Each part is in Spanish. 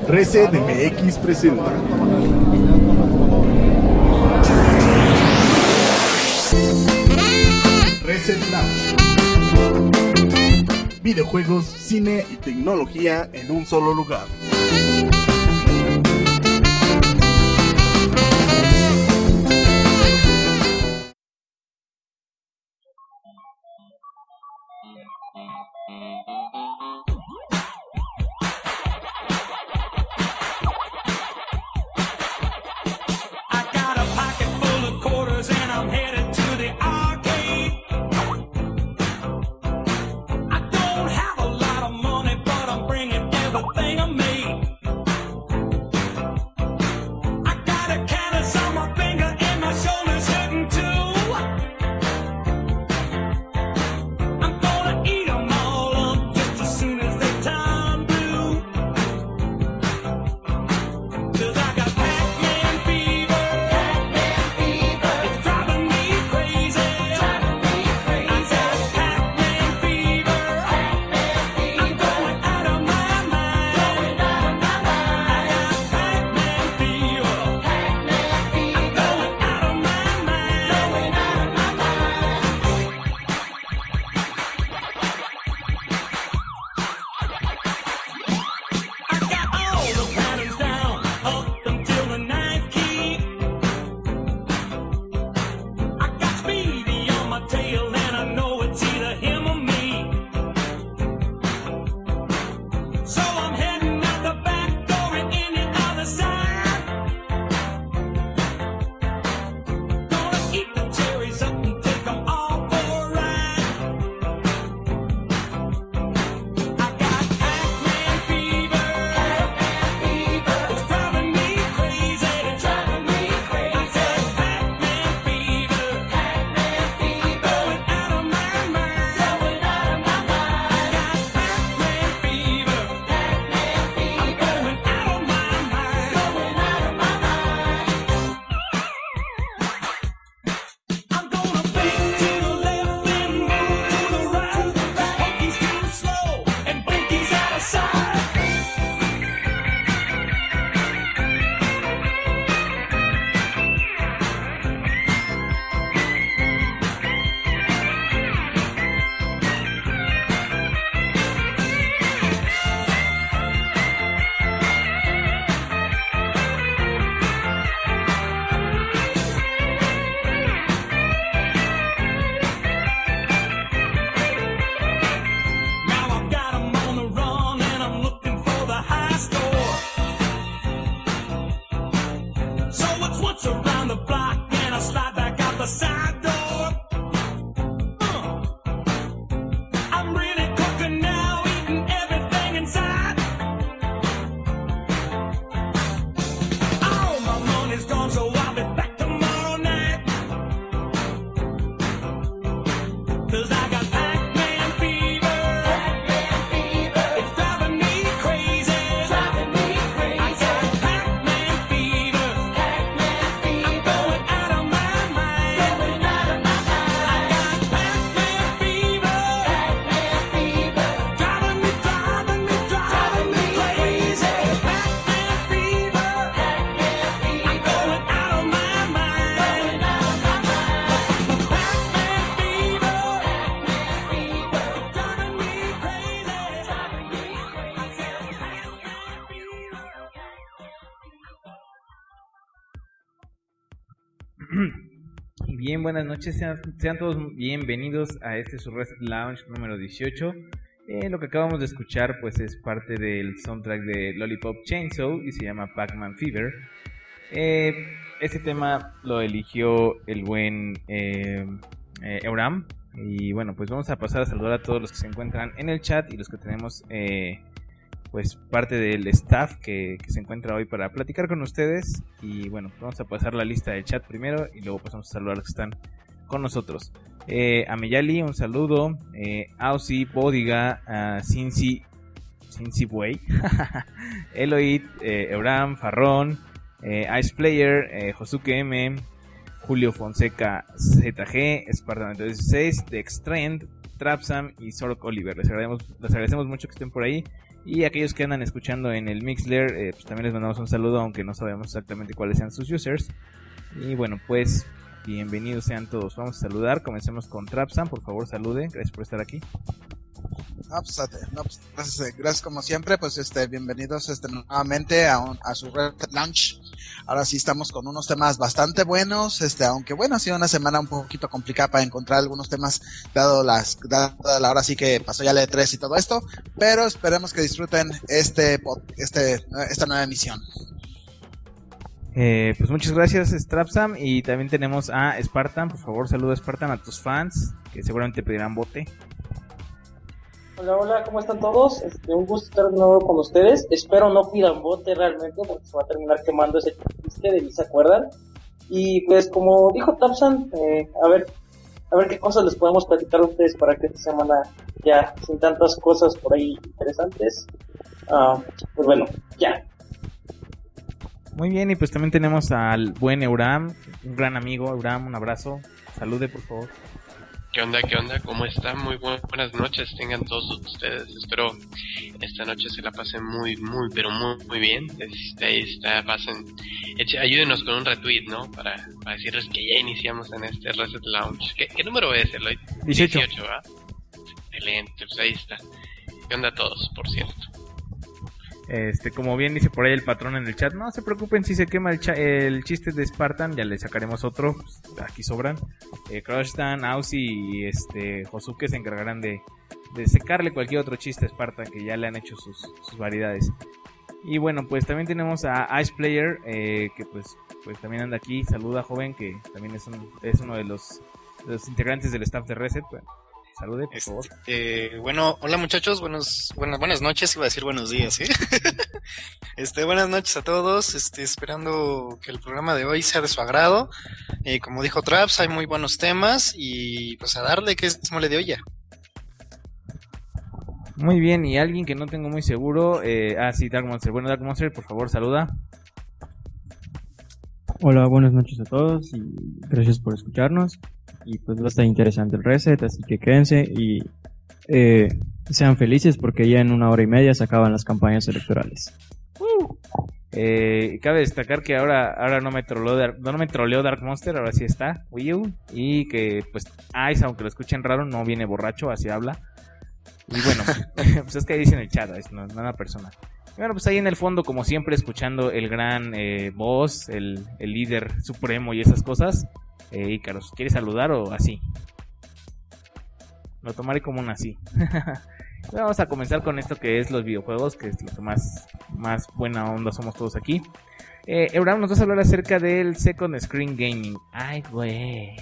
Reset MX presenta Reset Lounge. Videojuegos, cine y tecnología en un solo lugar. Bien, buenas noches, sean todos bienvenidos a este su Reset Lounge número 18. Lo que acabamos de escuchar pues es parte del soundtrack de Lollipop Chainsaw y se llama Pac-Man Fever. Este tema lo eligió el buen Euram. Y bueno, pues vamos a pasar a saludar a todos los que se encuentran en el chat y los que tenemos pues parte del staff que se encuentra hoy para platicar con ustedes. Y bueno, vamos a pasar la lista del chat primero y luego pasamos a saludar a los que están con nosotros. A Meyali, un saludo. Ausi, Bodiga, Cincy Buey, Eloid, Euram, Farrón, Ice Player, Josuke M, Julio Fonseca ZG, Spartan 16, Dextrend, Trapsam y Sorok Oliver. Les agradecemos mucho que estén por ahí. Y aquellos que andan escuchando en el Mixler, pues también les mandamos un saludo, aunque no sabemos exactamente cuáles sean sus users. Y bueno, pues bienvenidos sean todos. Vamos a saludar, comencemos con Trapsam, por favor salude, gracias por estar aquí. Gracias como siempre, pues bienvenidos nuevamente a su Red Launch. Ahora sí estamos con unos temas bastante buenos, aunque bueno, ha sido una semana un poquito complicada para encontrar algunos temas dado la hora sí que pasó ya la E3 y todo esto, pero esperemos que disfruten esta nueva emisión. Pues muchas gracias Trapsam, y también tenemos a Spartan. Por favor saluda Spartan a tus fans, que seguramente pedirán bote. Hola, ¿cómo están todos? Un gusto estar de nuevo con ustedes. Espero no pidan bote realmente, porque se va a terminar quemando ese chiste de ni se acuerdan. Y pues como dijo Tapsan, a ver qué cosas les podemos platicar a ustedes para que esta semana, ya sin tantas cosas por ahí interesantes, pues bueno, ya. Muy bien, y pues también tenemos al buen Euram, un gran amigo. Euram, un abrazo, salude por favor. ¿Qué onda? ¿Cómo están? Muy buenas noches tengan todos ustedes. Espero esta noche se la pasen muy bien. Ayúdenos con un retweet, ¿no? Para decirles que ya iniciamos en este Reset Launch. ¿Qué número es, Eloy? 18, ¿verdad? Excelente, pues ahí está. ¿Qué onda a todos, por cierto? Como bien dice por ahí el patrón en el chat, no se preocupen si se quema el chiste de Spartan, ya le sacaremos otro, pues, aquí sobran. Crushtan, Aussie y Josuke se encargarán de secarle cualquier otro chiste a Spartan, que ya le han hecho sus variedades. Y bueno, pues también tenemos a Ice Player, que pues también anda aquí. Saluda, joven, que también es uno de los integrantes del staff de Reset. Bueno, salude, por favor. Bueno, hola muchachos, buenas noches, iba a decir buenos días, ¿eh? Buenas noches a todos, esperando que el programa de hoy sea de su agrado. Como dijo Traps, hay muy buenos temas y pues a darle, que es mole de olla. Muy bien, y alguien que no tengo muy seguro, sí, Dark Monster. Bueno, Dark Monster, por favor, saluda. Hola, buenas noches a todos y gracias por escucharnos. Y pues va a estar interesante el reset, así que quédense y sean felices porque ya en 1 hora y media se acaban las campañas electorales. Cabe destacar que ahora no me troleó Dark Monster, ahora sí está Wii U, y que pues Ice, aunque lo escuchen raro, no viene borracho, así habla. Y bueno, pues es que ahí dice en el chat, no es nada personal. Y bueno, pues ahí en el fondo, como siempre, escuchando el gran boss, el líder supremo y esas cosas. Ícaros, ¿quieres saludar o así? Lo tomaré como un así. Vamos a comenzar con esto que es los videojuegos, que es lo que más buena onda somos todos aquí. Euram, nos vas a hablar acerca del Second Screen Gaming. Ay, güey.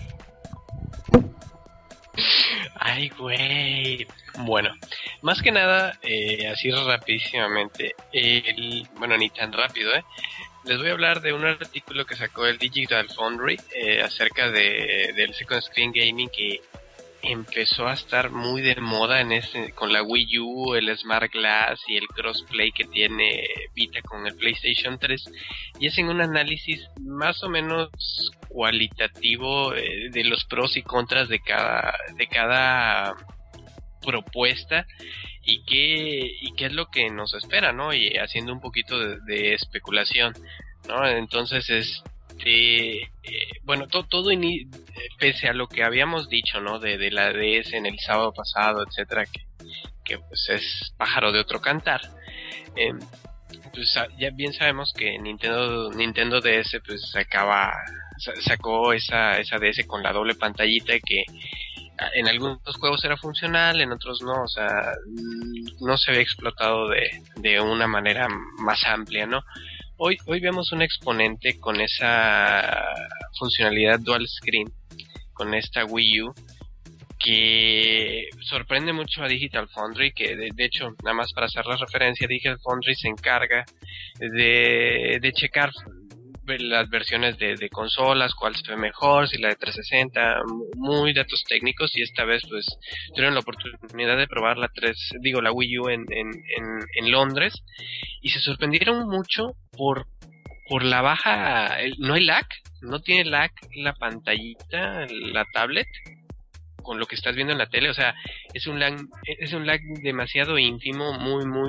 Bueno, más que nada, así rapidísimamente, bueno, ni tan rápido, les voy a hablar de un artículo que sacó el Digital Foundry acerca del Second Screen Gaming, que empezó a estar muy de moda con la Wii U, el Smart Glass y el crossplay que tiene Vita con el PlayStation 3, y hacen un análisis más o menos cualitativo de los pros y contras de cada propuesta y qué es lo que nos espera, ¿no? Y haciendo un poquito de especulación, ¿no? Entonces bueno, pese a lo que habíamos dicho, ¿no? De la DS en el sábado pasado, etcétera, que pues es pájaro de otro cantar. Pues ya bien sabemos que Nintendo DS pues sacó esa DS con la doble pantallita, que en algunos juegos era funcional, en otros no, o sea, no se había explotado de una manera más amplia, ¿no? Hoy vemos un exponente con esa funcionalidad dual screen, con esta Wii U, que sorprende mucho a Digital Foundry, que de hecho, nada más para hacer la referencia, Digital Foundry se encarga de checar las versiones de consolas, cuál se ve mejor, si la de 360, muy datos técnicos, y esta vez pues tuvieron la oportunidad de probar la Wii U en Londres, y se sorprendieron mucho por la baja, no hay lag, no tiene lag la pantallita, la tablet, con lo que estás viendo en la tele, o sea, es un lag demasiado ínfimo, muy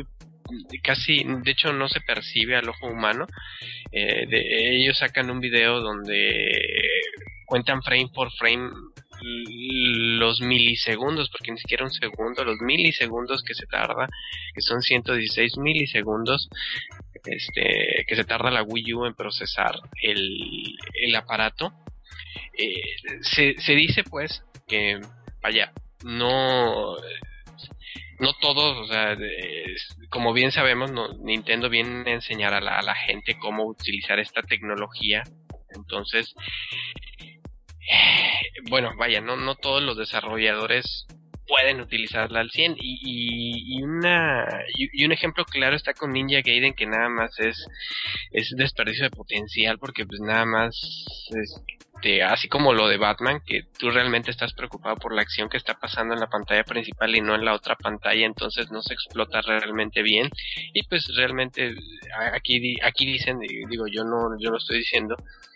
casi, de hecho no se percibe al ojo humano. Ellos sacan un video donde cuentan frame por frame los milisegundos, porque ni siquiera un segundo, los milisegundos que se tarda, que son 116 milisegundos, que se tarda la Wii U en procesar el aparato. Se dice pues que, vaya, no todos, o sea, como bien sabemos, Nintendo viene a enseñar a la gente cómo utilizar esta tecnología. Entonces, bueno, vaya, no todos los desarrolladores pueden utilizarla al 100 y un ejemplo claro está con Ninja Gaiden, que nada más es desperdicio de potencial, porque pues nada más así como lo de Batman, que tú realmente estás preocupado por la acción que está pasando en la pantalla principal y no en la otra pantalla, entonces no se explota realmente bien. Y pues realmente aquí dicen, digo, yo no lo estoy diciendo,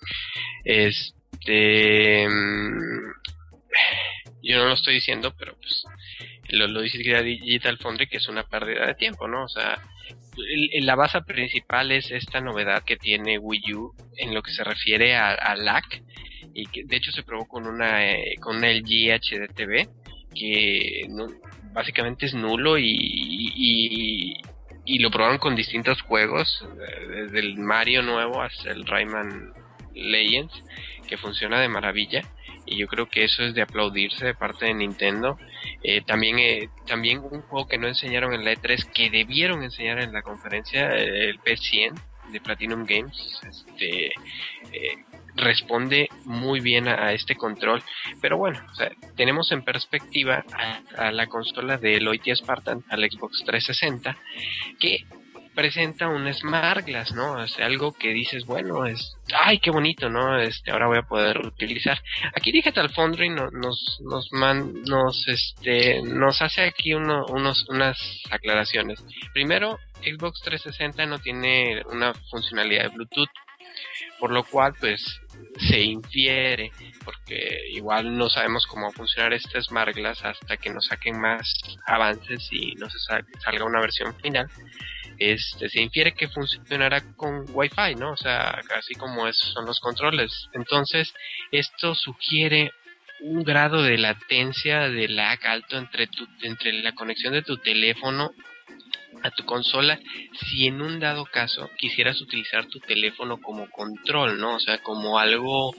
yo no lo estoy diciendo, pero pues lo dice Digital Foundry, que es una pérdida de tiempo, ¿no? O sea, la base principal es esta novedad que tiene Wii U en lo que se refiere a lag, y que de hecho se probó con un LG HDTV que básicamente es nulo, y lo probaron con distintos juegos, desde el Mario nuevo hasta el Rayman Legends, que funciona de maravilla. Y yo creo que eso es de aplaudirse de parte de Nintendo. También un juego que no enseñaron en la E3, que debieron enseñar en la conferencia, el PS100 de Platinum Games, responde muy bien a este control. Pero bueno, o sea, tenemos en perspectiva a la consola del OIT Spartan, al Xbox 360, que presenta un Smart Glass, ¿no? O sea, algo que dices, bueno, ¡ay, qué bonito!, ¿no? Ahora voy a poder utilizar. Aquí Digital Foundry nos hace aquí unas aclaraciones. Primero, Xbox 360 no tiene una funcionalidad de Bluetooth, por lo cual, pues, se infiere, porque igual no sabemos cómo va a funcionar este Smart Glass hasta que nos saquen más avances y no se salga una versión final. Se infiere que funcionará con Wi-Fi, ¿no? O sea, así como son los controles. Entonces, esto sugiere un grado de latencia, de lag alto entre la conexión de tu teléfono a tu consola, si en un dado caso quisieras utilizar tu teléfono como control, ¿no? O sea, como algo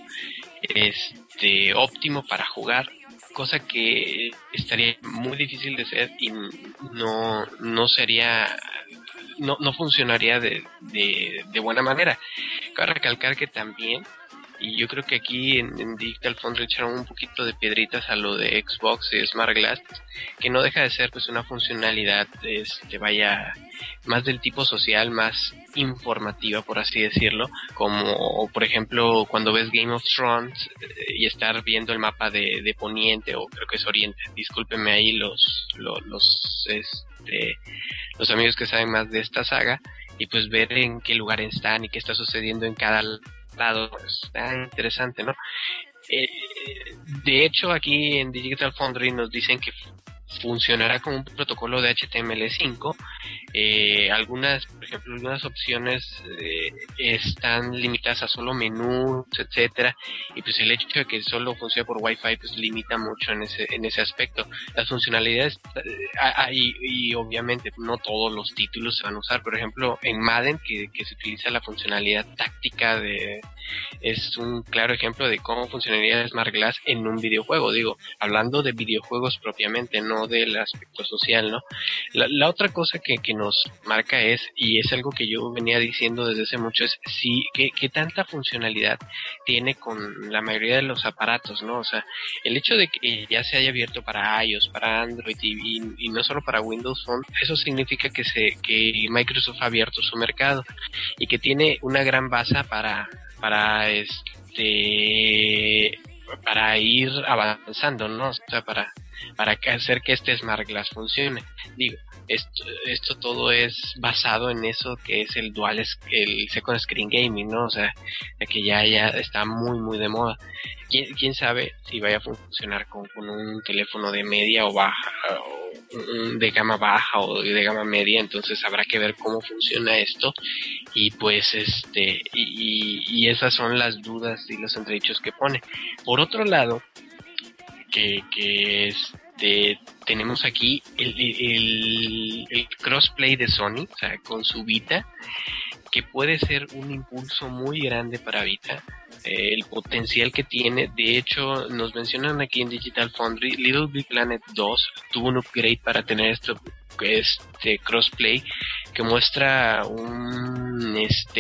óptimo para jugar, cosa que estaría muy difícil de hacer y no sería, no funcionaría de buena manera. Cabe recalcar que también, y yo creo que aquí en Digital Foundry echaron un poquito de piedritas a lo de Xbox y Smart Glass, que no deja de ser pues una funcionalidad vaya más del tipo social, más informativa, por así decirlo, como por ejemplo cuando ves Game of Thrones y estar viendo el mapa de Poniente, o creo que es Oriente, discúlpenme ahí los amigos que saben más de esta saga, y pues ver en qué lugar están y qué está sucediendo en cada lado, pues, está interesante, ¿no? De hecho, aquí en Digital Foundry nos dicen que funcionará con un protocolo de HTML5. Por ejemplo, algunas opciones están limitadas a solo menús, etcétera, y pues el hecho de que solo funcione por Wi-Fi pues limita mucho en ese aspecto. Las funcionalidades y obviamente no todos los títulos se van a usar. Por ejemplo, en Madden, que se utiliza la funcionalidad táctica es un claro ejemplo de cómo funcionaría Smart Glass en un videojuego. Digo, hablando de videojuegos propiamente, no del aspecto social, ¿no? La otra cosa que nos marca y es algo que yo venía diciendo desde hace mucho, es qué tanta funcionalidad tiene con la mayoría de los aparatos, ¿no? O sea, el hecho de que ya se haya abierto para iOS, para Android y no solo para Windows Phone, eso significa que Microsoft ha abierto su mercado y que tiene una gran base para ir avanzando, ¿no? O sea, para hacer que este Smart Glass funcione. Digo, esto todo es basado en eso que es el second screen gaming, ¿no? O sea, que ya está muy muy de moda. ¿Quién sabe si vaya a funcionar con un teléfono de media o baja de gama baja o de gama media, entonces habrá que ver cómo funciona esto y pues y esas son las dudas y los entredichos que pone. Por otro lado, que tenemos aquí el crossplay de Sony, o sea, con su Vita, que puede ser un impulso muy grande para Vita. El potencial que tiene, de hecho nos mencionan aquí en Digital Foundry, Little Big Planet 2 tuvo un upgrade para tener este crossplay que muestra un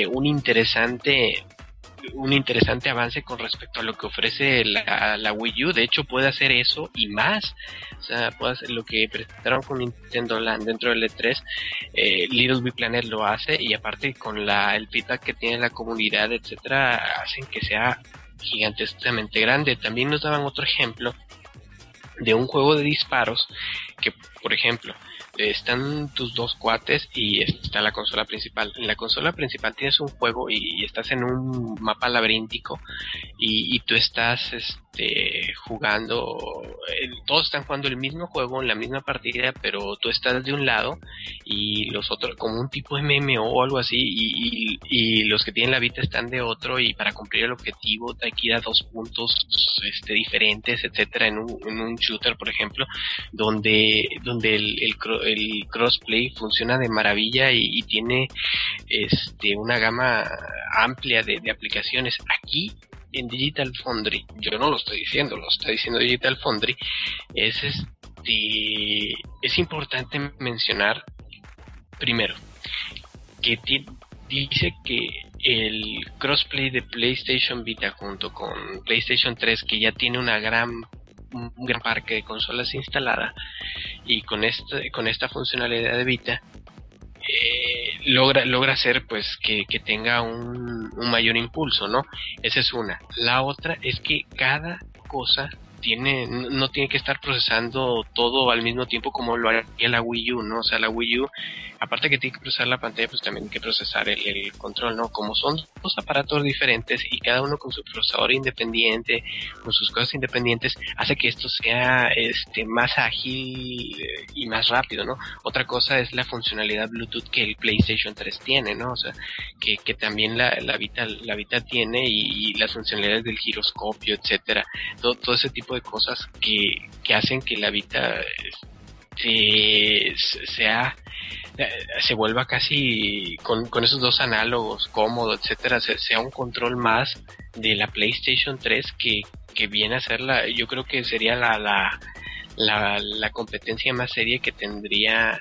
interesante avance con respecto a lo que ofrece la Wii U. De hecho puede hacer eso y más, o sea, puede hacer lo que presentaron con Nintendo Land dentro del E3. Little Big Planet lo hace, y aparte con el feedback que tiene la comunidad, etcétera, hacen que sea gigantescamente grande. También nos daban otro ejemplo de un juego de disparos que, por ejemplo, están tus dos cuates y está la consola principal. En la consola principal tienes un juego y estás en un mapa laberíntico y tú estás jugando, todos están jugando el mismo juego en la misma partida, pero tú estás de un lado y los otros, como un tipo MMO o algo así, y los que tienen la Vita están de otro, y para cumplir el objetivo hay que ir a 2 puntos diferentes, etcétera, en un shooter, por ejemplo, donde el crossplay funciona de maravilla y tiene una gama amplia de aplicaciones. Aquí en Digital Foundry, yo no lo estoy diciendo, lo está diciendo Digital Foundry, es importante mencionar primero que dice que el crossplay de PlayStation Vita junto con PlayStation 3, que ya tiene un gran parque de consolas instalada, y con esta funcionalidad de Vita logra hacer pues que tenga un mayor impulso, ¿no? Esa es una. La otra es que cada cosa no tiene que estar procesando todo al mismo tiempo como lo haría la Wii U, ¿no? O sea, la Wii U, aparte que tiene que procesar la pantalla, pues también tiene que procesar el control, ¿no? Como son dos aparatos diferentes y cada uno con su procesador independiente, con sus cosas independientes, hace que esto sea más ágil y más rápido, ¿no? Otra cosa es la funcionalidad Bluetooth que el PlayStation 3 tiene, ¿no? O sea, que también la Vita tiene, y las funcionalidades del giroscopio, etcétera, todo ese tipo de cosas que hacen que la Vita se vuelva casi con esos dos análogos cómodo, etcétera, sea un control más de la PlayStation 3 que viene a ser yo creo que sería la competencia más seria que tendría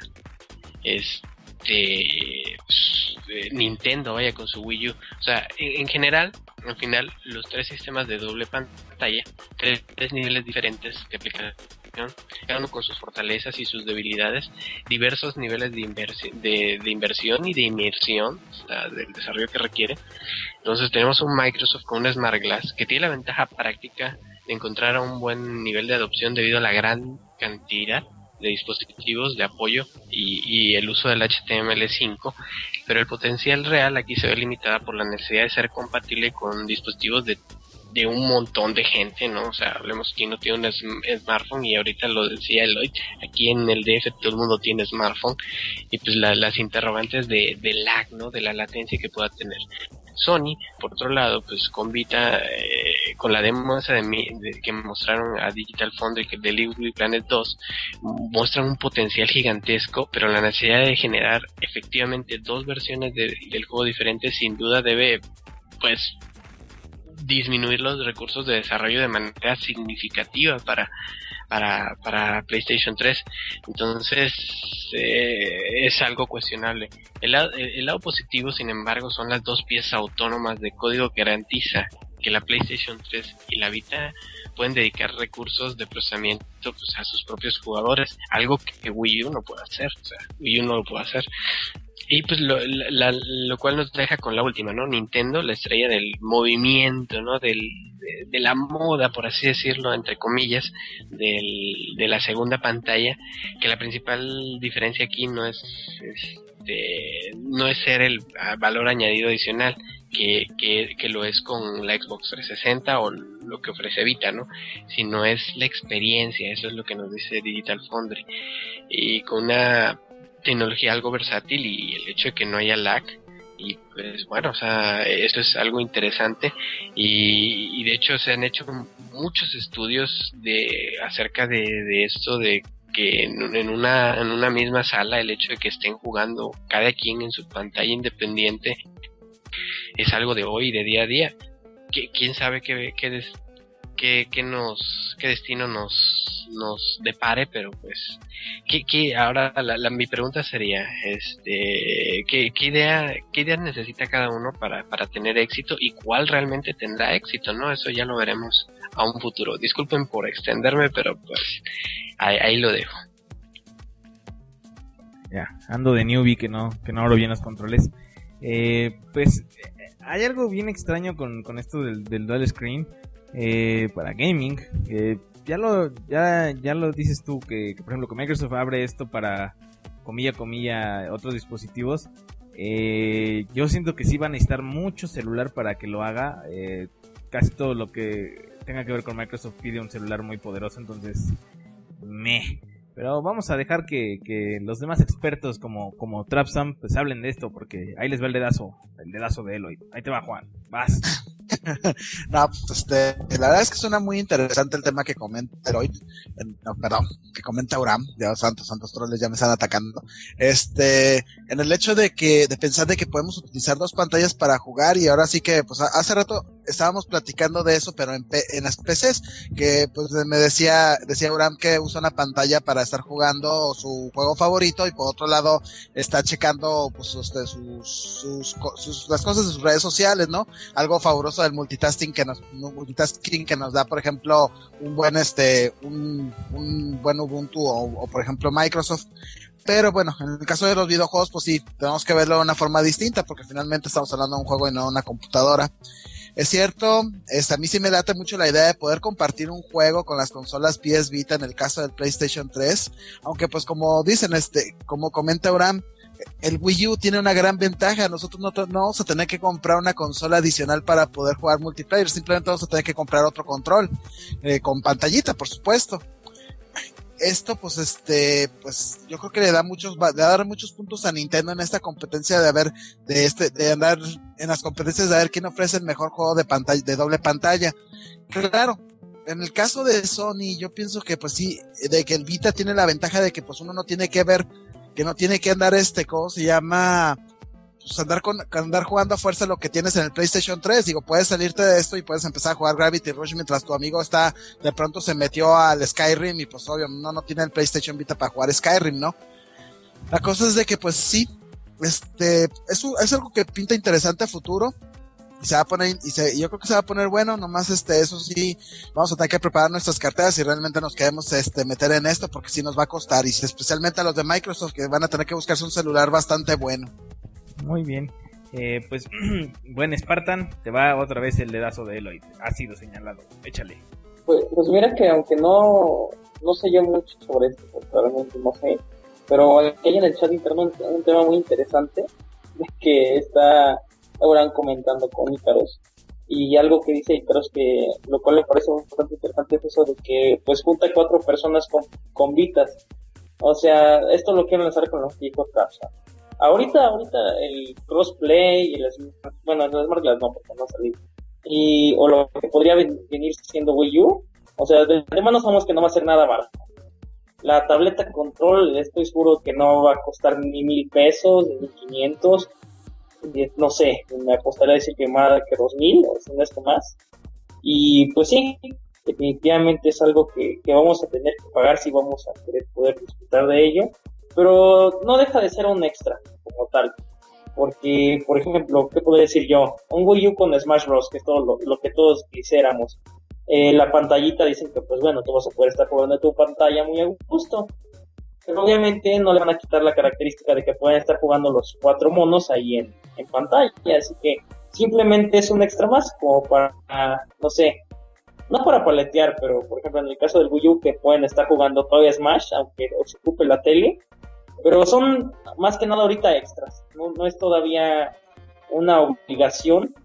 Nintendo, vaya, con su Wii U. O sea, en general, al final, los 3 sistemas de doble pantalla, tres niveles diferentes de aplicación, cada uno con sus fortalezas y sus debilidades, diversos niveles de inversión y de inmersión, o sea, del desarrollo que requiere. Entonces tenemos un Microsoft con un Smart Glass que tiene la ventaja práctica de encontrar un buen nivel de adopción debido a la gran cantidad de dispositivos de apoyo y el uso del HTML5, pero el potencial real aquí se ve limitada por la necesidad de ser compatible con dispositivos de un montón de gente, ¿no? O sea, hablemos que no tiene un smartphone, y ahorita lo decía Eloy, aquí en el DF todo el mundo tiene smartphone, y pues las interrogantes de lag, ¿no? De la latencia que pueda tener. Sony, por otro lado, pues con Vita, con la demo esa que mostraron a Digital Foundry de Little Big Planet 2, muestran un potencial gigantesco, pero la necesidad de generar efectivamente 2 versiones del juego diferentes sin duda debe, pues, disminuir los recursos de desarrollo de manera significativa para PlayStation 3. Entonces es algo cuestionable. El lado positivo, sin embargo, son las 2 piezas autónomas de código que garantiza que la PlayStation 3 y la Vita pueden dedicar recursos de procesamiento, pues, a sus propios jugadores, algo que Wii U no puede hacer. O sea, Wii U no lo puede hacer. Y pues lo cual nos deja con la última, ¿no? Nintendo, la estrella del movimiento, ¿no? De la moda, por así decirlo, entre comillas, de la segunda pantalla, que la principal diferencia aquí no es ser el valor añadido adicional, que lo es con la Xbox 360 o lo que ofrece Vita, ¿no? Sino es la experiencia, eso es lo que nos dice Digital Foundry. Y con una tecnología algo versátil y el hecho de que no haya lag, y pues bueno, o sea, esto es algo interesante y de hecho se han hecho muchos estudios acerca de esto, de que en una misma sala el hecho de que estén jugando cada quien en su pantalla independiente es algo de hoy, de día a día. ¿Quién sabe qué destino nos depare? Pero pues ahora mi pregunta sería ¿qué idea necesita cada uno para tener éxito y cuál realmente tendrá éxito, ¿no? Eso ya lo veremos a un futuro. Disculpen por extenderme, pero pues ahí lo dejo. Ya, ando de newbie que no abro bien los controles. Pues hay algo bien extraño con esto del dual screen para gaming. Ya lo dices tú, que por ejemplo que Microsoft abre esto para comilla otros dispositivos. Yo siento que sí van a necesitar mucho celular para que lo haga. Casi todo lo que tenga que ver con Microsoft pide un celular muy poderoso, entonces pero vamos a dejar que los demás expertos como Trapsam pues hablen de esto, porque ahí les va el dedazo de Eloy. Ahí te va, Juan, vas. No, pues la verdad es que suena muy interesante el tema que comenta Eloy, que comenta Uram. Dios santos troles ya me están atacando. En el hecho de pensar de que podemos utilizar dos pantallas para jugar, y ahora sí que, pues hace rato estábamos platicando de eso, pero en las PCs, que pues me decía Uram que usa una pantalla para estar jugando su juego favorito, y por otro lado está checando pues las cosas de sus redes sociales, ¿no? Algo fabuloso del multitasking que nos da, por ejemplo, un buen Ubuntu o por ejemplo Microsoft. Pero bueno, en el caso de los videojuegos, pues sí, tenemos que verlo de una forma distinta, porque finalmente estamos hablando de un juego y no de una computadora. Es cierto, a mí sí me late mucho la idea de poder compartir un juego con las consolas PS Vita en el caso del PlayStation 3, aunque pues como dicen, como comenta Uram, el Wii U tiene una gran ventaja. Nosotros no vamos a tener que comprar una consola adicional para poder jugar multiplayer, simplemente vamos a tener que comprar otro control, con pantallita, por supuesto. Esto, pues, pues, yo creo que le da muchos puntos a Nintendo en esta competencia de andar en las competencias de ver quién ofrece el mejor juego de doble pantalla. Claro, en el caso de Sony, yo pienso que, pues sí, de que el Vita tiene la ventaja de que, pues, uno no tiene que andar ¿cómo se llama? Pues andar jugando a fuerza lo que tienes en el PlayStation 3. Digo, puedes salirte de esto y puedes empezar a jugar Gravity Rush mientras tu amigo de pronto se metió al Skyrim, y pues obvio, no tiene el PlayStation Vita para jugar Skyrim, ¿no? La cosa es de que pues sí, es algo que pinta interesante a futuro. Y se va a poner, yo creo que se va a poner bueno, nomás eso sí, vamos a tener que preparar nuestras carteras si realmente nos queremos meter en esto, porque sí nos va a costar, y especialmente a los de Microsoft, que van a tener que buscarse un celular bastante bueno. Muy bien, pues buen Spartan, te va otra vez el dedazo de Eloy, ha sido señalado, échale. Pues mira que aunque no sé yo mucho sobre esto, porque realmente no sé, pero aquí hay en el chat interno un tema muy interesante que está ahora comentando con Icaros, y algo que dice Icaros, que lo cual me parece bastante interesante, es eso de que pues junta 4 personas con Vitas. O sea, esto lo quiero lanzar con lo que dijo Trapsa. Ahorita el crossplay y el Smart Glass no, porque no ha salido, o lo que podría venir siendo Wii U, o sea, de antemano sabemos que no va a ser nada barato. La tableta control, estoy seguro que no va a costar ni $1,000, ni 500, no sé, me apostaría a decir que más que 2,000, o si no es que más. Y pues sí, definitivamente es algo que vamos a tener que pagar si vamos a querer poder disfrutar de ello, pero no deja de ser un extra como tal, porque por ejemplo, ¿qué podría decir yo? Un Wii U con Smash Bros, que es todo lo que todos quisiéramos. La pantallita, dicen que pues bueno, tú vas a poder estar jugando en tu pantalla muy a gusto, pero obviamente no le van a quitar la característica de que pueden estar jugando los 4 monos ahí en pantalla, así que simplemente es un extra más, como para, no sé, no para paletear, pero por ejemplo en el caso del Wii U, que pueden estar jugando todavía Smash, aunque se ocupe la tele, pero son más que nada ahorita extras, no es todavía una obligación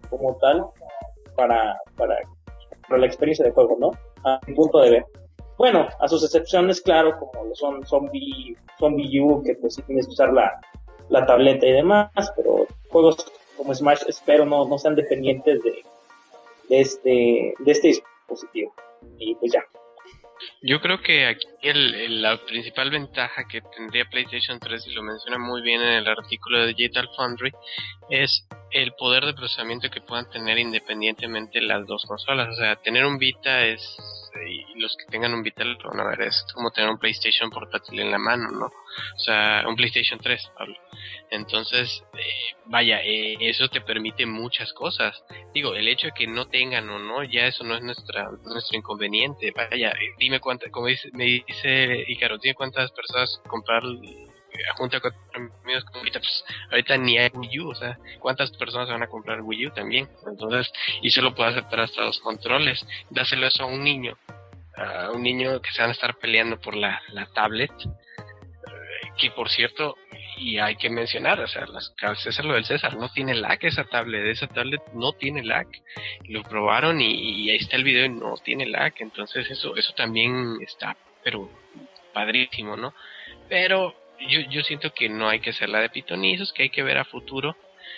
como tal para la experiencia de juego, ¿no? A mi punto de ver. Bueno, a sus excepciones, claro, como lo son Zombie U, que pues sí tienes que usar la tableta y demás, pero juegos como Smash espero no sean dependientes de este dispositivo. Y pues ya. Yo creo que aquí la principal ventaja que tendría PlayStation 3, y lo menciona muy bien en el artículo de Digital Foundry, es el poder de procesamiento que puedan tener independientemente las dos consolas. O sea, tener un Vita y los que tengan un Vita lo van a ver, es como tener un PlayStation portátil en la mano, ¿no? O sea, un PlayStation 3, Pablo. Entonces, vaya, eso te permite muchas cosas. Digo, el hecho de que no tengan o no, ya eso no es nuestro inconveniente. Vaya, dime cuántas, como me dice Ícaro, dime cuántas personas comprar junto a 4 amigos con Vita. Pues ahorita ni hay Wii U, o sea, ¿cuántas personas van a comprar Wii U también? Entonces, y solo puede aceptar hasta los controles. Dáselo eso a un niño que se van a estar peleando por la tablet, que por cierto, y hay que mencionar, o sea, César lo del César, no tiene lag esa tablet no tiene lag, lo probaron y ahí está el video y no tiene lag, entonces eso también está, pero padrísimo, ¿no? Pero yo siento que no hay que hacerla de pitonizos, que hay que ver a futuro,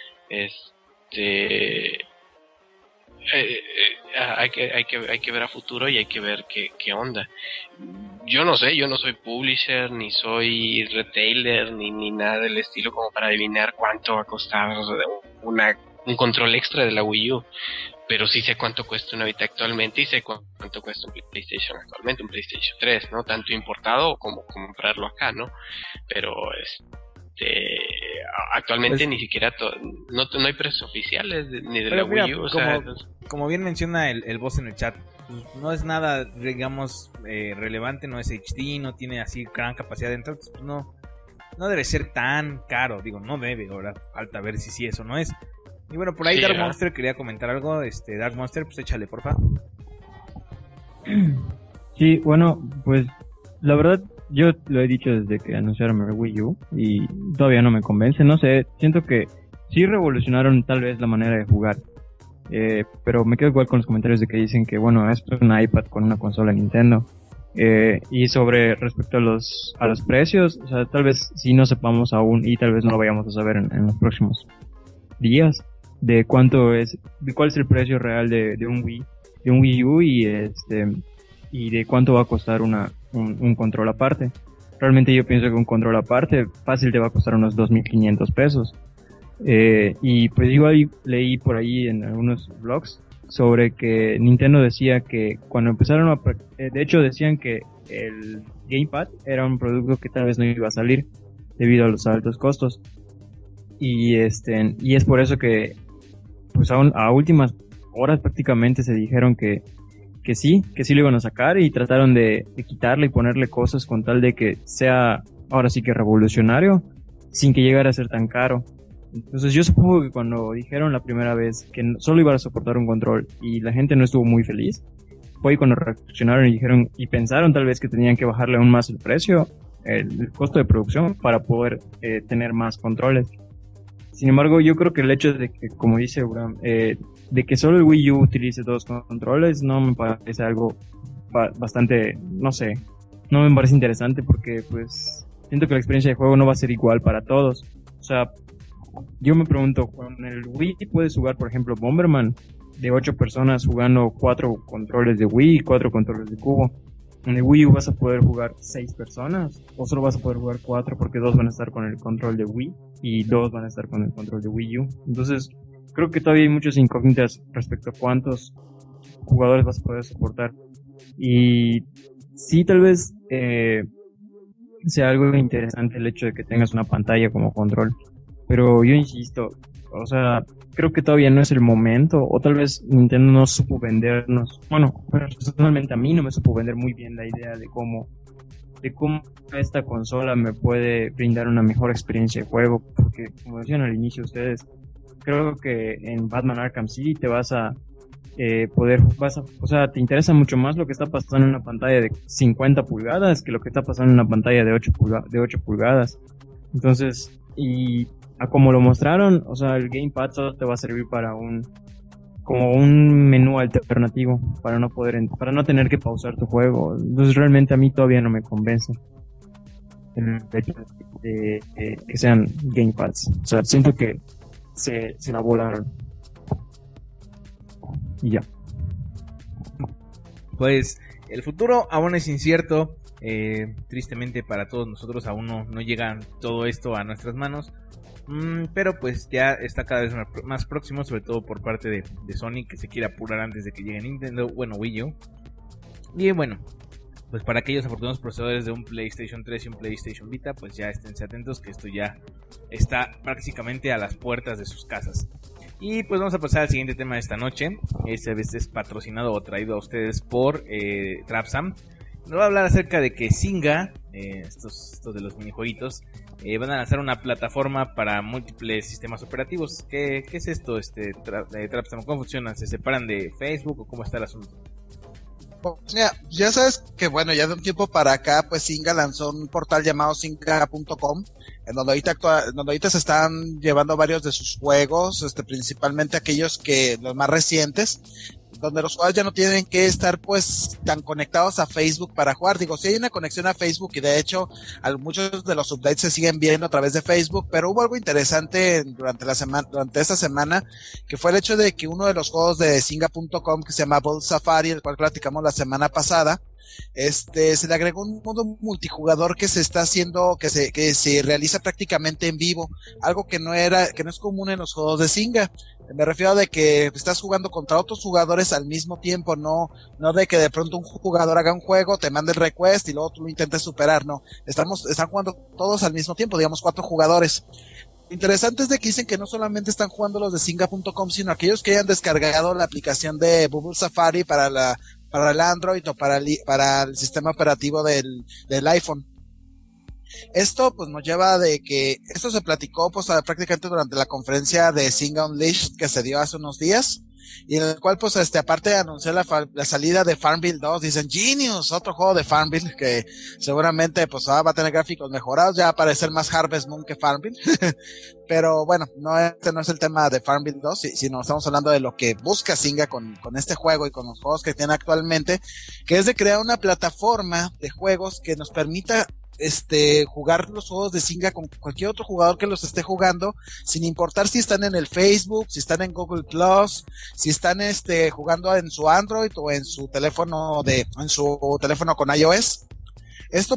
hay que ver a futuro y hay que ver qué onda. Yo no sé, yo no soy publisher, ni soy retailer, ni nada del estilo como para adivinar cuánto va a costar un control extra de la Wii U. Pero sí sé cuánto cuesta una Vita actualmente y sé cuánto cuesta un PlayStation actualmente, un PlayStation 3, ¿no? Tanto importado como comprarlo acá, ¿no? Pero actualmente pues, ni siquiera no hay precios oficiales ni de la Wii U, como bien menciona el boss en el chat, no es nada, digamos, relevante, no es HD, no tiene así gran capacidad, entonces no debe ser tan caro, digo, no debe, ahora falta ver si sí eso no es. Y bueno, por ahí sí, Dark Monster quería comentar algo, Dark Monster, pues échale, porfa. Sí, bueno, pues la verdad yo lo he dicho desde que anunciaron el Wii U y todavía no me convence, no sé, siento que sí revolucionaron tal vez la manera de jugar, pero me quedo igual con los comentarios de que dicen que bueno, esto es un iPad con una consola Nintendo, y sobre respecto a los precios, o sea, tal vez sí no sepamos aún y tal vez no lo vayamos a saber en los próximos días de cuál es el precio real de un Wii U y de cuánto va a costar un control aparte. Realmente yo pienso que un control aparte fácil te va a costar unos 2,500 pesos. Y pues igual leí por ahí en algunos blogs sobre que Nintendo decía que cuando empezaron de hecho decían que el Gamepad era un producto que tal vez no iba a salir debido a los altos costos. Y es por eso que pues a últimas horas prácticamente se dijeron que sí lo iban a sacar y trataron de quitarle y ponerle cosas con tal de que sea ahora sí que revolucionario sin que llegara a ser tan caro. Entonces yo supongo que cuando dijeron la primera vez que solo iban a soportar un control y la gente no estuvo muy feliz, fue cuando reaccionaron y dijeron y pensaron tal vez que tenían que bajarle aún más el precio, el costo de producción para poder tener más controles. Sin embargo, yo creo que el hecho de que, como dice Abraham, de que solo el Wii U utilice 2 controles no me parece algo bastante, no sé, no me parece interesante porque pues siento que la experiencia de juego no va a ser igual para todos. O sea, yo me pregunto, con el Wii puedes jugar, por ejemplo, Bomberman de 8 personas jugando 4 controles de Wii y 4 controles de cubo. En el Wii U vas a poder jugar 6 personas o solo vas a poder jugar 4 porque 2 van a estar con el control de Wii y 2 van a estar con el control de Wii U. Entonces creo que todavía hay muchas incógnitas respecto a cuántos jugadores vas a poder soportar. Y sí, tal vez sea algo interesante el hecho de que tengas una pantalla como control, pero yo insisto, o sea, creo que todavía no es el momento, o tal vez Nintendo no supo vendernos, bueno, personalmente a mí no me supo vender muy bien la idea de cómo esta consola me puede brindar una mejor experiencia de juego, porque como decían al inicio ustedes, creo que en Batman Arkham City te vas a o sea, te interesa mucho más lo que está pasando en una pantalla de 50 pulgadas que lo que está pasando en una pantalla de 8 pulgadas. Entonces, y a como lo mostraron, o sea, el Gamepad solo te va a servir para como un menú alternativo para no tener que pausar tu juego. Entonces realmente a mí todavía no me convence el hecho de que sean Game Pass. O sea, siento que se la volaron. Y ya. Pues el futuro aún es incierto. Tristemente para todos nosotros aún no llega todo esto a nuestras manos. Pero pues ya está cada vez más próximo, sobre todo por parte de Sony, que se quiere apurar antes de que llegue Nintendo, bueno, Wii U. Y bueno, pues para aquellos afortunados poseedores de un PlayStation 3 y un PlayStation Vita, pues ya esténse atentos que esto ya está prácticamente a las puertas de sus casas. Y pues vamos a pasar al siguiente tema de esta noche. Esta vez es patrocinado o traído a ustedes por Trapsam. Nos va a hablar acerca de que Zynga, estos de los minijueguitos, van a lanzar una plataforma para múltiples sistemas operativos. ¿Qué es esto, Trapsam? ¿Cómo funciona? ¿Se separan de Facebook o cómo está el asunto? Pues mira, ya sabes que bueno, ya de un tiempo para acá, pues Zynga lanzó un portal llamado Zynga.com, en donde ahorita se están llevando varios de sus juegos, principalmente aquellos los más recientes, donde los jugadores ya no tienen que estar pues tan conectados a Facebook para jugar. Digo, sí hay una conexión a Facebook y de hecho muchos de los updates se siguen viendo a través de Facebook, pero hubo algo interesante durante esta semana, que fue el hecho de que uno de los juegos de Zynga.com, que se llama Bolt Safari, el cual platicamos la semana pasada, se le agregó un modo multijugador que se está haciendo, que se realiza prácticamente en vivo, algo que no es común en los juegos de Zynga. Me refiero a de que estás jugando contra otros jugadores al mismo tiempo, no de que de pronto un jugador haga un juego, te mande el request y luego tú lo intentes superar, no. Están jugando todos al mismo tiempo, digamos 4 jugadores. Lo interesante es de que dicen que no solamente están jugando los de Zynga.com, sino aquellos que hayan descargado la aplicación de Bubble Safari para el Android o para el sistema operativo del iPhone. Esto pues nos lleva de que esto se platicó pues prácticamente durante la conferencia de Zynga Unleashed que se dio hace unos días, y en el cual pues aparte de anunciar la salida de Farmville 2, dicen Genius, otro juego de Farmville que seguramente pues va a tener gráficos mejorados, ya va a parecer más Harvest Moon que Farmville. Pero bueno, no es el tema de Farmville 2, sino estamos hablando de lo que busca Zynga con este juego y con los juegos que tiene actualmente, que es de crear una plataforma de juegos que nos permita jugar los juegos de Zynga con cualquier otro jugador que los esté jugando, sin importar si están en el Facebook, si están en Google Plus, si están jugando en su Android o en su teléfono con iOS. Esto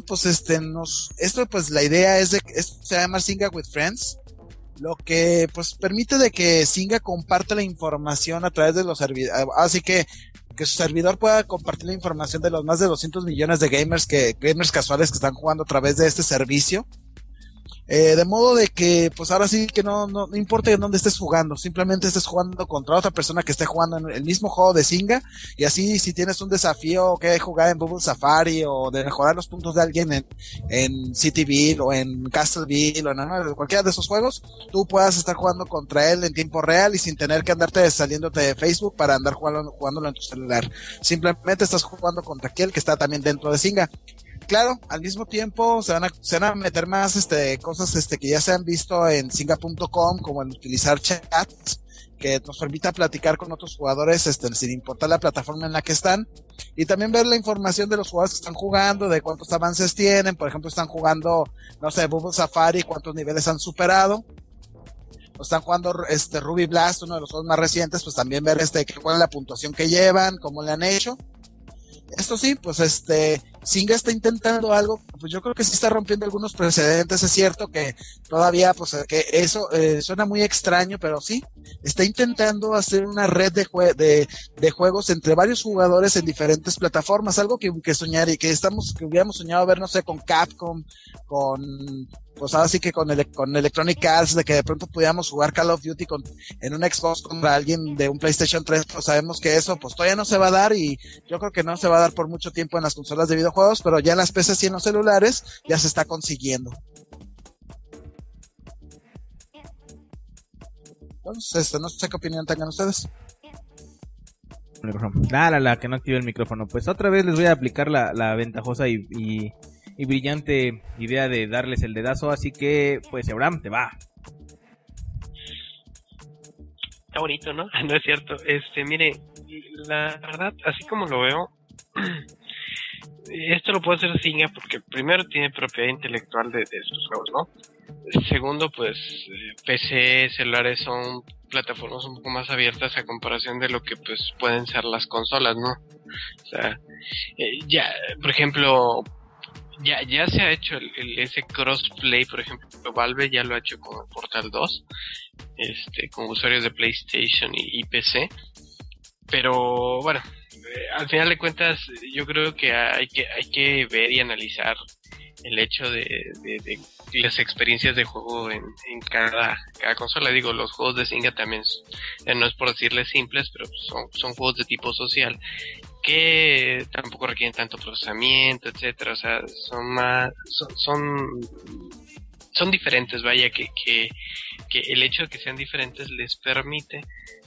pues la idea es esto se llama Zynga with Friends, lo que pues permite de que Zynga comparte la información a través de los servidores, así que su servidor pueda compartir la información de los más de 200 millones de gamers casuales que están jugando a través de este servicio. De modo de que, pues ahora sí que no importa en dónde estés jugando, simplemente estés jugando contra otra persona que esté jugando en el mismo juego de Zynga, y así si tienes un desafío que jugar en Bubble Safari o de mejorar los puntos de alguien en Cityville o en Castleville o en cualquiera de esos juegos, tú puedas estar jugando contra él en tiempo real y sin tener que andarte saliéndote de Facebook para andar jugándolo en tu celular. Simplemente estás jugando contra aquel que está también dentro de Zynga. Claro, al mismo tiempo se van a meter más cosas que ya se han visto en Zynga.com, como el utilizar chats que nos permita platicar con otros jugadores sin importar la plataforma en la que están, y también ver la información de los jugadores que están jugando, de cuántos avances tienen. Por ejemplo, están jugando, no sé, Bubble Safari, cuántos niveles han superado. O están jugando Ruby Blast, uno de los juegos más recientes, pues también ver cuál es la puntuación que llevan, cómo le han hecho. Esto sí, pues Zynga está intentando algo, pues yo creo que sí está rompiendo algunos precedentes. Es cierto que todavía, pues que eso suena muy extraño, pero sí, está intentando hacer una red de juegos entre varios jugadores en diferentes plataformas, algo que hubiéramos soñado ver, no sé, con Capcom, pues ahora sí que con Electronic Arts, de que de pronto pudiéramos jugar Call of Duty en un Xbox contra alguien de un PlayStation 3, pues sabemos que eso pues todavía no se va a dar, y yo creo que no se va a dar por mucho tiempo en las consolas de videojuegos, pero ya en las PCs y en los celulares ya se está consiguiendo. Entonces, no sé qué opinión tengan ustedes. Que no active el micrófono. Pues otra vez les voy a aplicar la ventajosa y brillante idea de darles el dedazo, así que pues Abraham, te va. está bonito, ¿no? No es cierto. Mire, la verdad, así como lo veo, esto lo puede hacer Zynga porque primero tiene propiedad intelectual de sus juegos, ¿no? Segundo, pues PC, celulares son plataformas un poco más abiertas a comparación de lo que pues pueden ser las consolas, ¿no? O sea, ya, por ejemplo, ya se ha hecho ese crossplay, por ejemplo, Valve ya lo ha hecho con Portal 2, con usuarios de PlayStation y PC, pero bueno, al final de cuentas yo creo que hay que ver y analizar el hecho de las experiencias de juego en cada consola. Digo, los juegos de Zynga también no es por decirles simples, pero son juegos de tipo social que tampoco requieren tanto procesamiento, etcétera. O sea, son diferentes, vaya, que el hecho de que sean diferentes les permite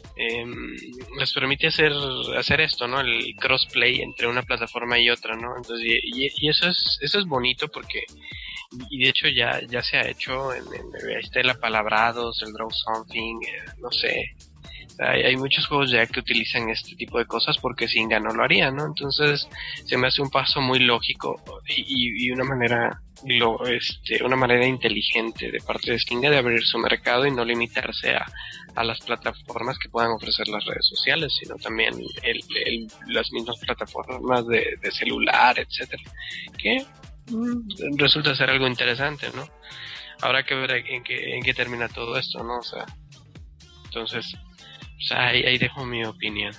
hacer esto, ¿no? El crossplay entre una plataforma y otra, ¿no? Entonces, y eso es bonito porque, y de hecho ya se ha hecho ahí está el Apalabrados, el Draw Something, no sé. Hay muchos juegos ya que utilizan este tipo de cosas porque Zynga no lo haría, ¿no? Entonces se me hace un paso muy lógico y una manera inteligente de parte de Zynga de abrir su mercado y no limitarse a las plataformas que puedan ofrecer las redes sociales, sino también las mismas plataformas de celular, etcétera, que resulta ser algo interesante, ¿no? Habrá que ver en qué termina todo esto, ¿no? O sea, entonces, o sea, ahí dejo mi opinión.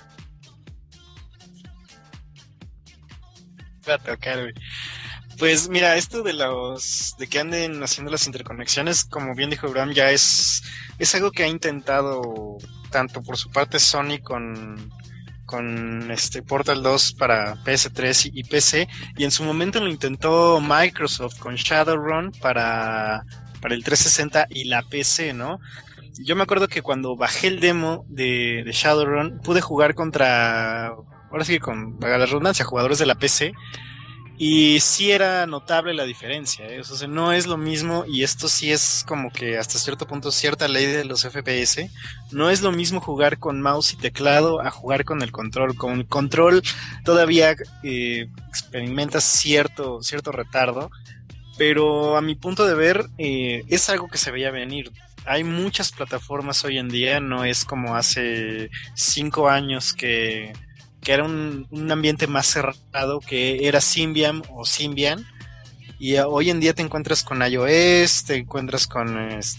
Va a tocar, güey. Pues mira, esto de que anden haciendo las interconexiones, como bien dijo Abraham, ya es algo que ha intentado tanto por su parte Sony con Portal 2 para PS3 y PC, y en su momento lo intentó Microsoft con Shadowrun para el 360 y la PC, ¿no? Yo me acuerdo que cuando bajé el demo de Shadowrun pude jugar contra, ahora sí que con la redundancia, jugadores de la PC, y sí era notable la diferencia, ¿eh? O sea, no es lo mismo, y esto sí es como que hasta cierto punto cierta ley de los FPS. No es lo mismo jugar con mouse y teclado a jugar con el control. Con el control todavía experimentas cierto retardo, pero a mi punto de ver es algo que se veía venir. Hay muchas plataformas hoy en día, no es como hace 5 años que era un ambiente más cerrado, que era Symbian o Symbian, y hoy en día te encuentras con iOS, te encuentras con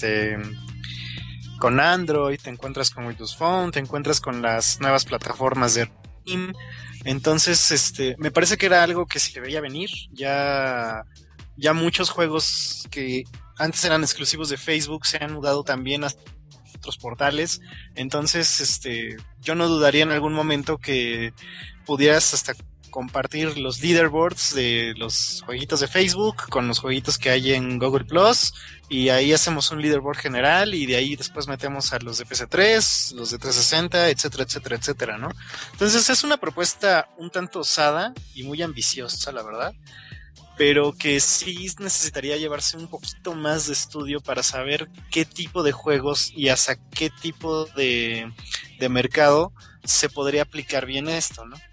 Android, te encuentras con Windows Phone, te encuentras con las nuevas plataformas de RIM. Entonces, me parece que era algo que se veía venir. Ya muchos juegos que antes eran exclusivos de Facebook se han mudado también a otros portales. Entonces, yo no dudaría en algún momento que pudieras hasta compartir los leaderboards de los jueguitos de Facebook con los jueguitos que hay en Google Plus, y ahí hacemos un leaderboard general, y de ahí después metemos a los de PC3, los de 360, etcétera, etcétera, etcétera, ¿no? Entonces es una propuesta un tanto osada y muy ambiciosa, la verdad, pero que sí necesitaría llevarse un poquito más de estudio para saber qué tipo de juegos y hasta qué tipo de mercado se podría aplicar bien esto, ¿no?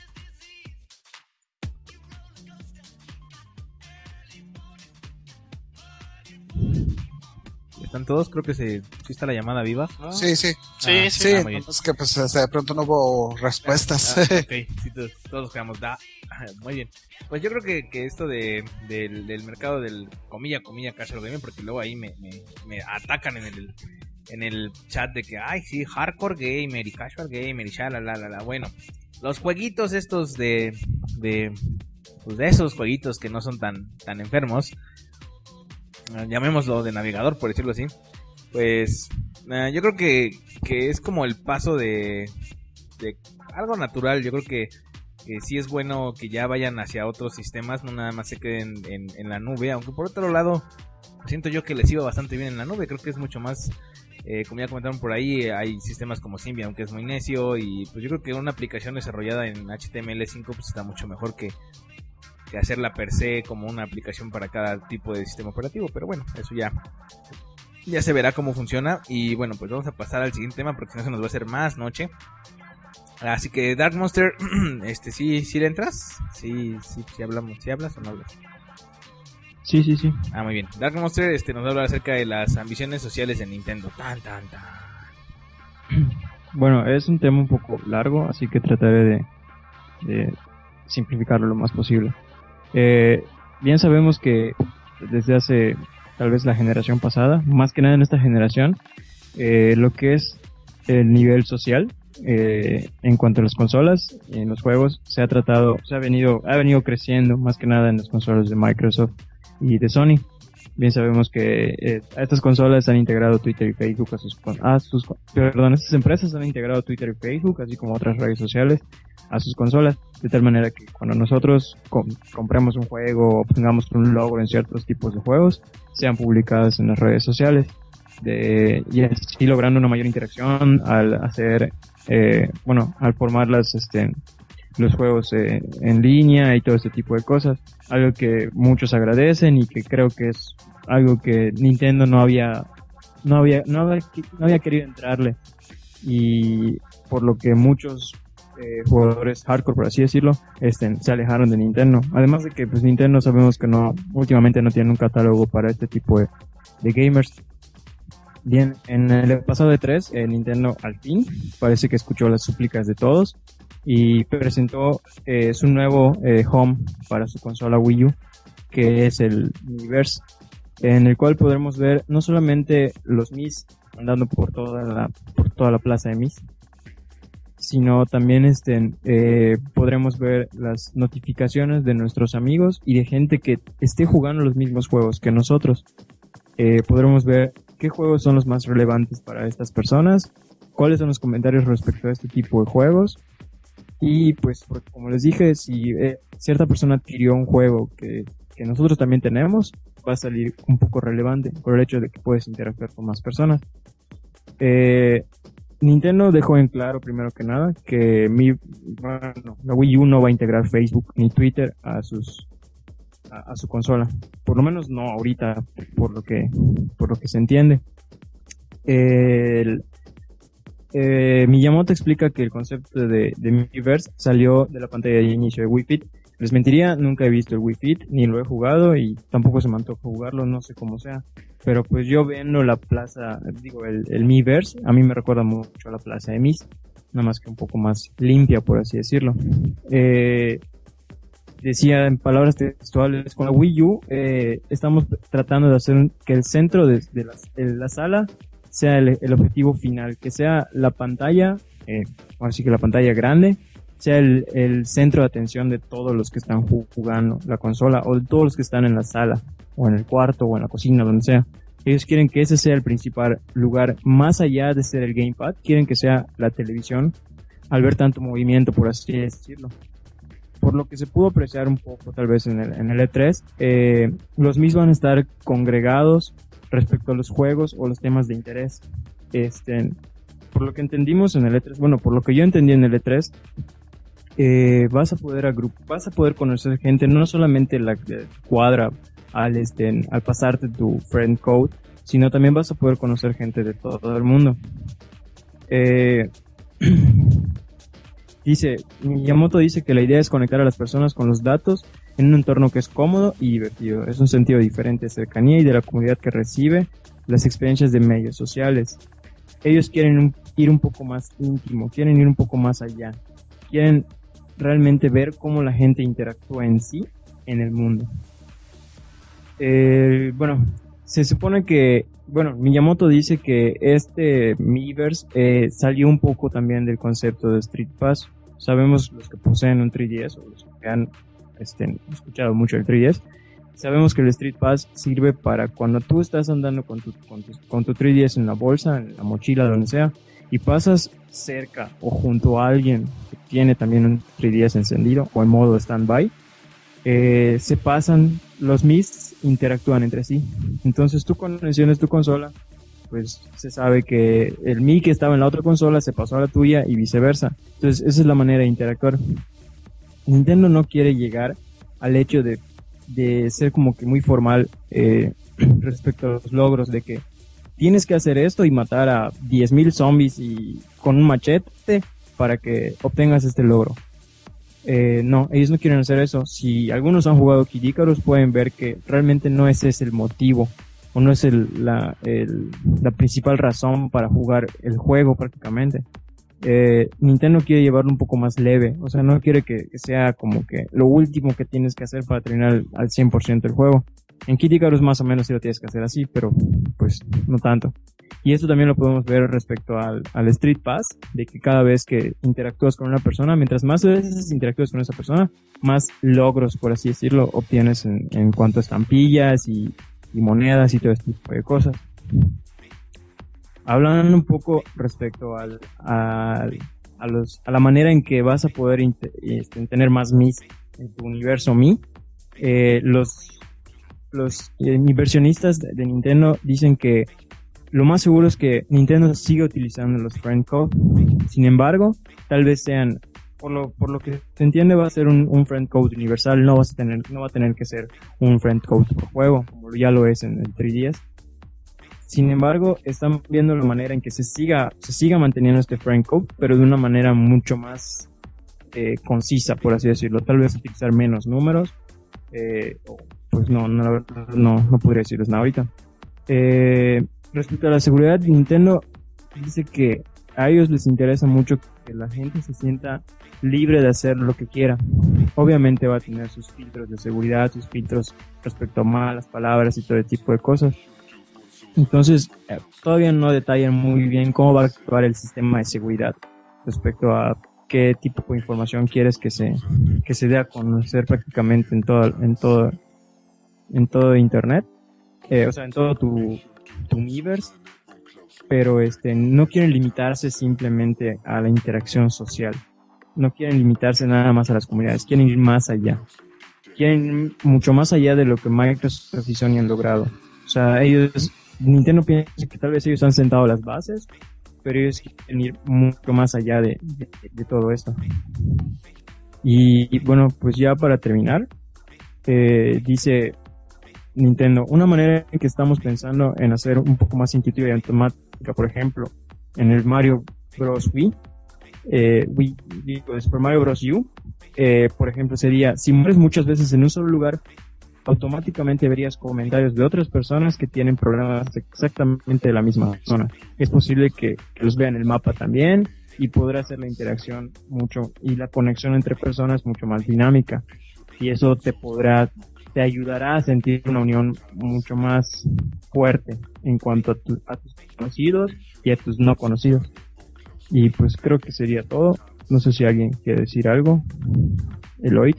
¿Están todos? Creo que sí está la llamada viva. ¿No? Sí. Sí. Muy bien. Es que pues de pronto no hubo respuestas. Ok, sí, todos quedamos muy bien. Pues yo creo que esto del mercado del comilla casual gaming, porque luego ahí me atacan en el chat de que ay sí, hardcore gamer y casual gamer y la. Bueno, los jueguitos estos de esos jueguitos que no son tan enfermos, llamémoslo de navegador por decirlo así, pues yo creo que es como el paso de algo natural. Yo creo que sí es bueno que ya vayan hacia otros sistemas, no nada más se queden en la nube, aunque por otro lado siento yo que les iba bastante bien en la nube. Creo que es mucho más, como ya comentaron por ahí, hay sistemas como Symbian, aunque es muy necio, y pues yo creo que una aplicación desarrollada en HTML5 pues está mucho mejor que hacerla per se como una aplicación para cada tipo de sistema operativo. Pero bueno, eso ya Ya se verá cómo funciona. Y bueno, pues vamos a pasar al siguiente tema porque si no se nos va a hacer más noche. Así que Dark Monster, ¿sí le entras? Sí hablamos, ¿sí hablas o no hablas? Sí. Ah, muy bien. Dark Monster nos va a hablar acerca de las ambiciones sociales de Nintendo. Bueno, es un tema un poco largo, así que trataré de simplificarlo lo más posible. Bien sabemos que desde hace tal vez la generación pasada, más que nada en esta generación, lo que es el nivel social en cuanto a las consolas, en los juegos, ha venido creciendo más que nada en las consolas de Microsoft y de Sony. Bien sabemos que a estas consolas han integrado Twitter y Facebook estas empresas han integrado Twitter y Facebook, así como otras redes sociales, a sus consolas, de tal manera que cuando nosotros compremos un juego o obtengamos un logro en ciertos tipos de juegos, sean publicados en las redes sociales, y así logrando una mayor interacción al hacer, al formar los juegos en línea y todo este tipo de cosas, algo que muchos agradecen y que creo que es algo que Nintendo no había querido entrarle, y por lo que muchos jugadores hardcore, por así decirlo, se alejaron de Nintendo. Además de que pues Nintendo sabemos que últimamente no tiene un catálogo para este tipo de gamers. Bien, en el pasado E3, Nintendo al fin parece que escuchó las súplicas de todos y presentó su nuevo home para su consola Wii U, que es el Miiverse, en el cual podremos ver no solamente los Miis andando por toda la plaza de Miis, sino también podremos ver las notificaciones de nuestros amigos y de gente que esté jugando los mismos juegos que nosotros. Podremos ver qué juegos son los más relevantes para estas personas, cuáles son los comentarios respecto a este tipo de juegos, y pues como les dije, si cierta persona adquirió un juego que nosotros también tenemos, va a salir un poco relevante por el hecho de que puedes interactuar con más personas. Nintendo dejó en claro, primero que nada, que la Wii U no va a integrar Facebook ni Twitter a su consola, por lo menos no ahorita, por lo que se entiende. Miyamoto explica que el concepto de Miiverse salió de la pantalla de inicio de Wii Fit. Les mentiría, nunca he visto el Wii Fit, ni lo he jugado y tampoco se me antoja jugarlo, no sé cómo sea. Pero pues yo viendo la plaza, el Miiverse, a mí me recuerda mucho a la plaza de Miis, nada más que un poco más limpia, por así decirlo. Decía en palabras textuales, con la Wii U estamos tratando de hacer que el centro de la sala sea el objetivo final, que sea la pantalla, ahora sí que la pantalla grande, sea el centro de atención de todos los que están jugando la consola, o de todos los que están en la sala, o en el cuarto, o en la cocina, donde sea. Ellos quieren que ese sea el principal lugar, más allá de ser el gamepad, quieren que sea la televisión, al ver tanto movimiento, por así decirlo. Por lo que se pudo apreciar un poco tal vez en el E3, los mismos van a estar congregados respecto a los juegos o los temas de interés. Por lo que entendimos en el E3, bueno, por lo que yo entendí en el E3, vas a poder conocer gente, no solamente la cuadra al pasarte tu friend code, sino también vas a poder conocer gente de todo el mundo. Miyamoto dice que la idea es conectar a las personas con los datos en un entorno que es cómodo y divertido. Es un sentido diferente de cercanía y de la comunidad que recibe las experiencias de medios sociales. Ellos quieren ir un poco más íntimo, quieren ir un poco más allá, quieren realmente ver cómo la gente interactúa en sí en el mundo. Se supone que, Miyamoto dice que este Miiverse salió un poco también del concepto de Street Pass. Sabemos, los que poseen un 3DS o los que han escuchado mucho el 3DS, sabemos que el Street Pass sirve para cuando tú estás andando con tu 3DS en la bolsa, en la mochila, donde sea, y pasas cerca o junto a alguien que tiene también un 3DS encendido o en modo standby, se pasan, los Miis interactúan entre sí. Entonces tú cuando mencionas tu consola, pues se sabe que el Mii que estaba en la otra consola se pasó a la tuya y viceversa. Entonces esa es la manera de interactuar. Nintendo no quiere llegar al hecho de ser como que muy formal respecto a los logros, de que tienes que hacer esto y matar a 10.000 zombies y con un machete para que obtengas este logro. No, ellos no quieren hacer eso. Si algunos han jugado Kid Icarus, pueden ver que realmente no ese es el motivo, o no es la principal razón para jugar el juego prácticamente. Nintendo quiere llevarlo un poco más leve, o sea, no quiere que sea como que lo último que tienes que hacer para terminar al 100% el juego. En Kid Icarus más o menos sí lo tienes que hacer así, pero pues no tanto. Y esto también lo podemos ver respecto al Street Pass, de que cada vez que interactúas con una persona, mientras más veces interactúas con esa persona, más logros, por así decirlo, obtienes en cuanto a estampillas y monedas y todo este tipo de cosas. Hablando un poco respecto a la manera en que vas a poder tener más Mis en tu universo Mi, los inversionistas de Nintendo dicen que lo más seguro es que Nintendo siga utilizando los friend code. Sin embargo, tal vez sean, por lo que se entiende, va a ser un friend code universal. No va a tener que ser un friend code por juego, como ya lo es en el 3DS. Sin embargo, están viendo la manera en que se siga manteniendo este friend code, pero de una manera mucho más concisa, por así decirlo. Tal vez utilizar menos números. Pues no podría decirles nada ahorita. Respecto a la seguridad, Nintendo dice que a ellos les interesa mucho que la gente se sienta libre de hacer lo que quiera. Obviamente va a tener sus filtros de seguridad, sus filtros respecto a malas palabras y todo ese tipo de cosas. Entonces, todavía no detallan muy bien cómo va a actuar el sistema de seguridad respecto a qué tipo de información quieres que se dé a conocer prácticamente en todo internet, o sea, en todo tu Miiverse, pero no quieren limitarse simplemente a la interacción social, no quieren limitarse nada más a las comunidades, quieren ir más allá, quieren ir mucho más allá de lo que Microsoft y Sony han logrado. O sea, Nintendo piensa que tal vez ellos han sentado las bases, pero ellos quieren ir mucho más allá de todo esto. Y bueno, pues ya para terminar, dice Nintendo, una manera en que estamos pensando en hacer un poco más intuitiva y automática, por ejemplo, en el Mario Bros. Wii, Super Mario Bros. U, por ejemplo, sería, si mueres muchas veces en un solo lugar, automáticamente verías comentarios de otras personas que tienen problemas exactamente de la misma zona. Es posible que los vean en el mapa también, y podrá hacer la interacción y la conexión entre personas mucho más dinámica, y eso te ayudará a sentir una unión mucho más fuerte en cuanto a tus conocidos y a tus no conocidos. Y pues creo que sería todo. No sé si alguien quiere decir algo. Eloy.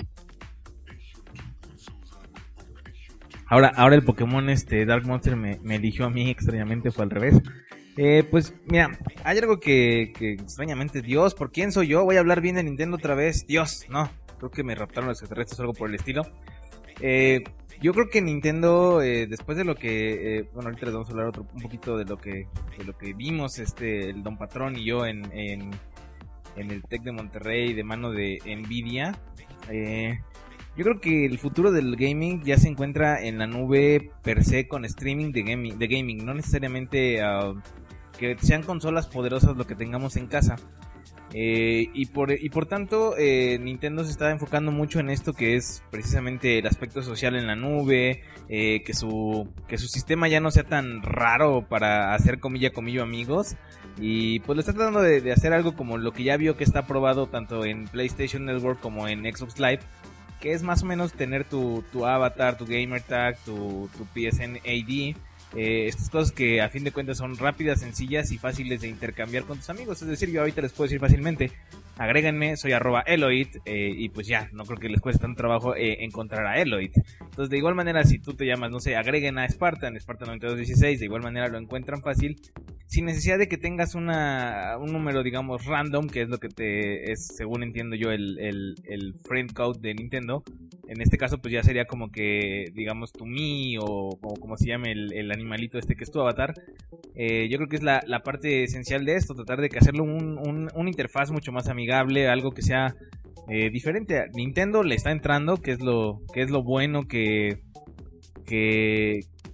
Ahora el Pokémon Dark Monster me eligió a mí, extrañamente fue al revés. Pues mira, hay algo que extrañamente, Dios, ¿por quién soy yo? Voy a hablar bien de Nintendo otra vez. Dios, no, creo que me raptaron los extraterrestres o algo por el estilo. Yo creo que Nintendo, después de lo que, bueno, ahorita les vamos a hablar un poquito de lo que vimos, el Don Patrón y yo en el TEC de Monterrey de mano de Nvidia. Yo creo que el futuro del gaming ya se encuentra en la nube per se, con streaming de gaming, no necesariamente que sean consolas poderosas lo que tengamos en casa. Y por tanto, Nintendo se está enfocando mucho en esto, que es precisamente el aspecto social en la nube, que su sistema ya no sea tan raro para hacer comilla amigos, y pues lo está tratando de hacer algo como lo que ya vio que está probado tanto en PlayStation Network como en Xbox Live, que es más o menos tener tu avatar, tu gamer tag, tu PSN ID. Estas cosas que a fin de cuentas son rápidas, sencillas y fáciles de intercambiar con tus amigos. Es decir, yo ahorita les puedo decir fácilmente, agréguenme, soy @Eloid, y pues ya, no creo que les cueste tanto trabajo encontrar a Eloid. Entonces, de igual manera, si tú te llamas, no sé, agreguen a Spartan 9216, de igual manera lo encuentran fácil, sin necesidad de que tengas un número, digamos, random, que es lo que es, según entiendo yo, el friend code de Nintendo. En este caso, pues ya sería como que, digamos, tu Mi, o como se llame el animalito que es tu avatar. Yo creo que es la parte esencial de esto, tratar de que hacerlo una interfaz mucho más amigable, algo que sea diferente. Nintendo le está entrando, que es lo bueno que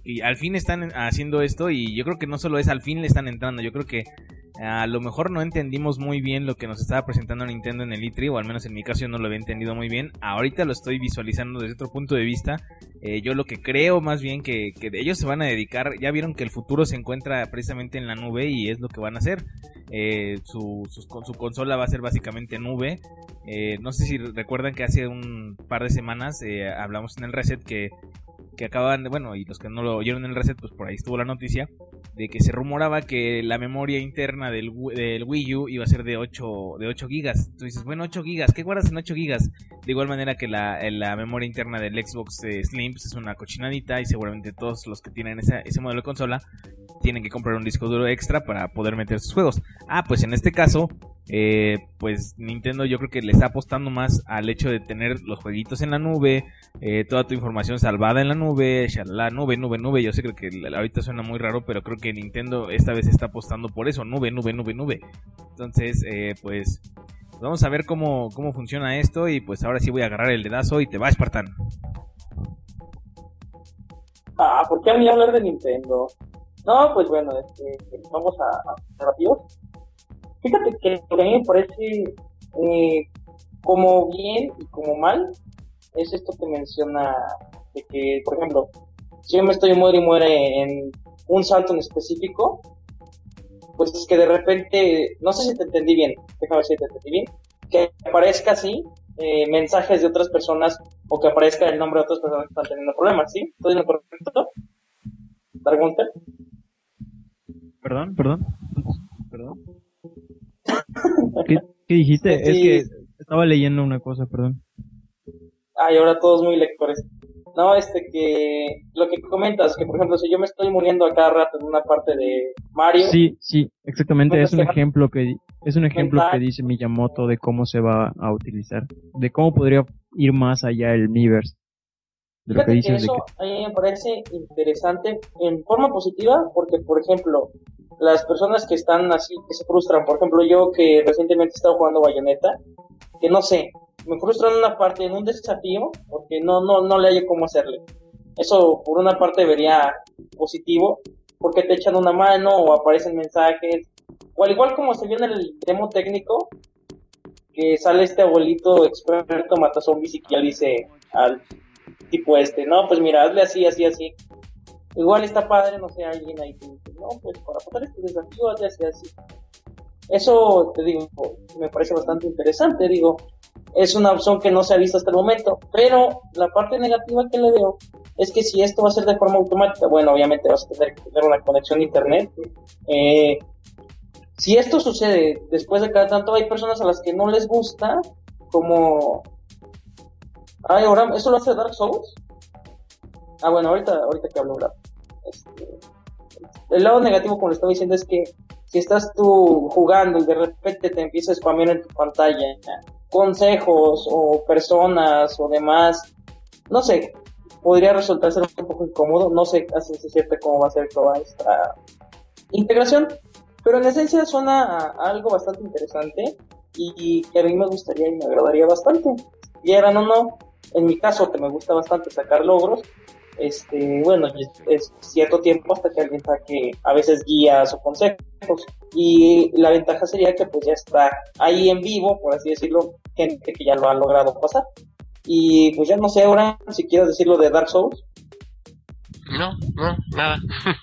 Y al fin están haciendo esto, y yo creo que no solo es al fin le están entrando, yo creo que a lo mejor no entendimos muy bien lo que nos estaba presentando Nintendo en el E3, o al menos en mi caso yo no lo había entendido muy bien. Ahorita lo estoy visualizando desde otro punto de vista. Yo lo que creo más bien que ellos se van a dedicar, ya vieron que el futuro se encuentra precisamente en la nube y es lo que van a hacer. Su consola va a ser básicamente nube. No sé si recuerdan que hace un par de semanas hablamos en el Reset que acaban de, bueno, y los que no lo oyeron en el Reset, pues por ahí estuvo la noticia de que se rumoraba que la memoria interna del Wii U iba a ser de 8 gigas. Tú dices, bueno, 8 gigas, ¿qué guardas en 8 gigas? De igual manera que la memoria interna del Xbox Slim pues es una cochinadita, y seguramente todos los que tienen ese modelo de consola tienen que comprar un disco duro extra para poder meter sus juegos. Pues en este caso, pues Nintendo yo creo que le está apostando más al hecho de tener los jueguitos en la nube, toda tu información salvada en la nube, shalala, nube. Yo sé que ahorita suena muy raro, pero creo que Nintendo esta vez está apostando por eso, nube. Entonces, pues vamos a ver cómo funciona esto, y pues ahora sí voy a agarrar el dedazo y te va, Spartan. ¿Por qué a mí hablar de Nintendo? No, pues bueno, vamos a rápido. Fíjate que lo que a mí me parece como bien y como mal es esto que menciona de que, por ejemplo, si yo me estoy muere en un salto en específico, pues es que de repente, no sé si te entendí bien, déjame ver si te entendí bien, que aparezca así mensajes de otras personas, o que aparezca el nombre de otras personas que están teniendo problemas, ¿sí? ¿Estoy en lo correcto? ¿Pregunta? Perdón. ¿Qué dijiste? Sí. Es que estaba leyendo una cosa, perdón. Y ahora todos muy lectores. No, que lo que comentas, que por ejemplo, si yo me estoy muriendo a cada rato en una parte de Mario. Sí, exactamente. Es un ejemplo que dice Miyamoto de cómo se va a utilizar, de cómo podría ir más allá el Miiverse. De lo que dices, eso a mí me parece interesante en forma positiva, porque por ejemplo, las personas que están así, que se frustran, por ejemplo yo que recientemente he estado jugando Bayonetta, que no sé, me frustran en una parte, en un desafío, porque no le hallo cómo hacerle. Eso por una parte vería positivo, porque te echan una mano o aparecen mensajes, o al igual como se vio en el demo técnico, que sale este abuelito experto mata zombies y que ya le dice al tipo no, pues mira, hazle así. Igual está padre, no sé, alguien ahí que dice, no, pues para pasar este desafío hazle así. Eso, te digo, me parece bastante interesante, es una opción que no se ha visto hasta el momento, pero la parte negativa que le veo es que si esto va a ser de forma automática, bueno, obviamente vas a tener que tener una conexión a internet. Si esto sucede después de cada tanto, hay personas a las que no les gusta, como... ahora, ¿eso lo hace Dark Souls? Bueno, ahorita que hablo, el lado negativo, como le estaba diciendo, es que si estás tú jugando y de repente te empieza a spamear en tu pantalla consejos o personas o demás, no sé, podría resultar ser un poco incómodo. No sé así se siente cómo va a ser toda esta integración, pero en esencia suena a algo bastante interesante y que a mí me gustaría y me agradaría bastante. Y ahora no, en mi caso, que me gusta bastante sacar logros, bueno, es cierto tiempo hasta que alguien saque a veces guías o consejos, y la ventaja sería que pues ya está ahí en vivo, por así decirlo, gente que ya lo ha logrado pasar. Y pues ya no sé ahora si quieres decirlo de Dark Souls. No, nada.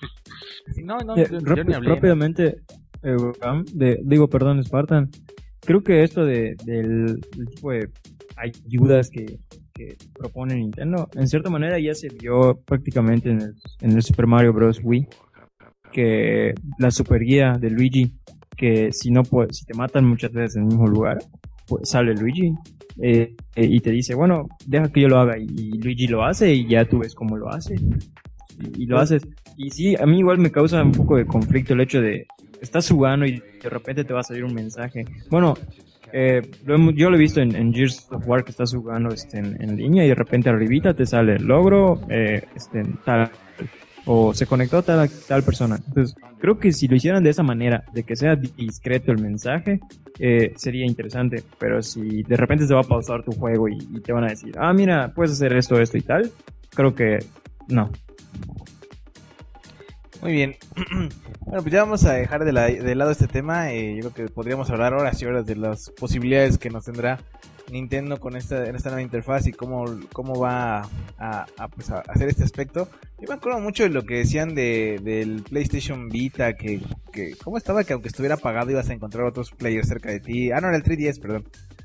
Yo ni hablé. Rápidamente, perdón, Spartan, creo que esto del tipo de ayudas que propone Nintendo, en cierta manera ya se vio prácticamente en el Super Mario Bros. Wii, que la super guía de Luigi, que si te matan muchas veces en el mismo lugar, pues sale Luigi y te dice, bueno, deja que yo lo haga, y Luigi lo hace y ya tú ves cómo lo hace y lo haces. Y sí, a mí igual me causa un poco de conflicto el hecho de estás jugando y de repente te va a salir un mensaje. Bueno, yo lo he visto en Gears of War, que estás jugando en línea y de repente arribita te sale logro tal, o se conectó tal persona. Entonces creo que si lo hicieran de esa manera, de que sea discreto el mensaje, sería interesante. Pero si de repente se va a pausar tu juego y te van a decir, mira, puedes hacer esto y tal, creo que no. Muy bien. Bueno, pues ya vamos a dejar de lado este tema. Yo creo que podríamos hablar horas y horas de las posibilidades que nos tendrá Nintendo con esta nueva interfaz y cómo va pues a hacer este aspecto. Yo me acuerdo mucho de lo que decían del PlayStation Vita, que cómo estaba, que aunque estuviera apagado ibas a encontrar otros players cerca de ti. No, era el 3DS, perdón.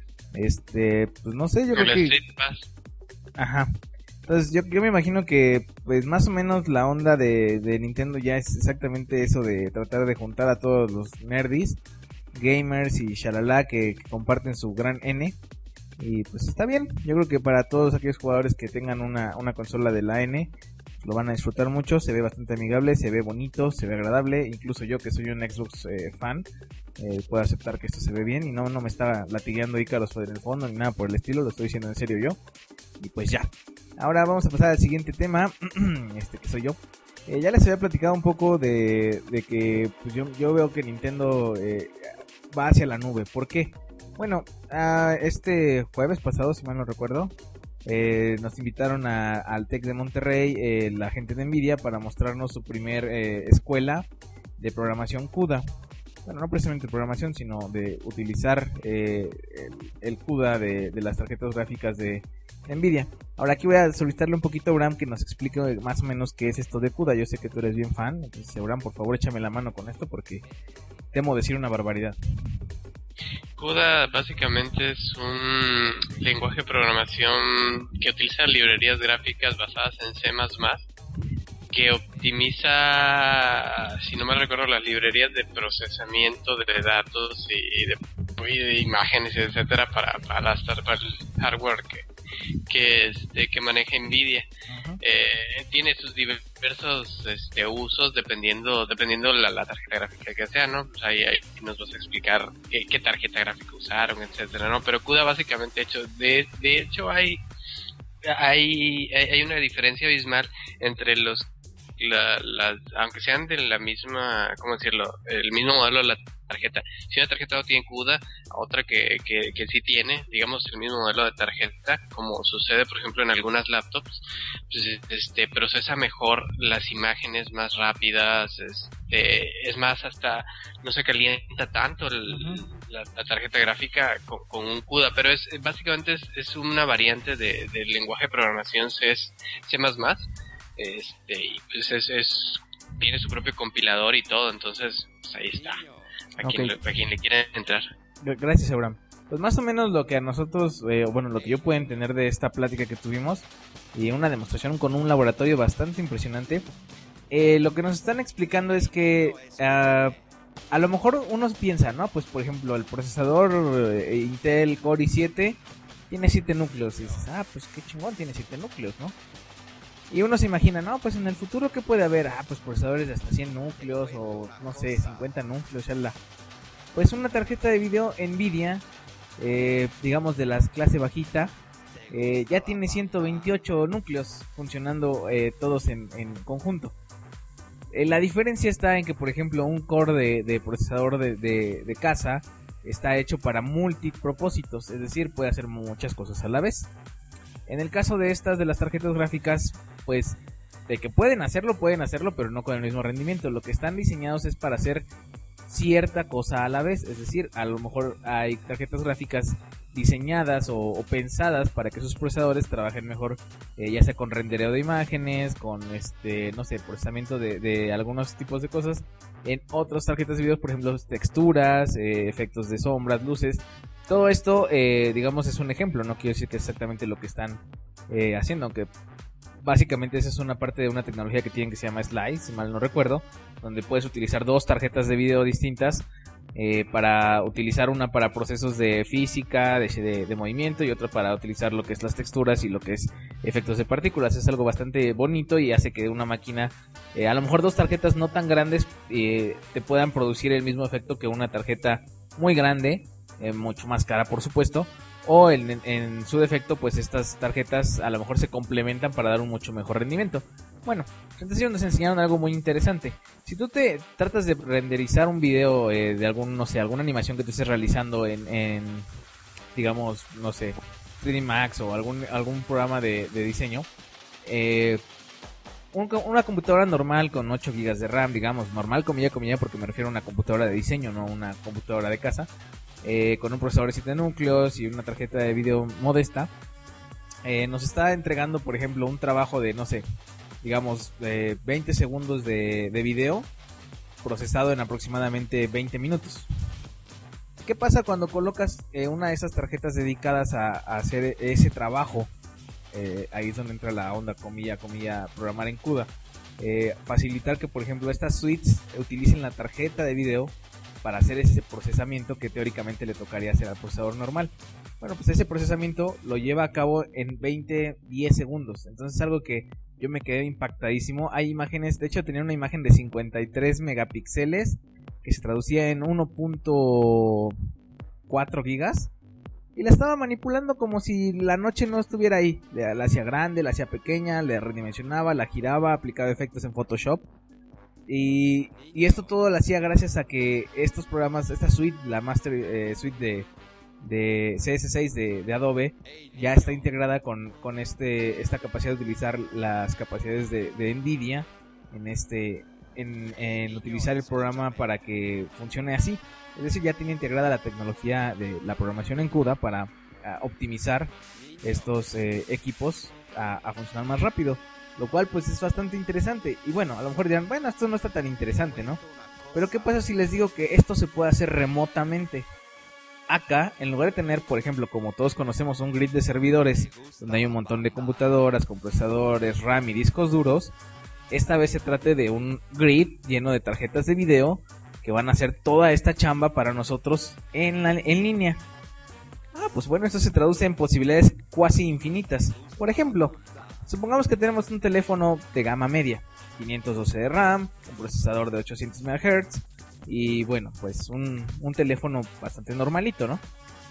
Pues no sé, yo creo que... Ajá. Entonces yo me imagino que pues más o menos la onda de Nintendo ya es exactamente eso, de tratar de juntar a todos los nerdis, gamers y shalala que comparten su gran N. Y pues está bien, yo creo que para todos aquellos jugadores que tengan una consola de la N, lo van a disfrutar mucho, se ve bastante amigable, se ve bonito, se ve agradable. Incluso yo, que soy un Xbox fan, puedo aceptar que esto se ve bien y no me está latigueando Icaros en el fondo ni nada por el estilo, lo estoy diciendo en serio yo. Y pues ya, ahora vamos a pasar al siguiente tema, que soy yo. Ya les había platicado un poco de que pues yo veo que Nintendo va hacia la nube. ¿Por qué? Bueno, este jueves pasado, si mal no recuerdo, nos invitaron al TEC de Monterrey, la gente de Nvidia, para mostrarnos su primer escuela de programación CUDA. Bueno, no precisamente programación, sino de utilizar el CUDA de las tarjetas gráficas de Nvidia. Ahora aquí voy a solicitarle un poquito a Abraham que nos explique más o menos qué es esto de CUDA. Yo sé que tú eres bien fan, entonces Abraham, por favor, échame la mano con esto porque temo decir una barbaridad. CUDA básicamente es un lenguaje de programación que utiliza librerías gráficas basadas en C++, que optimiza, si no me recuerdo, las librerías de procesamiento de datos y de imágenes, etcétera, para el hardware que maneja Nvidia. Uh-huh. Tiene sus diversos usos dependiendo la tarjeta gráfica que sea, ¿no? Pues ahí nos vas a explicar qué tarjeta gráfica usaron, etcétera, ¿no? Pero CUDA básicamente de hecho hay una diferencia abismal entre aunque sean de la misma, ¿cómo decirlo? El mismo modelo de la tarjeta. Si una tarjeta no tiene CUDA, otra que sí tiene, digamos, el mismo modelo de tarjeta, como sucede, por ejemplo, en algunas laptops, pues procesa mejor las imágenes más rápidas, es más, hasta no se calienta tanto la tarjeta gráfica con un CUDA, pero básicamente es una variante del lenguaje de programación C++. Y pues tiene su propio compilador y todo, entonces pues ahí está, a quien le quiera entrar. Gracias, Abraham. Pues más o menos lo que a nosotros, lo que yo puedo entender de esta plática que tuvimos, y una demostración con un laboratorio bastante impresionante, lo que nos están explicando es que a lo mejor uno piensa, ¿no? Pues por ejemplo el procesador Intel Core i7 tiene 7 núcleos, y dices, pues qué chingón, tiene 7 núcleos, ¿no? Y uno se imagina, no, pues en el futuro, ¿qué puede haber? Pues procesadores de hasta 100 núcleos o, no sé, 50 núcleos, shalala. Pues una tarjeta de video Nvidia, digamos de las clase bajita, ya tiene 128 núcleos funcionando todos en conjunto. La diferencia está en que, por ejemplo, un core de procesador de casa está hecho para multipropósitos, es decir, puede hacer muchas cosas a la vez. En el caso de las tarjetas gráficas, pues de que pueden hacerlo, pero no con el mismo rendimiento. Lo que están diseñados es para hacer cierta cosa a la vez, es decir, a lo mejor hay tarjetas gráficas diseñadas o pensadas para que sus procesadores trabajen mejor, ya sea con rendereo de imágenes, con procesamiento de algunos tipos de cosas. En otras tarjetas de video, por ejemplo, texturas, efectos de sombras, luces. Todo esto, digamos, es un ejemplo. No quiero decir que es exactamente lo que están haciendo, aunque básicamente esa es una parte de una tecnología que tienen que se llama Slice, si mal no recuerdo, donde puedes utilizar dos tarjetas de video distintas para utilizar una para procesos de física, de movimiento, y otra para utilizar lo que es las texturas y lo que es efectos de partículas. Es algo bastante bonito y hace que una máquina, a lo mejor dos tarjetas no tan grandes, te puedan producir el mismo efecto que una tarjeta muy grande, mucho más cara por supuesto, o en su defecto pues estas tarjetas a lo mejor se complementan para dar un mucho mejor rendimiento. Bueno, entonces nos enseñaron algo muy interesante. Si tú te tratas de renderizar un video de alguna animación que tú estés realizando en digamos, no sé, 3D Max o algún programa de diseño, una computadora normal con 8 GB de RAM, digamos, normal, comilla, porque me refiero a una computadora de diseño, no una computadora de casa, con un procesador de 7 núcleos y una tarjeta de video modesta, nos está entregando, por ejemplo, un trabajo de, no sé, digamos, 20 segundos de video procesado en aproximadamente 20 minutos. ¿Qué pasa cuando colocas una de esas tarjetas dedicadas a hacer ese trabajo? Ahí es donde entra la onda, comilla, programar en CUDA. Facilitar que, por ejemplo, estas suites utilicen la tarjeta de video para hacer ese procesamiento que teóricamente le tocaría hacer al procesador normal. Bueno, pues ese procesamiento lo lleva a cabo en 10 segundos. Entonces es algo que yo me quedé impactadísimo. Hay imágenes, de hecho tenía una imagen de 53 megapíxeles que se traducía en 1.4 gigas. Y la estaba manipulando como si la noche no estuviera ahí. La hacía grande, la hacía pequeña, la redimensionaba, la giraba, aplicaba efectos en Photoshop. Y esto todo lo hacía gracias a que estos programas, esta suite, la Master Suite de CS6 de Adobe, ya está integrada con esta capacidad de utilizar las capacidades de Nvidia en utilizar el programa para que funcione así. Es decir, ya tiene integrada la tecnología de la programación en CUDA para optimizar estos equipos a funcionar más rápido, lo cual pues es bastante interesante. Y bueno, a lo mejor dirán, bueno, esto no está tan interesante, ¿no? Pero ¿qué pasa si les digo que esto se puede hacer remotamente? Acá, en lugar de tener, por ejemplo, como todos conocemos, un grid de servidores donde hay un montón de computadoras, con procesadores, RAM y discos duros, esta vez se trata de un grid lleno de tarjetas de video que van a hacer toda esta chamba para nosotros en línea. Pues bueno, esto se traduce en posibilidades cuasi infinitas. Por ejemplo, supongamos que tenemos un teléfono de gama media, 512 de RAM, un procesador de 800 MHz y bueno, pues un teléfono bastante normalito, ¿no?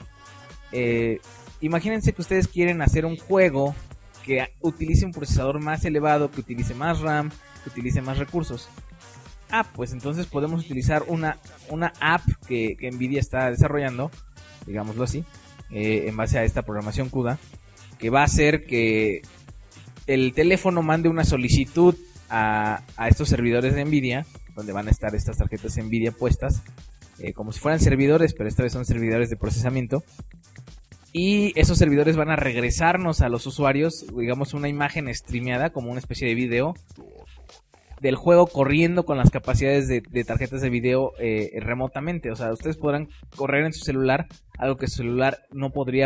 Imagínense que ustedes quieren hacer un juego que utilice un procesador más elevado, que utilice más RAM, que utilice más recursos. Pues entonces podemos utilizar una app que Nvidia está desarrollando, digámoslo así, en base a esta programación CUDA, que va a hacer que el teléfono mande una solicitud a estos servidores de Nvidia, donde van a estar estas tarjetas Nvidia puestas, como si fueran servidores, pero esta vez son servidores de procesamiento. Y esos servidores van a regresarnos a los usuarios, digamos, una imagen streameada, como una especie de video del juego corriendo con las capacidades de tarjetas de video remotamente. O sea, ustedes podrán correr en su celular algo que su celular no podría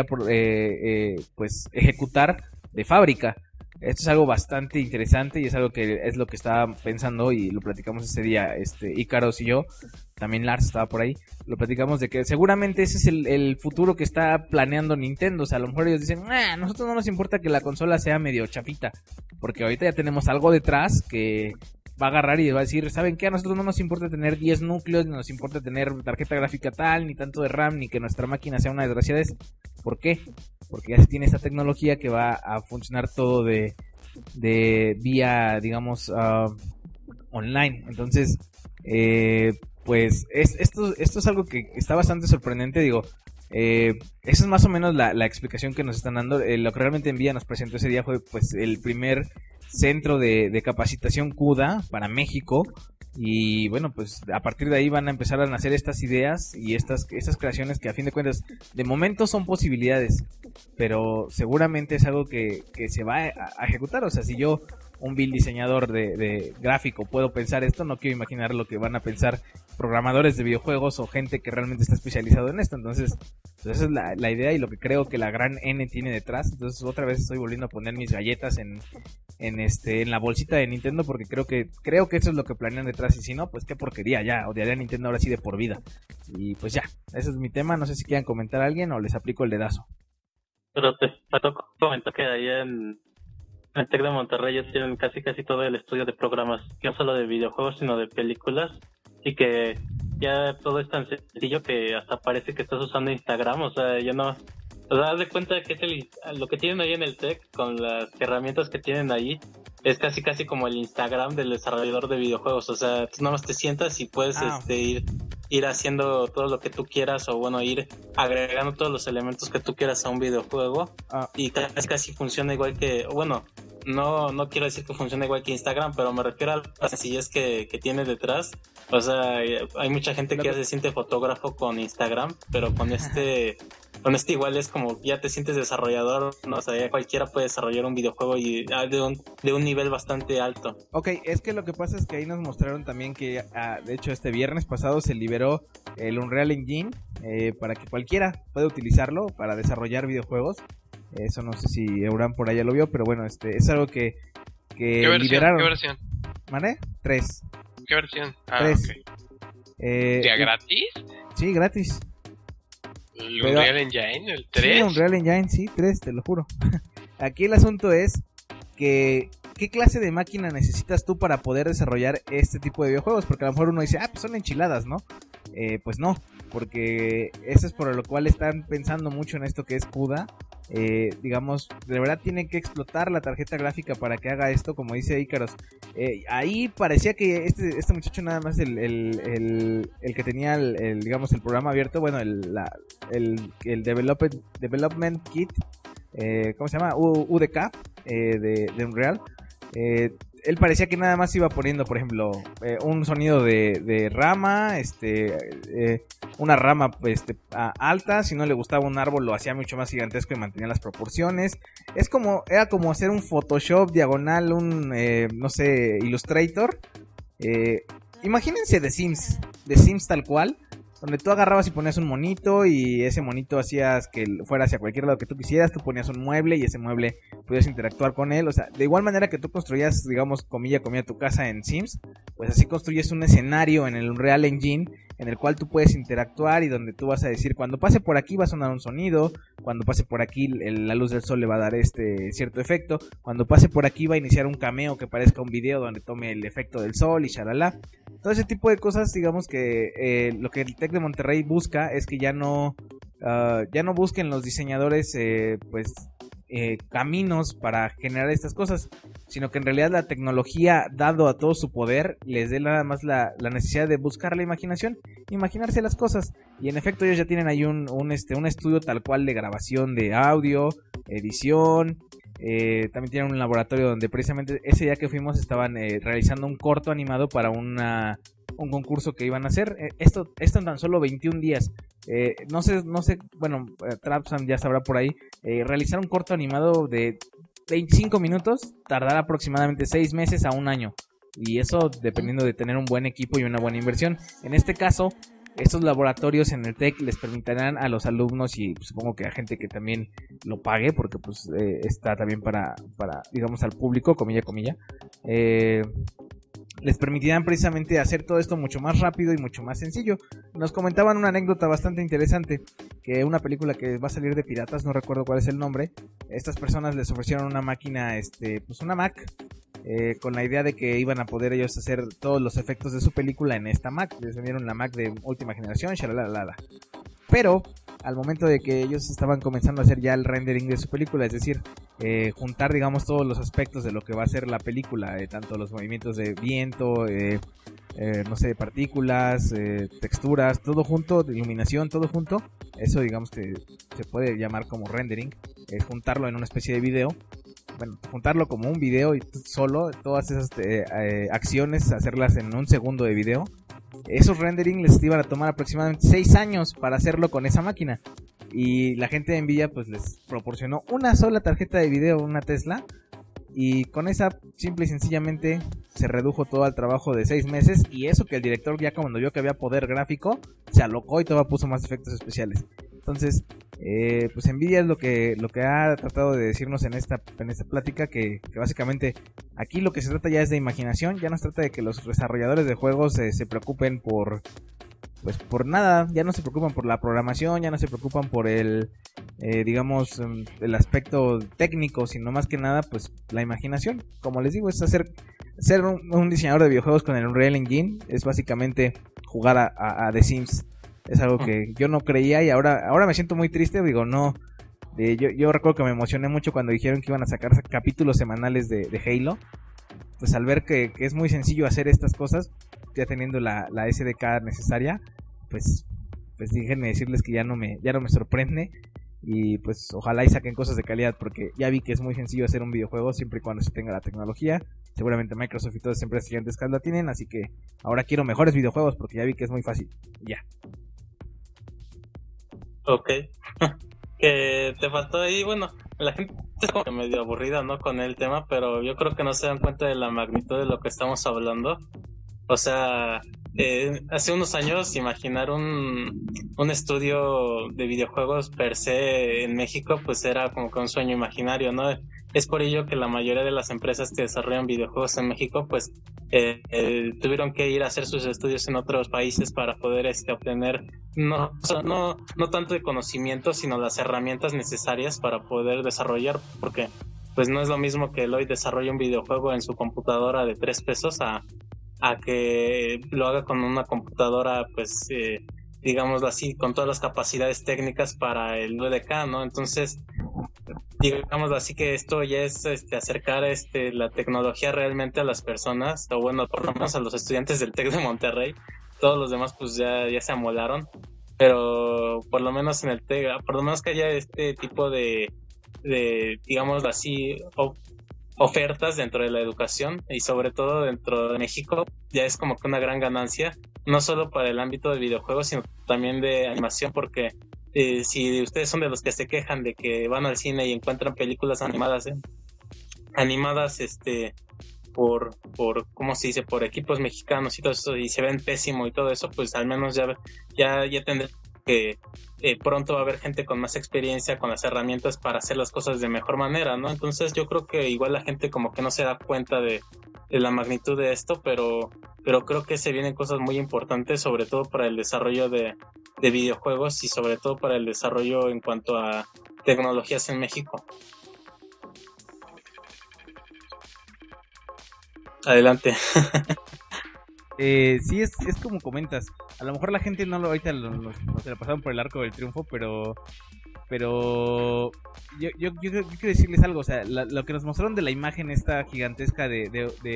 pues ejecutar de fábrica. Esto es algo bastante interesante y es algo que es lo que estaba pensando y lo platicamos ese día, Ícaros y yo, también Lars estaba por ahí, lo platicamos de que seguramente ese es el futuro que está planeando Nintendo. O sea, a lo mejor ellos dicen, a nosotros no nos importa que la consola sea medio chafita, porque ahorita ya tenemos algo detrás que va a agarrar y va a decir, ¿saben qué? A nosotros no nos importa tener 10 núcleos, ni nos importa tener tarjeta gráfica tal, ni tanto de RAM, ni que nuestra máquina sea una desgraciada. ¿Por qué? Porque ya se tiene esta tecnología que va a funcionar todo de vía, digamos, online. Entonces, pues esto es algo que está bastante sorprendente, digo. Esa es más o menos la explicación que nos están dando. Lo que realmente Nvidia nos presentó ese día fue pues el primer centro de capacitación CUDA para México. Y bueno, pues a partir de ahí van a empezar a nacer estas ideas y estas creaciones que a fin de cuentas de momento son posibilidades, pero seguramente es algo que se va a ejecutar. O sea, si yo, un vil diseñador de gráfico, puedo pensar esto, no quiero imaginar lo que van a pensar programadores de videojuegos o gente que realmente está especializado en esto. Entonces, pues esa es la idea y lo que creo que la gran N tiene detrás. Entonces otra vez estoy volviendo a poner mis galletas en la bolsita de Nintendo, porque creo que eso es lo que planean detrás. Y si no, pues qué porquería, ya odiaría a Nintendo ahora sí de por vida. Y pues ya, ese es mi tema. No sé si quieran comentar a alguien o les aplico el dedazo. Pero te faltó comentar que ahí en el TEC de Monterrey ya tienen casi todo el estudio de programas, no solo de videojuegos sino de películas, y que ya todo es tan sencillo que hasta parece que estás usando Instagram. O sea, ya no, o sea, haz de cuenta que lo que tienen ahí en el TEC con las herramientas que tienen ahí es casi como el Instagram del desarrollador de videojuegos. O sea, tú nada más te sientas y puedes ir haciendo todo lo que tú quieras, o bueno, ir agregando todos los elementos que tú quieras a un videojuego, y casi funciona igual que, bueno, no quiero decir que funcione igual que Instagram, pero me refiero a la sencillez que tiene detrás. O sea, hay mucha gente que ya se siente fotógrafo con Instagram, pero con este igual es como ya te sientes desarrollador, ¿no? O sea, ya cualquiera puede desarrollar un videojuego y de un nivel bastante alto. Ok, es que lo que pasa es que ahí nos mostraron también que, de hecho, este viernes pasado se liberó el Unreal Engine para que cualquiera pueda utilizarlo para desarrollar videojuegos. Eso no sé si Euran por allá lo vio, pero bueno, es algo que liberaron. ¿Qué versión? ¿Vale? 3. ¿Qué versión? 3. ¿Ya gratis? Sí, gratis. ¿El Unreal Engine? ¿El 3? Sí, Unreal Engine, sí, 3, te lo juro. Aquí el asunto es que ¿qué clase de máquina necesitas tú para poder desarrollar este tipo de videojuegos? Porque a lo mejor uno dice, pues son enchiladas, ¿no? Pues no, porque eso es por lo cual están pensando mucho en esto que es CUDA. Digamos, de verdad tienen que explotar la tarjeta gráfica para que haga esto, como dice Icaros. Ahí parecía que este muchacho nada más el que tenía digamos el programa abierto, bueno, el Development Kit, ¿cómo se llama? UDK de Unreal. Él parecía que nada más iba poniendo, por ejemplo, un sonido de rama, una rama alta. Si no le gustaba un árbol, lo hacía mucho más gigantesco y mantenía las proporciones. Era como hacer un Photoshop diagonal, no sé, Illustrator. Imagínense The Sims tal cual, donde tú agarrabas y ponías un monito y ese monito hacías que fuera hacia cualquier lado que tú quisieras. Tú ponías un mueble y ese mueble podías interactuar con él. O sea, de igual manera que tú construías, digamos, comilla, tu casa en Sims, pues así construyes un escenario en el Unreal Engine en el cual tú puedes interactuar y donde tú vas a decir, cuando pase por aquí va a sonar un sonido, cuando pase por aquí la luz del sol le va a dar cierto efecto, cuando pase por aquí va a iniciar un cameo que parezca un video donde tome el efecto del sol y shalala. Todo ese tipo de cosas, digamos que lo que el TEC de Monterrey busca es que ya no busquen los diseñadores caminos para generar estas cosas, sino que en realidad la tecnología, dado a todo su poder, les dé nada más la necesidad de buscar la imaginación, imaginarse las cosas. Y en efecto ellos ya tienen ahí un estudio tal cual de grabación de audio, edición. También tienen un laboratorio donde precisamente ese día que fuimos estaban realizando un corto animado para un concurso que iban a hacer. Esto en tan solo 21 días. No sé, bueno, Trapsan ya sabrá por ahí. Realizar un corto animado de 25 minutos tardará aproximadamente 6 meses a un año. Y eso dependiendo de tener un buen equipo y una buena inversión. En este caso, estos laboratorios en el TEC les permitirán a los alumnos y supongo que a gente que también lo pague, porque pues está también para digamos al público, comilla, les permitirán precisamente hacer todo esto mucho más rápido y mucho más sencillo. Nos comentaban una anécdota bastante interesante, que una película que va a salir de piratas, no recuerdo cuál es el nombre, estas personas les ofrecieron una máquina, una Mac, con la idea de que iban a poder ellos hacer todos los efectos de su película en esta Mac. Les vendieron la Mac de última generación, shalalala. Pero al momento de que ellos estaban comenzando a hacer ya el rendering de su película, es decir, juntar digamos todos los aspectos de lo que va a ser la película, tanto los movimientos de viento, no sé, partículas, texturas, todo junto, iluminación, todo junto, eso digamos que se puede llamar como rendering, juntarlo en una especie de video. Bueno, juntarlo como un video y solo todas esas acciones, hacerlas en un segundo de video. Esos rendering les iban a tomar aproximadamente 6 años para hacerlo con esa máquina. Y la gente de Nvidia pues les proporcionó una sola tarjeta de video, una Tesla. Y con esa simple y sencillamente se redujo todo al trabajo de 6 meses. Y eso que el director ya cuando vio que había poder gráfico, se alocó y todavía puso más efectos especiales. Entonces, pues Nvidia es lo que ha tratado de decirnos en esta plática, que básicamente aquí lo que se trata ya es de imaginación. Ya no se trata de que los desarrolladores de juegos se preocupen por nada, ya no se preocupan por la programación, ya no se preocupan por el aspecto técnico, sino más que nada pues la imaginación. Como les digo, es ser un diseñador de videojuegos con el Unreal Engine, es básicamente jugar a The Sims. Es algo que yo no creía y ahora me siento muy triste. Digo, no. Yo recuerdo que me emocioné mucho cuando dijeron que iban a sacar capítulos semanales de Halo. Pues al ver que es muy sencillo hacer estas cosas, ya teniendo la SDK necesaria, pues déjenme decirles que ya no me sorprende. Y pues ojalá y saquen cosas de calidad, porque ya vi que es muy sencillo hacer un videojuego siempre y cuando se tenga la tecnología. Seguramente Microsoft y todas las empresas gigantescas la tienen, así que ahora quiero mejores videojuegos porque ya vi que es muy fácil. Ya. Ok. Que te faltó ahí, bueno, la gente es como que medio aburrida, ¿no? Con el tema, pero yo creo que no se dan cuenta de la magnitud de lo que estamos hablando. O sea, hace unos años imaginar un estudio de videojuegos per se en México pues era como que un sueño imaginario, ¿no? Es por ello que la mayoría de las empresas que desarrollan videojuegos en México pues tuvieron que ir a hacer sus estudios en otros países para poder obtener no tanto de conocimiento, sino las herramientas necesarias para poder desarrollar, porque pues no es lo mismo que Eloy desarrolle un videojuego en su computadora de $3 a que lo haga con una computadora, pues, digámoslo así, con todas las capacidades técnicas para el VDK, ¿no? Entonces, digámoslo así que esto ya es acercar la tecnología realmente a las personas, o bueno, por lo menos a los estudiantes del TEC de Monterrey. Todos los demás, pues, ya se amolaron, pero por lo menos en el TEC, por lo menos que haya este tipo de digámoslo así, ofertas dentro de la educación y sobre todo dentro de México, ya es como que una gran ganancia, no solo para el ámbito de videojuegos, sino también de animación, porque si ustedes son de los que se quejan de que van al cine y encuentran películas animadas por ¿cómo se dice? Por equipos mexicanos y todo eso, y se ven pésimo y todo eso, pues al menos ya tendré que pronto va a haber gente con más experiencia, con las herramientas para hacer las cosas de mejor manera, ¿no? Entonces yo creo que igual la gente como que no se da cuenta de la magnitud de esto, pero creo que se vienen cosas muy importantes, sobre todo para el desarrollo de videojuegos y sobre todo para el desarrollo en cuanto a tecnologías en México. Adelante. Sí, es como comentas. A lo mejor la gente no ahorita se la pasaron por el arco del triunfo, pero yo quiero decirles algo. O sea, lo que nos mostraron de la imagen esta gigantesca de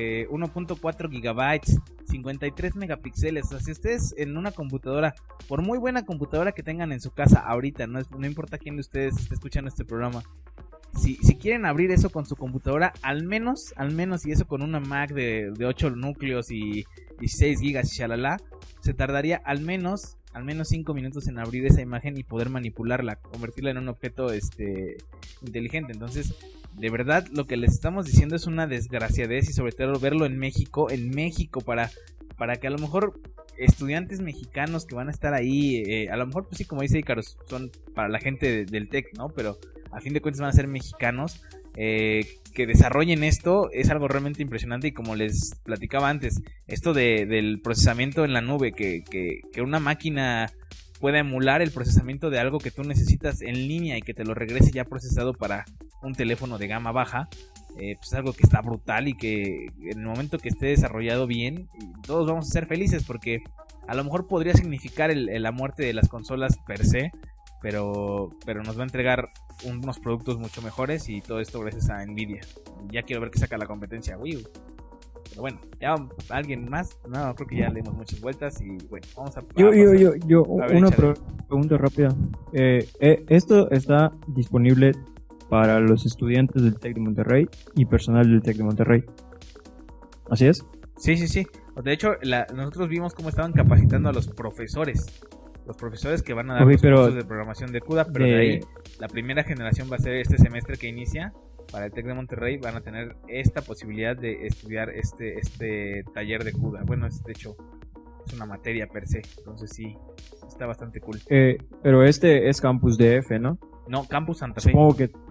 1.4 gigabytes, 53 megapíxeles. O sea, si ustedes en una computadora, por muy buena computadora que tengan en su casa ahorita, no importa quién de ustedes esté escuchando este programa, si quieren abrir eso con su computadora, al menos, y eso con una Mac de 8 núcleos y 16 gigas y shalala, se tardaría al menos 5 minutos en abrir esa imagen y poder manipularla, convertirla en un objeto inteligente. Entonces, de verdad, lo que les estamos diciendo es una desgraciadez, y sobre todo verlo en México, para que a lo mejor estudiantes mexicanos que van a estar ahí, a lo mejor pues sí, como dice Icarus, son para la gente del TEC, ¿no? Pero a fin de cuentas van a ser mexicanos, que desarrollen esto. Es algo realmente impresionante. Y como les platicaba antes, esto del procesamiento en la nube, que una máquina pueda emular el procesamiento de algo que tú necesitas en línea y que te lo regrese ya procesado para un teléfono de gama baja, pues es algo que está brutal, y que en el momento que esté desarrollado bien, todos vamos a ser felices, porque a lo mejor podría significar la muerte de las consolas per se, pero nos va a entregar unos productos mucho mejores, y todo esto gracias a Nvidia. Ya quiero ver qué saca la competencia Wii U. Pero bueno, ya alguien más. No, creo que ya le dimos muchas vueltas, y bueno, vamos a yo ver, una échale. pregunta rápida. Esto está disponible para los estudiantes del TEC de Monterrey y personal del TEC de Monterrey, ¿así es? Sí. De hecho, nosotros vimos cómo estaban capacitando a los profesores que van a dar los cursos de programación de CUDA, pero de ahí la primera generación va a ser este semestre que inicia. Para el TEC de Monterrey van a tener esta posibilidad de estudiar este taller de CUDA. Bueno, de hecho es una materia per se, entonces sí, está bastante cool. Pero este es Campus DF, ¿no? No, Campus Santa Fe. Supongo que...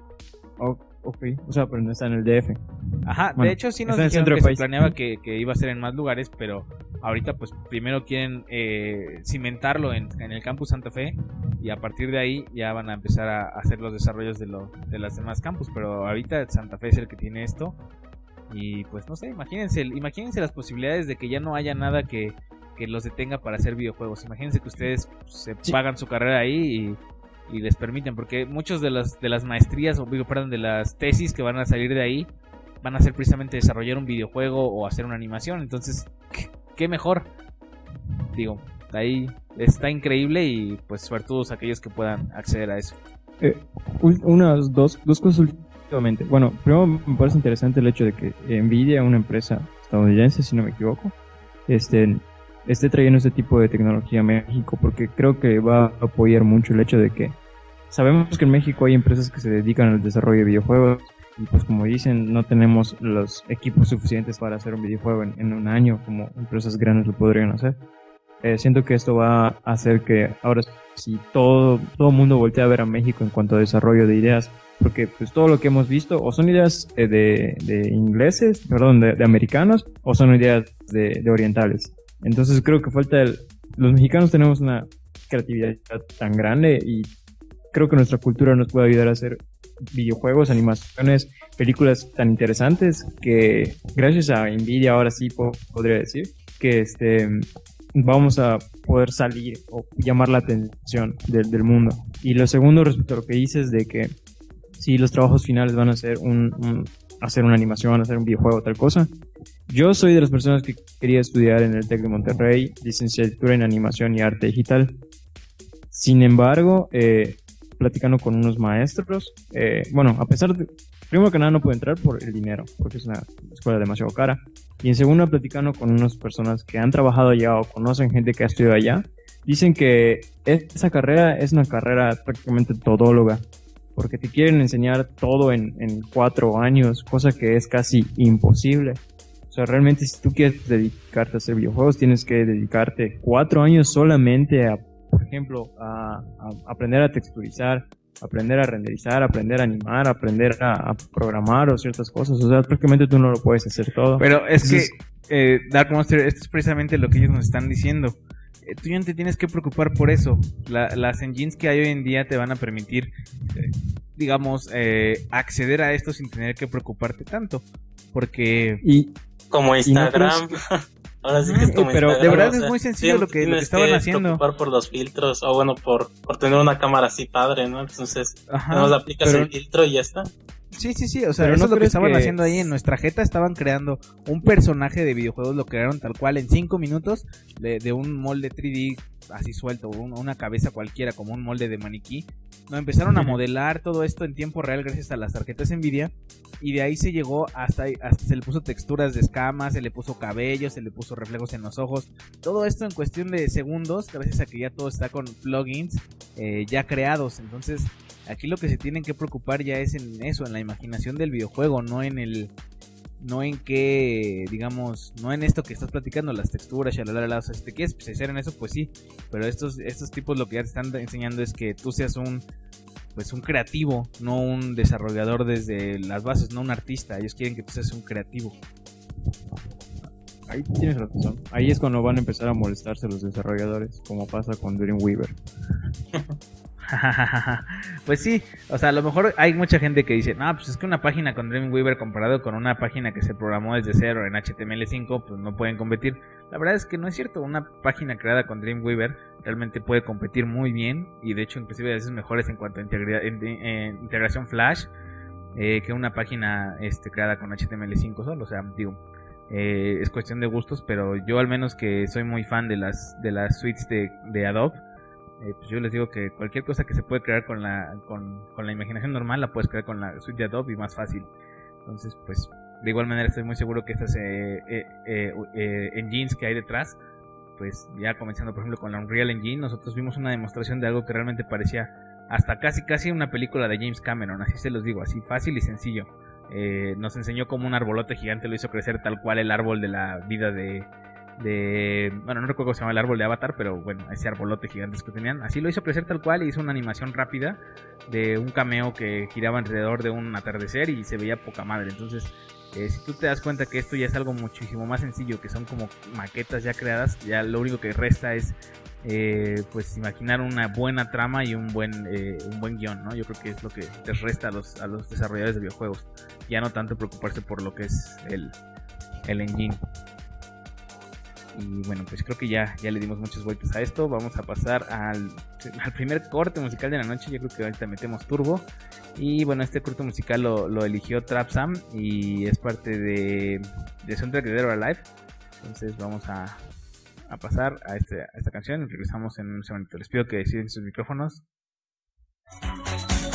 ok, o sea, pero no está en el DF. Ajá, Bueno, de hecho sí nos está en el dijeron centro que del se país. planeaba que iba a ser en más lugares, pero ahorita pues primero quieren cimentarlo en el Campus Santa Fe, y a partir de ahí ya van a empezar a hacer los desarrollos de las demás campus. Pero ahorita Santa Fe es el que tiene esto, y pues no sé, imagínense las posibilidades de que ya no haya nada que los detenga para hacer videojuegos. Imagínense que ustedes se pagan su carrera ahí y les permiten, porque muchos de las maestrías, de las tesis que van a salir de ahí, van a ser precisamente desarrollar un videojuego o hacer una animación. Entonces, ¿qué mejor? Digo, ahí está increíble, y pues suertudos aquellos que puedan acceder a eso. Unas dos cosas últimamente. Bueno, primero me parece interesante el hecho de que Nvidia, una empresa estadounidense, si no me equivoco, esté trayendo este tipo de tecnología a México, porque creo que va a apoyar mucho el hecho de que sabemos que en México hay empresas que se dedican al desarrollo de videojuegos y pues como dicen, no tenemos los equipos suficientes para hacer un videojuego en un año como empresas grandes lo podrían hacer. Siento que esto va a hacer que ahora sí todo el mundo voltee a ver a México en cuanto a desarrollo de ideas, porque pues todo lo que hemos visto o son ideas de ingleses, perdón, de americanos, o son ideas de orientales. Entonces creo que los mexicanos tenemos una creatividad tan grande y creo que nuestra cultura nos puede ayudar a hacer videojuegos, animaciones, películas tan interesantes que gracias a Nvidia ahora sí podría decir que vamos a poder salir o llamar la atención del mundo. Y lo segundo respecto a lo que dices de que si los trabajos finales van a ser hacer una animación, hacer un videojuego, tal cosa. Yo soy de las personas que quería estudiar en el TEC de Monterrey, licenciatura en animación y arte digital. Sin embargo, platicando con unos maestros, bueno, a pesar de, primero que nada no puedo entrar por el dinero, porque es una escuela demasiado cara. Y en segundo, platicando con unas personas que han trabajado allá o conocen gente que ha estudiado allá, dicen que esa carrera es una carrera prácticamente todóloga, porque te quieren enseñar todo en 4 años, cosa que es casi imposible. O sea, realmente si tú quieres dedicarte a hacer videojuegos, tienes que dedicarte 4 años solamente a, por ejemplo, a aprender a texturizar, aprender a renderizar, aprender a animar, aprender a programar o ciertas cosas. O sea, prácticamente tú no lo puedes hacer todo. Pero es entonces, que, Dark Monster, esto es precisamente lo que ellos nos están diciendo. Tú ya no te tienes que preocupar por eso. Las engines que hay hoy en día te van a permitir, digamos, acceder a esto sin tener que preocuparte tanto. Porque... Como Instagram. Ahora sí que es como pero Instagram, de verdad es muy sencillo lo que estaban haciendo. Preocupar por los filtros, o bueno, por tener una cámara así padre, ¿no? Entonces, nos aplicas el filtro y ya está. Sí, o sea, pero eso es lo que estaban haciendo ahí en nuestra jeta. Estaban creando un personaje de videojuegos, lo crearon tal cual en 5 minutos de un molde 3D así suelto, una cabeza cualquiera como un molde de maniquí. No, empezaron a modelar todo esto en tiempo real gracias a las tarjetas Nvidia, y de ahí se llegó hasta se le puso texturas de escamas, se le puso cabello, se le puso reflejos en los ojos. Todo esto en cuestión de segundos, gracias a que ya todo está con plugins ya creados. Entonces aquí lo que se tienen que preocupar ya es en eso, en la imaginación del videojuego, no en que, digamos, no en esto que estás platicando, las texturas, o sea, si te quieres especializar en eso, pues sí, pero estos tipos lo que ya te están enseñando es que tú seas un creativo, no un desarrollador desde las bases, no un artista. Ellos quieren que tú seas un creativo. Ahí tienes razón. Ahí es cuando van a empezar a molestarse los desarrolladores, como pasa con Dreamweaver. Pues sí, o sea, a lo mejor hay mucha gente que dice, no, pues es que una página con Dreamweaver comparado con una página que se programó desde cero en HTML5, pues no pueden competir. La verdad es que no es cierto. Una página creada con Dreamweaver realmente puede competir muy bien, y de hecho inclusive a veces mejores en cuanto a integración Flash que una página creada con HTML5 solo. O sea, digo, es cuestión de gustos, pero yo al menos que soy muy fan de las suites de Adobe, pues yo les digo que cualquier cosa que se puede crear con la imaginación normal la puedes crear con la suite de Adobe y más fácil. Entonces, pues de igual manera estoy muy seguro que estas engines que hay detrás, pues ya comenzando por ejemplo con la Unreal Engine, nosotros vimos una demostración de algo que realmente parecía hasta casi una película de James Cameron, así se los digo, así fácil y sencillo. Nos enseñó cómo un arbolote gigante lo hizo crecer tal cual el árbol de la vida bueno, no recuerdo cómo se llama el árbol de Avatar, pero bueno, ese arbolote gigante que tenían, así lo hizo crecer tal cual, y hizo una animación rápida de un cameo que giraba alrededor de un atardecer y se veía poca madre. Entonces, si tú te das cuenta que esto ya es algo muchísimo más sencillo, que son como maquetas ya creadas, ya lo único que resta es pues imaginar una buena trama y un buen guión, ¿no? Yo creo que es lo que les resta a los desarrolladores de videojuegos, ya no tanto preocuparse por lo que es el engine. Y bueno, pues creo que ya le dimos muchas vueltas a esto. Vamos a pasar al primer corte musical de la noche. Yo creo que ahorita metemos turbo. Y bueno, este corte musical lo eligió Trap Sam y es parte de soundtrack de Dead or Alive. Entonces vamos a pasar a esta canción y regresamos en un segundo. Les pido que sigan sus micrófonos.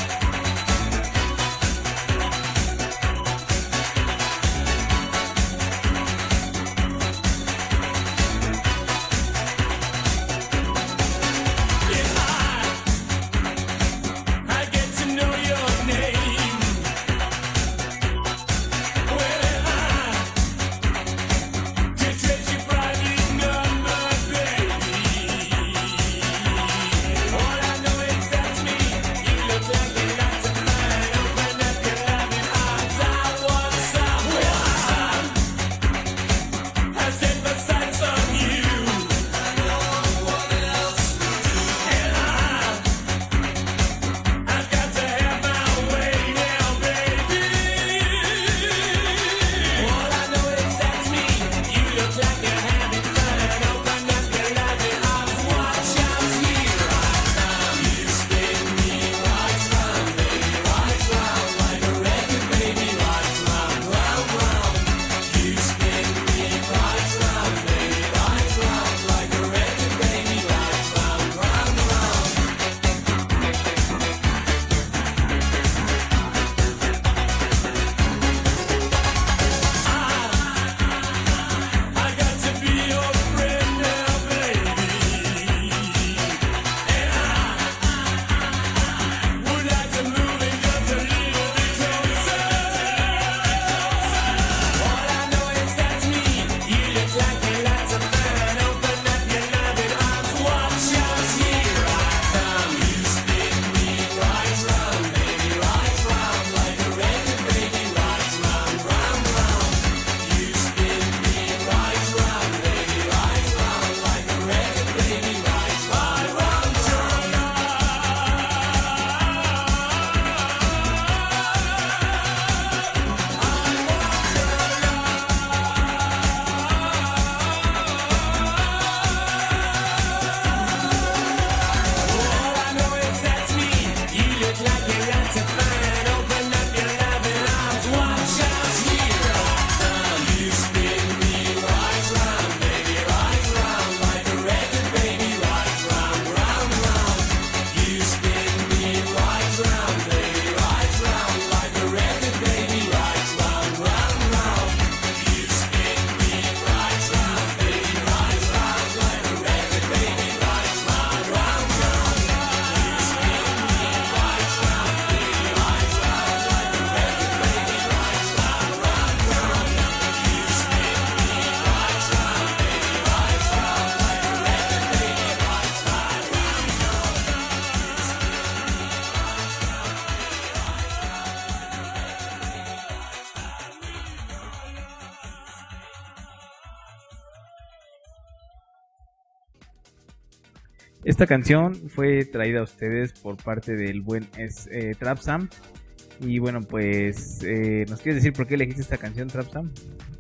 Esta canción fue traída a ustedes por parte del buen Trapsam. Y bueno, pues, ¿nos quieres decir por qué elegiste esta canción, Trapsam?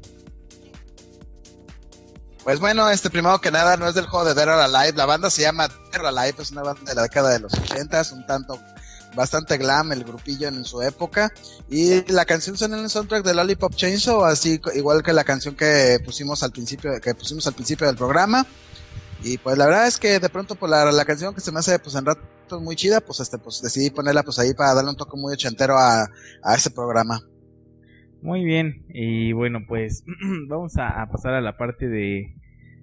Pues bueno, primero que nada, no es del juego de Dead or Alive. La banda se llama Dead or Alive, es una banda de la década de los 80s, un tanto bastante glam el grupillo en su época. Y la canción suena en el soundtrack de Lollipop Chainsaw, así igual que la canción que pusimos al principio del programa. Y pues la verdad es que de pronto pues la canción que se me hace pues en ratos muy chida, pues pues decidí ponerla pues ahí para darle un toque muy ochentero a ese programa. Muy bien, y bueno pues vamos a pasar a la parte de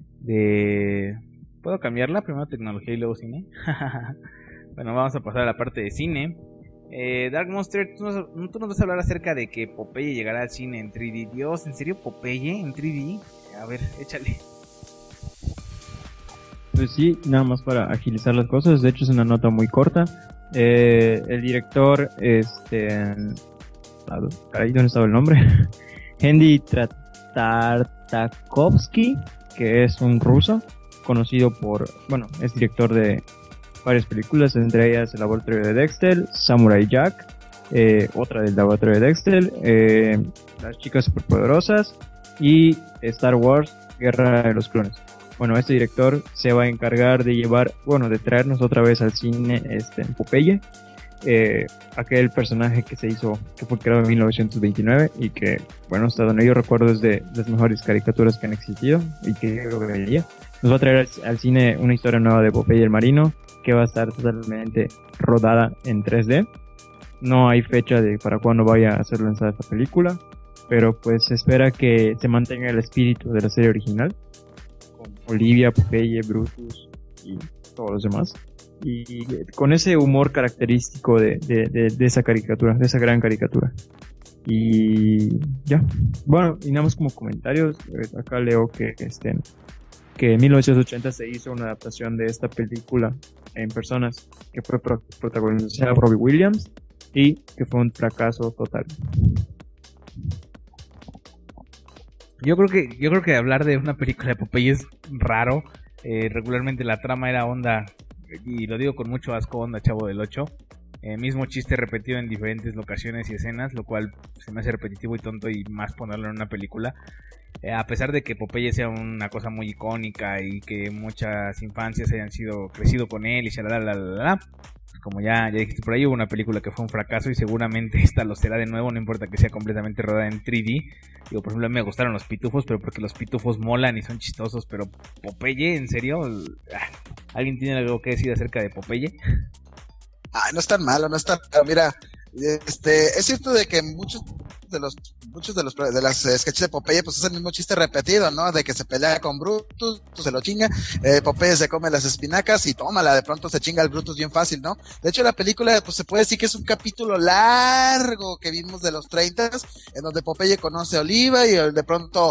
¿puedo cambiarla? Primero tecnología y luego cine. Bueno, vamos a pasar a la parte de cine. Dark Monster, tú nos vas a hablar acerca de que Popeye llegará al cine en 3D. Dios, ¿en serio Popeye en 3D? A ver, échale. Pues sí, nada más para agilizar las cosas. De hecho es una nota muy corta. El director, caray, ¿dónde estaba el nombre? Hendy Tartakovsky, que es un ruso conocido es director de varias películas, entre ellas El Laboratorio de Dexter, Samurai Jack, otra del Laboratorio de Dexter, Las Chicas Superpoderosas y Star Wars Guerra de los Clones. Bueno, este director se va a encargar de de traernos otra vez al cine en Popeye, aquel personaje que fue creado en 1929 y que, bueno, hasta donde yo recuerdo es de las mejores caricaturas que han existido y que yo veía. Nos va a traer al cine una historia nueva de Popeye el Marino, que va a estar totalmente rodada en 3D. No hay fecha para cuándo vaya a ser lanzada esta película, pero pues se espera que se mantenga el espíritu de la serie original, con Olivia, Popeye, Brutus y todos los demás, y con ese humor característico de esa caricatura, de esa gran caricatura. Y ya, bueno, y nada más como comentarios, acá leo que en 1980 se hizo una adaptación de esta película en personas, que fue protagonizada por Robbie Williams y que fue un fracaso total. Yo creo que hablar de una película de Popeye es raro. Regularmente la trama era onda, y lo digo con mucho asco, onda Chavo del 8. Mismo chiste repetido en diferentes locaciones y escenas, lo cual se me hace repetitivo y tonto, y más ponerlo en una película. A pesar de que Popeye sea una cosa muy icónica y que muchas infancias hayan crecido con él y shalalala, como ya dijiste por ahí, hubo una película que fue un fracaso y seguramente esta lo será de nuevo, no importa que sea completamente rodada en 3D. Digo, por ejemplo, a mí me gustaron los pitufos, pero porque los pitufos molan y son chistosos, pero Popeye, ¿en serio? ¿Alguien tiene algo que decir acerca de Popeye? No es tan malo, mira, es cierto de que muchos de las sketches de Popeye pues es el mismo chiste repetido, ¿no? De que se pelea con Brutus, se lo chinga, Popeye se come las espinacas y tómala, de pronto se chinga el Brutus bien fácil, ¿no? De hecho la película pues se puede decir que es un capítulo largo que vimos de los 30s, en donde Popeye conoce a Oliva y de pronto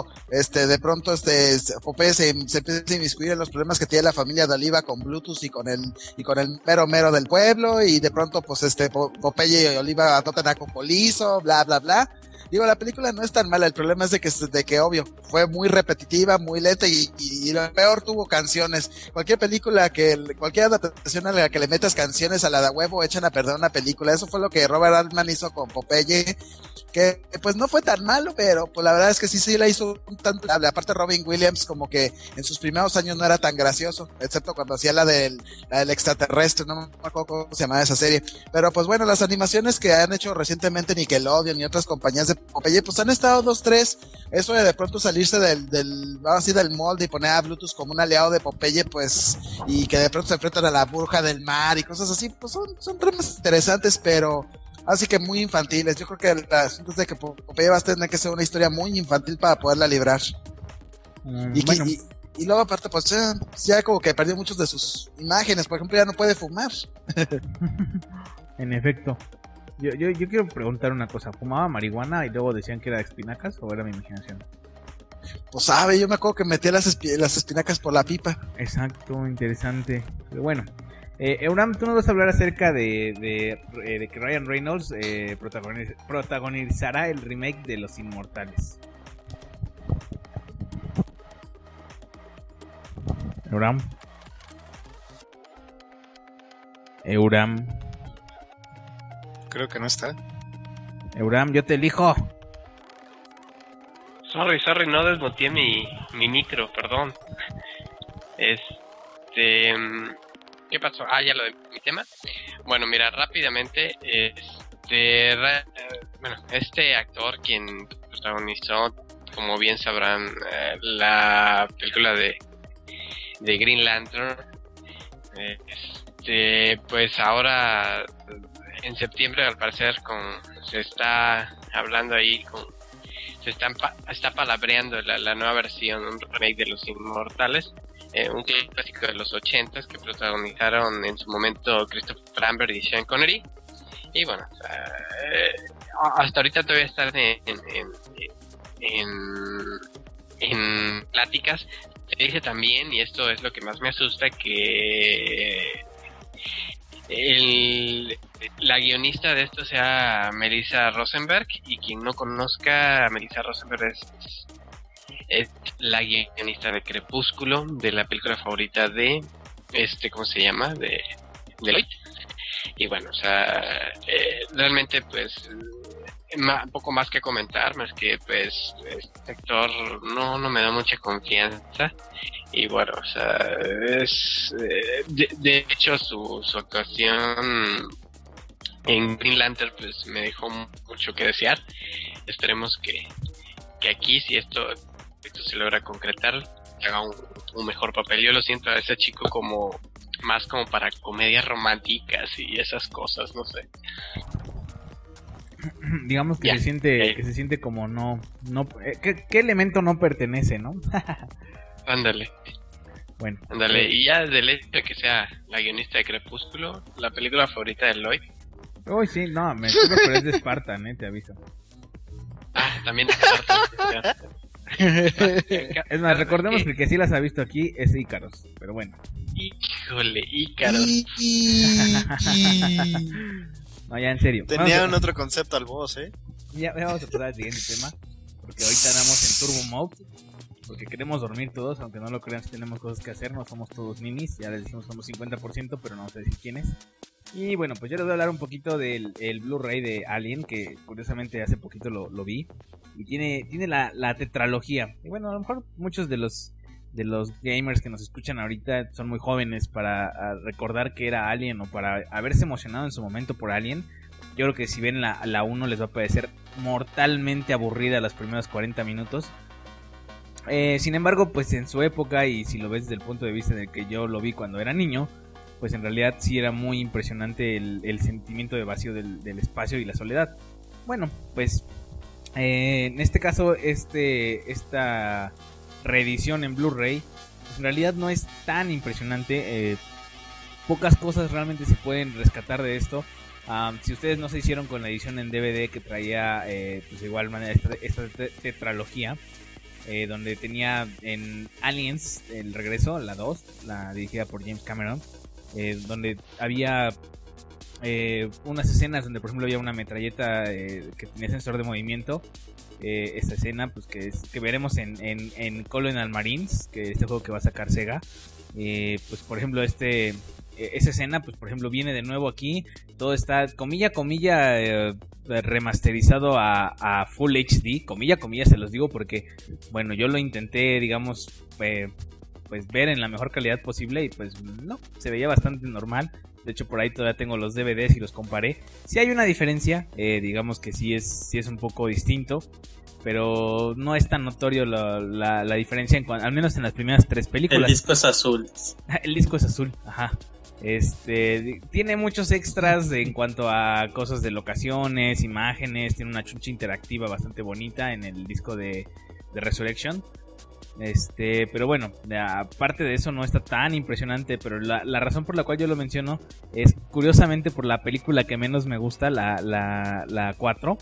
Popeye se empieza a inmiscuir en los problemas que tiene la familia de Oliva con Brutus y con el mero del pueblo, y de pronto pues Popeye y Oliva adoptan a Cocolizo, bla bla bla. Digo, la película no es tan mala, el problema es de que obvio, fue muy repetitiva, muy lenta y lo peor, tuvo canciones. Cualquier adaptación a la que le metas canciones a la de huevo echan a perder una película. Eso fue lo que Robert Altman hizo con Popeye, que pues no fue tan malo, pero pues la verdad es que sí la hizo un tanto. Aparte Robin Williams como que en sus primeros años no era tan gracioso, excepto cuando hacía la del extraterrestre, no me acuerdo cómo se llamaba esa serie. Pero pues bueno, las animaciones que han hecho recientemente Nickelodeon y otras compañías de Popeye pues han estado 2-3. Eso de pronto salirse del molde y poner a Bluetooth como un aliado de Popeye, pues, y que de pronto se enfrentan a la bruja del mar y cosas así, pues son tramas interesantes, pero así que muy infantiles. Yo creo que el asunto es de que Popeye va a tener que ser una historia muy infantil para poderla librar. Y luego aparte pues ya como que perdió muchos de sus imágenes. Por ejemplo, ya no puede fumar. En efecto. Yo quiero preguntar una cosa. ¿Fumaba marihuana y luego decían que era de espinacas o era mi imaginación? Pues yo me acuerdo que metía las espinacas por la pipa. Exacto, interesante. Pero bueno, Euram, tú nos vas a hablar acerca de que Ryan Reynolds protagonizará el remake de Los Inmortales. Euram. Euram. Creo que no está. Euram, yo te elijo. Sorry, no desmuteé mi micro, perdón. ¿Qué pasó? Ya lo de mi tema. Bueno, mira, rápidamente, este actor quien protagonizó, como bien sabrán, la película de Green Lantern, pues ahora en septiembre al parecer se está hablando ahí está palabreando la nueva versión, un remake de Los Inmortales, un clásico de los 80s que protagonizaron en su momento Christopher Lambert y Sean Connery. Y bueno, hasta ahorita todavía están en pláticas. Se dice también, y esto es lo que más me asusta, que la guionista de esto sea Melissa Rosenberg, y quien no conozca a Melissa Rosenberg es la guionista de Crepúsculo, de la película favorita de ¿cómo se llama? De Lloyd. Y bueno, o sea, realmente pues poco más que comentar, más que pues este actor no me da mucha confianza. Y bueno, o sea, de hecho su actuación en Green Lantern pues me dejó mucho que desear. Esperemos que aquí, si esto se logra concretar, haga un mejor papel. Yo lo siento a ese chico como más como para comedias románticas y esas cosas, no sé. Digamos que se siente como no ¿qué elemento no pertenece, no? Ándale. Bueno. Ándale, y ya desde el hecho de que sea la guionista de Crepúsculo, la película favorita de Lloyd. Uy, sí, no, pero es de Spartan, te aviso. También de Spartan. Es más, recordemos que el que sí las ha visto aquí es Ícaros, pero bueno. Híjole, Ícaros. No, ya en serio. Tenían otro concepto al boss, Ya vamos a pasar al siguiente tema, porque ahorita andamos en Turbo Mode, porque queremos dormir todos, aunque no lo crean, si tenemos cosas que hacer, no somos todos ninis, ya les decimos somos 50%, pero no vamos a decir quiénes. Y bueno, pues yo les voy a hablar un poquito del Blu-ray de Alien, que curiosamente hace poquito lo vi, y tiene la tetralogía. Y bueno, a lo mejor muchos de los gamers que nos escuchan ahorita son muy jóvenes para recordar que era Alien, o para haberse emocionado en su momento por Alien. Yo creo que si ven la 1 les va a parecer mortalmente aburrida los primeros 40 minutos. Sin embargo, pues en su época, y si lo ves desde el punto de vista de que yo lo vi cuando era niño, pues en realidad sí era muy impresionante el sentimiento de vacío del espacio y la soledad. Bueno, pues en este caso esta reedición en Blu-ray pues en realidad no es tan impresionante. Pocas cosas realmente se pueden rescatar de esto. Si ustedes no se hicieron con la edición en DVD que traía pues de igual manera esta tetralogía, donde tenía en Aliens el regreso, la 2, la dirigida por James Cameron, donde había unas escenas donde por ejemplo había una metralleta que tenía sensor de movimiento. Esta escena pues que veremos en Colonial Marines, que este juego que va a sacar Sega. Pues por ejemplo esa escena pues por ejemplo viene de nuevo aquí. Todo está comilla remasterizado a Full HD, comilla se los digo porque bueno, yo lo intenté digamos pues ver en la mejor calidad posible y pues no, se veía bastante normal. De hecho por ahí todavía tengo los DVDs y los comparé. Sí hay una diferencia, digamos que sí es un poco distinto, pero no es tan notorio la diferencia, al menos en las primeras 3 películas. El disco es azul. El disco es azul, ajá. Tiene muchos extras en cuanto a cosas de locaciones, imágenes, tiene una chuncha interactiva bastante bonita en el disco de Resurrection. Pero bueno, aparte de eso no está tan impresionante, pero la razón por la cual yo lo menciono es curiosamente por la película que menos me gusta, la 4.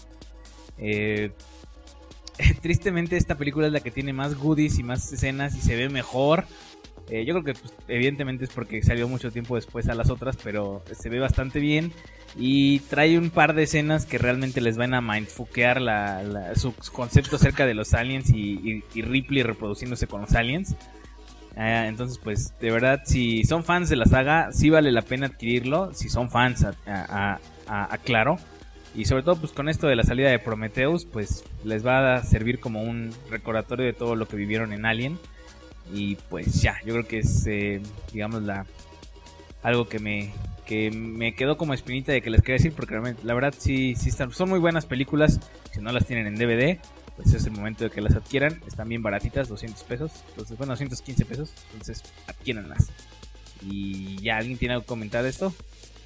Tristemente esta película es la que tiene más goodies y más escenas y se ve mejor. Yo creo que pues, evidentemente es porque salió mucho tiempo después a las otras, pero se ve bastante bien y trae un par de escenas que realmente les van a mindfuckear su concepto acerca de los aliens y Ripley reproduciéndose con los aliens. Entonces, pues, de verdad, si son fans de la saga, sí vale la pena adquirirlo. Si son fans, claro. Y sobre todo, pues, con esto de la salida de Prometheus, pues, les va a servir como un recordatorio de todo lo que vivieron en Alien. Y, pues, ya, yo creo que es, digamos, algo que me quedó como espinita de que les quería decir, porque realmente, la verdad, sí son muy buenas películas. Si no las tienen en DVD, pues es el momento de que las adquieran. Están bien baratitas, 200 pesos. Entonces, bueno, 215 pesos. Entonces, adquiéranlas. Y ya, ¿alguien tiene algo que comentar de esto?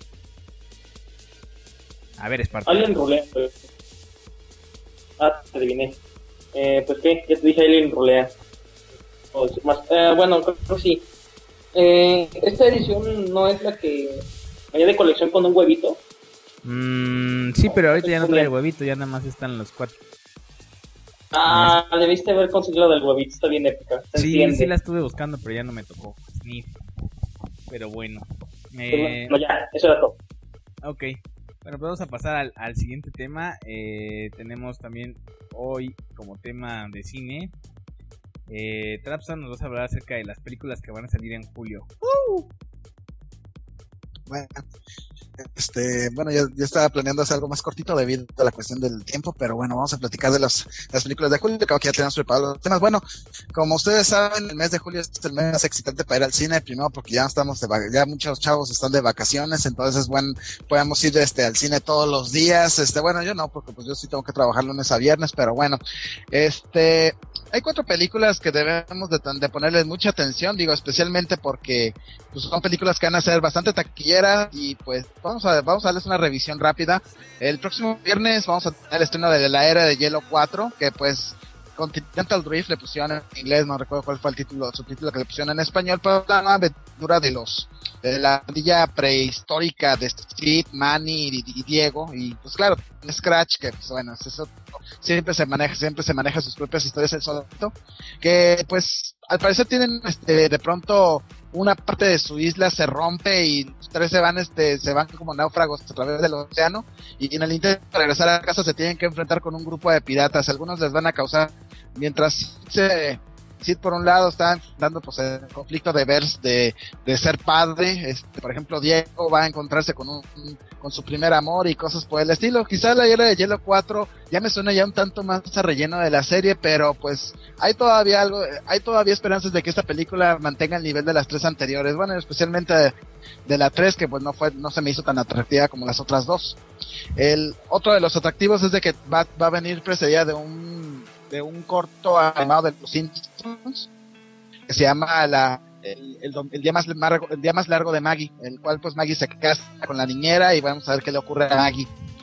A ver, Esparta. Alien Rulea. Te adiviné. Pues qué, ya te dije Alien Rulea. Bueno, creo que sí. Esta edición no es la que venía de colección con un huevito. Sí, pero ahorita ya no trae el huevito, ya nada más están los 4. Debiste haber conseguido la del huevito, está bien épica. Sí la estuve buscando, pero ya no me tocó. Pero bueno. No, ya, eso era todo. Ok. Bueno, pues vamos a pasar al siguiente tema. Tenemos también hoy como tema de cine. Trapsan nos va a hablar acerca de las películas que van a salir en julio. Bueno, yo estaba planeando hacer algo más cortito debido a la cuestión del tiempo, pero bueno, vamos a platicar de las películas de julio. Creo que ya tenemos preparados los temas. Bueno, como ustedes saben, el mes de julio es el mes más excitante para ir al cine, primero porque ya estamos ya muchos chavos están de vacaciones, entonces bueno, podemos ir al cine todos los días. Bueno, yo no, porque pues yo sí tengo que trabajar lunes a viernes, pero bueno, hay 4 películas que debemos de ponerles mucha atención, digo, especialmente porque pues, son películas que van a ser bastante taquilleras y pues vamos a darles una revisión rápida. El próximo viernes vamos a tener el estreno de La Era de Hielo 4, que pues Continental Drift le pusieron en inglés, no recuerdo cuál fue el subtítulo que le pusieron en español, pero la nueva aventura de la pandilla prehistórica de Steve, Manny y Diego, y pues claro, Scratch, que pues bueno, eso siempre se maneja sus propias historias el solito, que pues al parecer tienen de pronto una parte de su isla se rompe y los 3 se van como náufragos a través del océano, y en el intento de regresar a casa se tienen que enfrentar con un grupo de piratas. Algunos les van a causar, mientras Sid por un lado está enfrentando pues el conflicto de ser padre, por ejemplo Diego va a encontrarse con su primer amor y cosas por el estilo. Quizás La Era de Hielo 4 ya me suena ya un tanto más a relleno de la serie, pero pues hay todavía esperanzas de que esta película mantenga el nivel de las 3 anteriores, bueno, especialmente de la 3, que pues no se me hizo tan atractiva como las otras 2. El otro de los atractivos es de que va a venir precedida de un corto animado de los Simpsons que se llama el día más largo de Maggie, el cual pues Maggie se casa con la niñera y vamos a ver qué le ocurre a Maggie.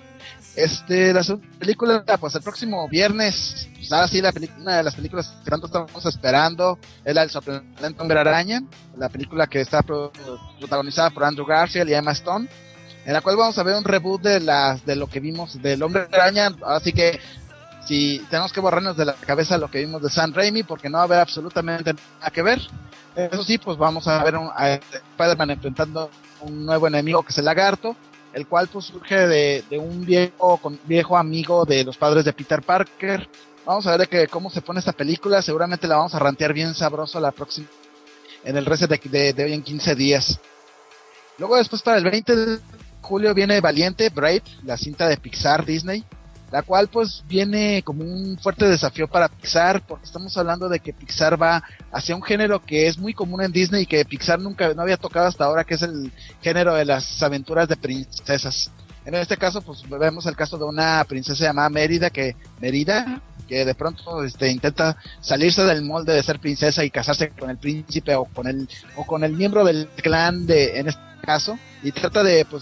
La película, pues el próximo viernes, pues ahora sí una de las películas que tanto estamos esperando es la del sorprendente Hombre Araña, la película que está protagonizada por Andrew Garfield y Emma Stone, en la cual vamos a ver un reboot de lo que vimos del Hombre Araña. Así que si tenemos que borrarnos de la cabeza lo que vimos de Sam Raimi, porque no va a haber absolutamente nada que ver. Eso sí, pues vamos a ver a Spider-Man enfrentando un nuevo enemigo que es el Lagarto, el cual pues surge de un viejo amigo de los padres de Peter Parker. Vamos a ver cómo se pone esta película. Seguramente la vamos a rantear bien sabroso la próxima, en el reset de hoy en 15 días. Luego después para el 20 de julio viene Valiente, Brave, la cinta de Pixar Disney, la cual pues viene como un fuerte desafío para Pixar, porque estamos hablando de que Pixar va hacia un género que es muy común en Disney y que Pixar no había tocado hasta ahora, que es el género de las aventuras de princesas. En este caso pues vemos el caso de una princesa llamada Mérida, que de pronto intenta salirse del molde de ser princesa y casarse con el príncipe o con el miembro del clan en este caso, y trata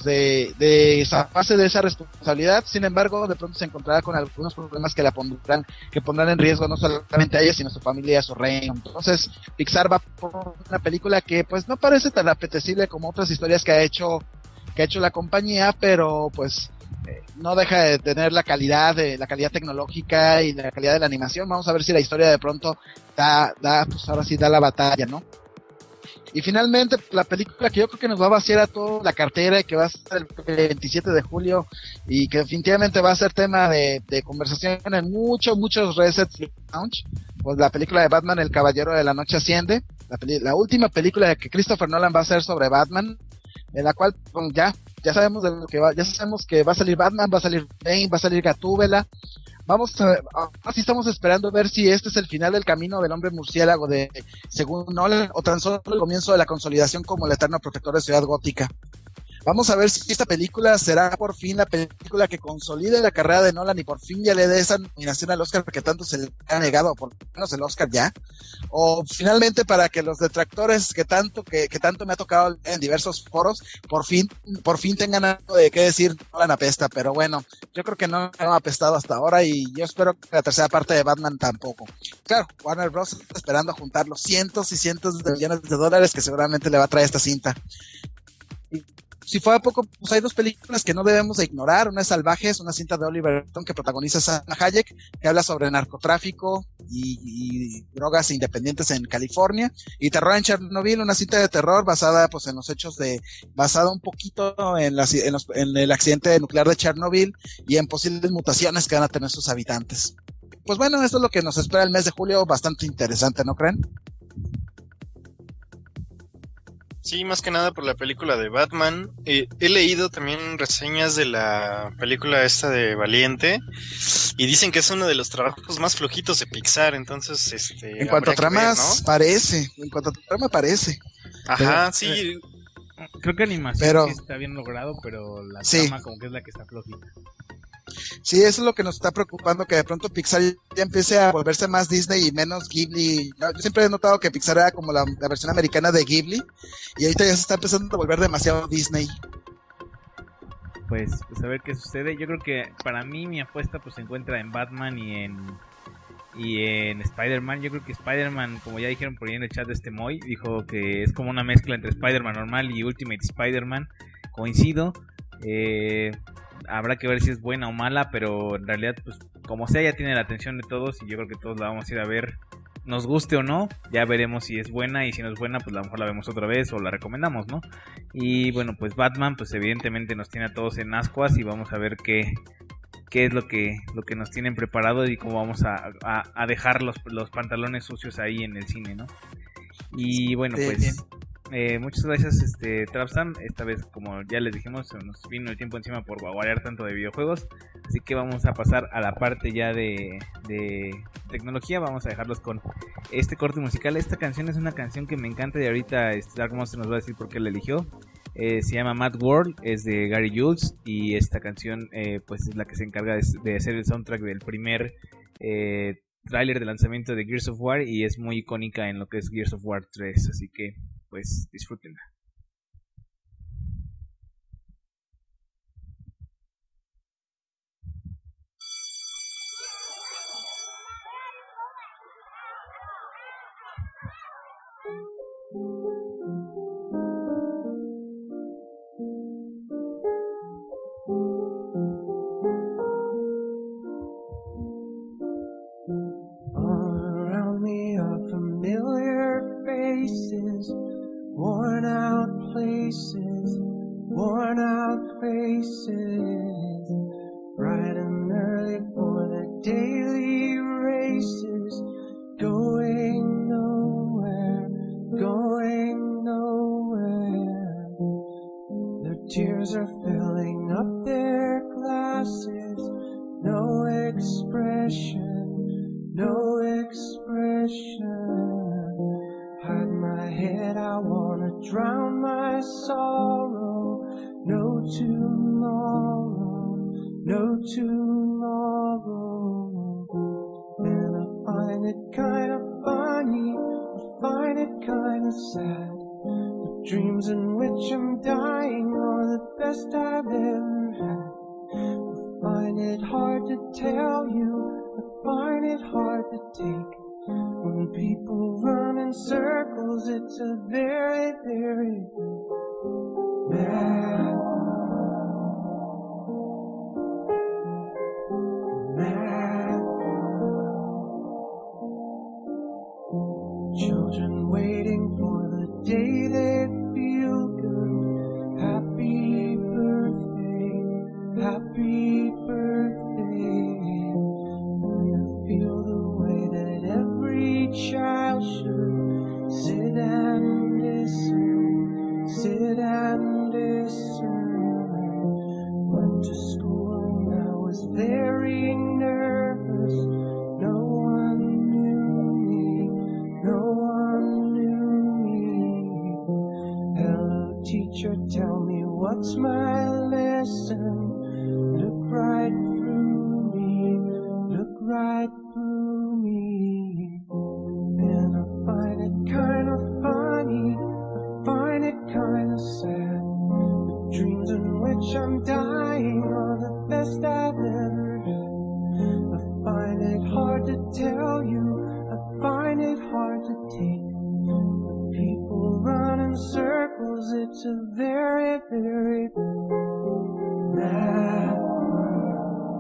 de zafarse de esa responsabilidad. Sin embargo, de pronto se encontrará con algunos problemas que pondrán en riesgo no solamente a ella, sino a su familia y a su reino. Entonces Pixar va por una película que pues no parece tan apetecible como otras historias que ha hecho la compañía, pero pues no deja de tener la calidad tecnológica y la calidad de la animación. Vamos a ver si la historia de pronto pues ahora sí da la batalla, ¿no? Y finalmente, la película que yo creo que nos va a vaciar a toda la cartera y que va a ser el 27 de julio y que definitivamente va a ser tema de conversación en muchos resets launch, pues la película de Batman, El Caballero de la Noche Asciende, la última película que Christopher Nolan va a hacer sobre Batman, en la cual ya sabemos de lo que va, ya sabemos que va a salir Batman, va a salir Bane, va a salir Gatúbela. Así estamos esperando ver si este es el final del camino del hombre murciélago según Nolan, o tan solo el comienzo de la consolidación como el eterno protector de Ciudad Gótica. Vamos a ver si esta película será por fin la película que consolide la carrera de Nolan y por fin ya le dé esa nominación al Oscar que tanto se le ha negado, o por lo menos el Oscar ya, o finalmente para que los detractores que tanto me ha tocado en diversos foros por fin tengan algo de qué decir. Nolan apesta, pero bueno, yo creo que no ha apestado hasta ahora y yo espero que la tercera parte de Batman tampoco. Claro, Warner Bros. Está esperando juntar los cientos y cientos de millones de dólares que seguramente le va a traer esta cinta. Si fuera poco, pues hay dos películas que no debemos de ignorar. Una es Salvajes, una cinta de Oliver Stone que protagoniza Salma Hayek, que habla sobre narcotráfico y drogas independientes en California. Y Terror en Chernobyl, una cinta de terror basada pues en los hechos basada un poquito en el accidente nuclear de Chernobyl y en posibles mutaciones que van a tener sus habitantes. Pues bueno, esto es lo que nos espera el mes de julio, bastante interesante, ¿no creen? Sí, más que nada por la película de Batman. He leído también reseñas de la película esta de Valiente y dicen que es uno de los trabajos más flojitos de Pixar, entonces en cuanto a tramas, ¿no? Parece. Ajá, sí. Creo que animación sí está bien logrado, pero la trama como que es la que está flojita. Sí, eso es lo que nos está preocupando, que de pronto Pixar ya empiece a volverse más Disney y menos Ghibli. Yo siempre he notado que Pixar era como la versión americana de Ghibli, y ahorita ya se está empezando a volver demasiado Disney. Pues a ver qué sucede. Yo creo que para mí mi apuesta pues se encuentra en Batman y en Spider-Man. Yo creo que Spider-Man, como ya dijeron por ahí en el chat de Moy, dijo que es como una mezcla entre Spider-Man normal y Ultimate Spider-Man. Coincido. Habrá que ver si es buena o mala, pero en realidad, pues como sea, ya tiene la atención de todos y yo creo que todos la vamos a ir a ver, nos guste o no. Ya veremos si es buena, y si no es buena, pues a lo mejor la vemos otra vez o la recomendamos, ¿no? Y bueno, pues Batman, pues evidentemente nos tiene a todos en ascuas y vamos a ver qué es lo que nos tienen preparado y cómo vamos a dejar los pantalones sucios ahí en el cine, ¿no? Y bueno, pues muchas gracias, Trapsam. Esta vez, como ya les dijimos, nos vino el tiempo encima por guaguarear tanto de videojuegos, así que vamos a pasar a la parte ya de tecnología. Vamos a dejarlos con este corte musical. Esta canción es una canción que me encanta y ahorita Dark Monster nos va a decir por qué la eligió. Se llama Mad World, es de Gary Jules, y esta canción pues es la que se encarga de hacer el soundtrack del primer tráiler de lanzamiento de Gears of War, y es muy icónica en lo que es Gears of War 3, así que pues disfrútenla. Worn out places, worn out faces, bright and early for their daily races, going nowhere, going nowhere. Their tears are filling up their glasses, no expression, no expression. Hide my head, I wanna drown my sorrow. No tomorrow, no tomorrow. And I find it kinda funny, I find it kinda sad. The dreams in which I'm dying are the best I've ever had. I find it hard to tell you, I find it hard to take. When people run in circles, it's a very, very mad children waiting for the day they feel good. Happy birthday, happy birthday. And I feel the way that every child should sit teacher, tell me what's my lesson. Look right through me, look right through me. And I find it kind of funny, I find it kind of sad. The dreams in which I'm dying are the best I've ever had. I find it hard to tell you, I find it hard to take. People run in circles, it's a very, very mad world.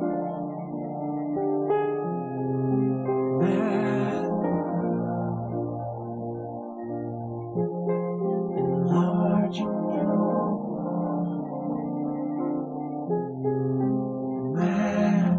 Mad world. Enlarging your world. Mad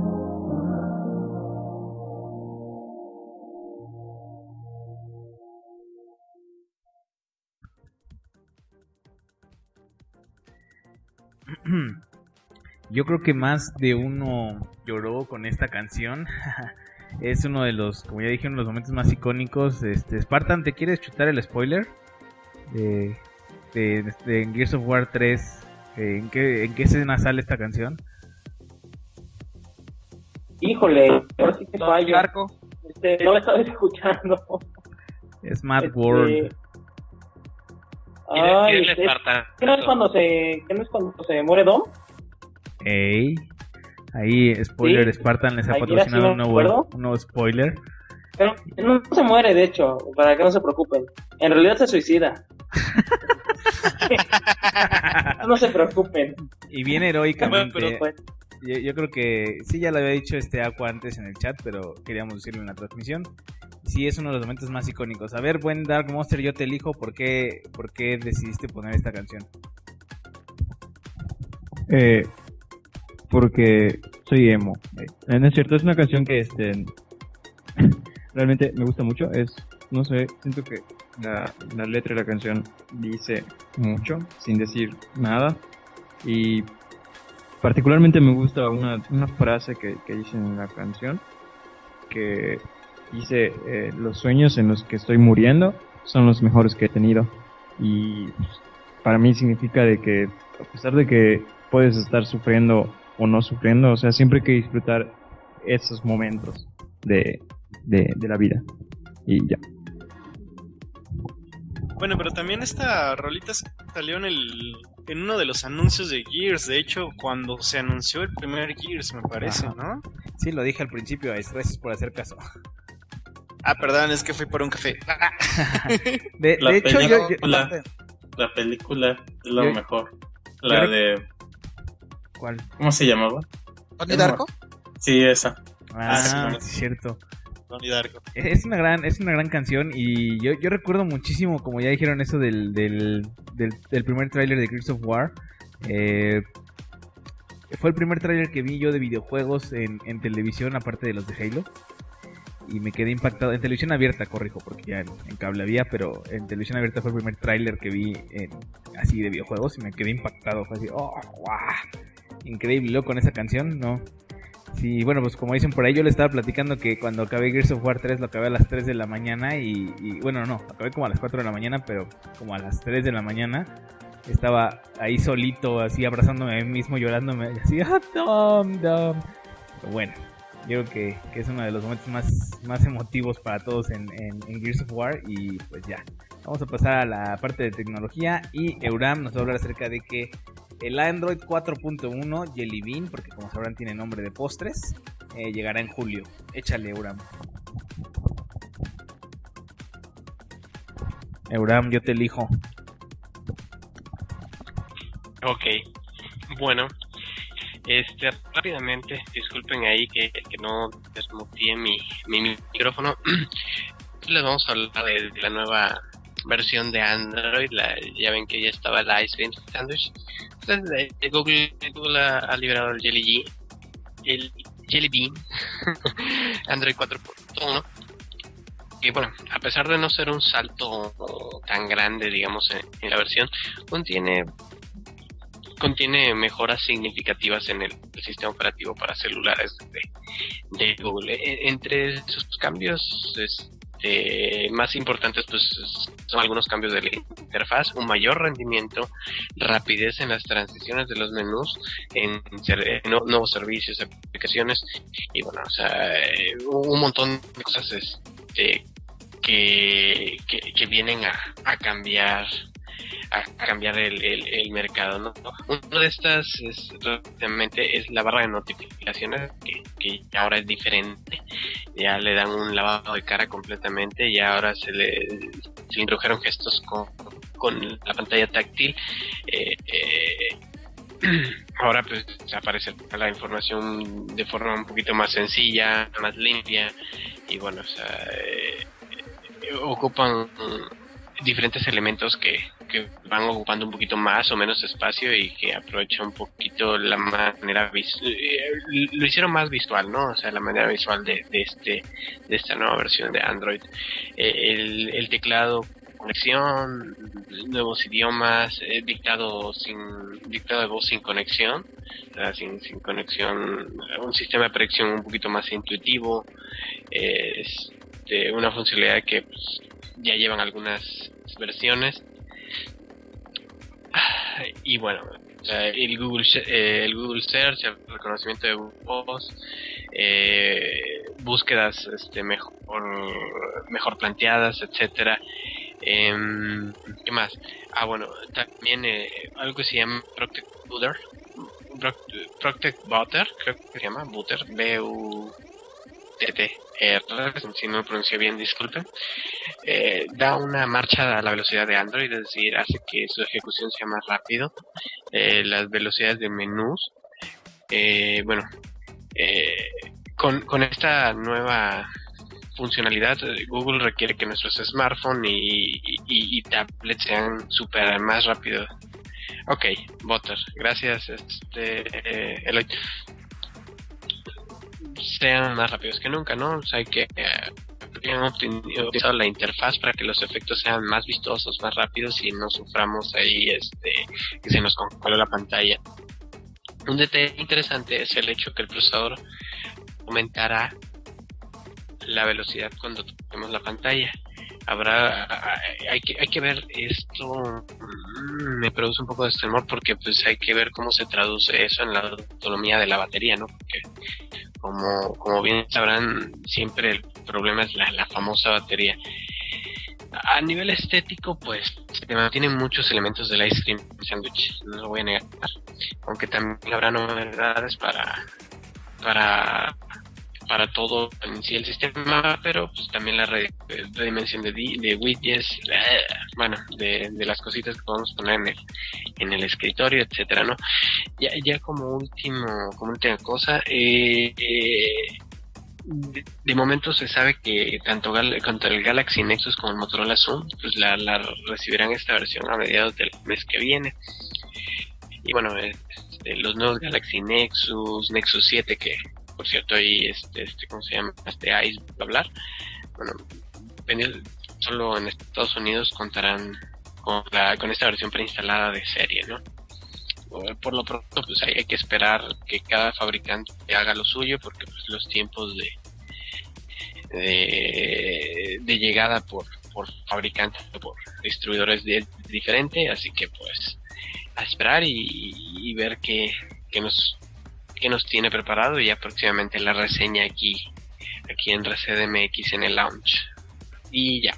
Yo creo que más de uno lloró con esta canción. Es uno de los, como ya dije, uno de los momentos más icónicos. Spartan, ¿te quieres chutar el spoiler? De Gears of War 3. ¿En qué escena sale esta canción? Híjole, ahora sí que fallo. No la estaba escuchando. Es Mad World. Ay, ¿qué no es cuando se muere Dom? Ey, ahí, spoiler, ¿sí? Spartan les ha patrocinado un nuevo spoiler. Pero no se muere, de hecho, para que no se preocupen. En realidad se suicida. No se preocupen. Y bien heroicamente. Pero pues, yo creo que sí, ya lo había dicho Aqua antes en el chat, pero queríamos decirlo en la transmisión. Sí, es uno de los momentos más icónicos. A ver, buen Dark Monster, yo te elijo. ¿Por qué decidiste poner esta canción? Porque soy emo. No es cierto, es una canción que realmente me gusta mucho. No sé, siento que la letra de la canción dice mucho sin decir nada. Y particularmente me gusta una frase que dice en la canción, que dice, los sueños en los que estoy muriendo son los mejores que he tenido. Y pues, para mí significa de que a pesar de que puedes estar sufriendo o no sufriendo, o sea, siempre hay que disfrutar esos momentos de la vida. Y ya. Bueno, pero también esta rolita salió en uno de los anuncios de Gears. De hecho, cuando se anunció el primer Gears, me parece, ¿no? Sí, lo dije al principio, gracias por hacer caso. Ah, perdón, es que fui por un café. de hecho, la película es lo mejor. La de... ¿Cuál? ¿Cómo se llamaba? ¿Donnie Darko? Sí, esa. Sí, cierto. Donnie Darko. Es una gran canción y yo recuerdo muchísimo, como ya dijeron, eso del primer tráiler de Gears of War. Fue el primer tráiler que vi yo de videojuegos en televisión, aparte de los de Halo. Y me quedé impactado. En televisión abierta, corrijo, porque ya en cable había, pero en televisión abierta fue el primer tráiler que vi así de videojuegos y me quedé impactado. Fue así, ¡oh, wow! Increíble, luego con esa canción, ¿no? Sí, bueno, pues como dicen por ahí, yo le estaba platicando que cuando acabé Gears of War 3 lo acabé a las 3 de la mañana y bueno, no, acabé como a las 4 de la mañana, pero como a las 3 de la mañana estaba ahí solito, así abrazándome a mí mismo, llorándome, así, Dom. Pero bueno, yo creo que es uno de los momentos más emotivos para todos en Gears of War y pues ya. Vamos a pasar a la parte de tecnología y Euram nos va a hablar acerca de que el Android 4.1 Jelly Bean, porque como sabrán tiene nombre de postres, llegará en julio. Échale, Euram. Euram, yo te elijo. Ok, bueno, rápidamente, disculpen ahí que no desmuteé mi micrófono. Les vamos a hablar de la nueva versión de Android. Ya ven que ya estaba la Ice Cream Sandwich. Entonces, Google ha liberado el Jelly Bean Android 4.1. Y bueno, a pesar de no ser un salto tan grande, digamos, en la versión, contiene mejoras significativas en el sistema operativo para celulares de Google. Entre sus cambios más importantes pues son algunos cambios de la interfaz, un mayor rendimiento, rapidez en las transiciones de los menús, en nuevos servicios, aplicaciones, y bueno, o sea, un montón de cosas que vienen a cambiar el mercado, ¿no? Una de estas realmente es la barra de notificaciones, que ahora es diferente, ya le dan un lavado de cara completamente, y ahora se introdujeron gestos con la pantalla táctil. Ahora pues aparece la información de forma un poquito más sencilla, más limpia, y bueno, o sea, ocupan diferentes elementos que van ocupando un poquito más o menos espacio, y que aprovechan un poquito la manera lo hicieron más visual, ¿no? O sea, la manera visual de esta nueva versión de Android. El teclado, conexión, nuevos idiomas, dictado de voz sin conexión, o sea, sin conexión, un sistema de predicción un poquito más intuitivo, una funcionalidad que pues, ya llevan algunas versiones. Y bueno, el Google Search, el reconocimiento de voz, búsquedas mejor planteadas, etcétera. ¿Qué más? Bueno, también algo que se llama Protect Butter, creo que se llama Butter, BUTTR, si no lo pronuncio bien, disculpen. Da una marcha a la velocidad de Android, es decir, hace que su ejecución sea más rápido. Las velocidades de menús, con esta nueva funcionalidad, Google requiere que nuestros smartphones y tablets sean super más rápidos. Ok, Butter, gracias, Eloy. Sean más rápidos que nunca, ¿no? O sea, hay que optimizar la interfaz para que los efectos sean más vistosos, más rápidos, y no suframos ahí que se nos congela la pantalla. Un detalle interesante es el hecho que el procesador aumentará la velocidad cuando toquemos la pantalla. Hay que ver esto, me produce un poco de temor, porque pues hay que ver cómo se traduce eso en la autonomía de la batería, ¿no? Porque como bien sabrán, siempre el problema es la famosa batería. A nivel estético, pues se mantienen muchos elementos del Ice Cream Sandwich, no lo voy a negar, aunque también habrá novedades para todo en sí el sistema, pero pues también la redimensión de widgets, de las cositas que podemos poner en el escritorio, etcétera, ¿no? Ya como última cosa, de momento se sabe que tanto el Galaxy Nexus como el Motorola Zoom pues la recibirán esta versión a mediados del mes que viene. Y bueno, los nuevos Galaxy Nexus 7, que por cierto ahí ¿cómo se llama? Ice va a hablar. Bueno, solo en Estados Unidos contarán con esta versión preinstalada de serie, ¿no? Por lo pronto pues hay que esperar que cada fabricante haga lo suyo, porque pues los tiempos de llegada por fabricante o por distribuidores es diferente, así que pues a esperar y ver qué nos tiene preparado, y ya próximamente la reseña aquí en ResetMX en el launch. Y ya.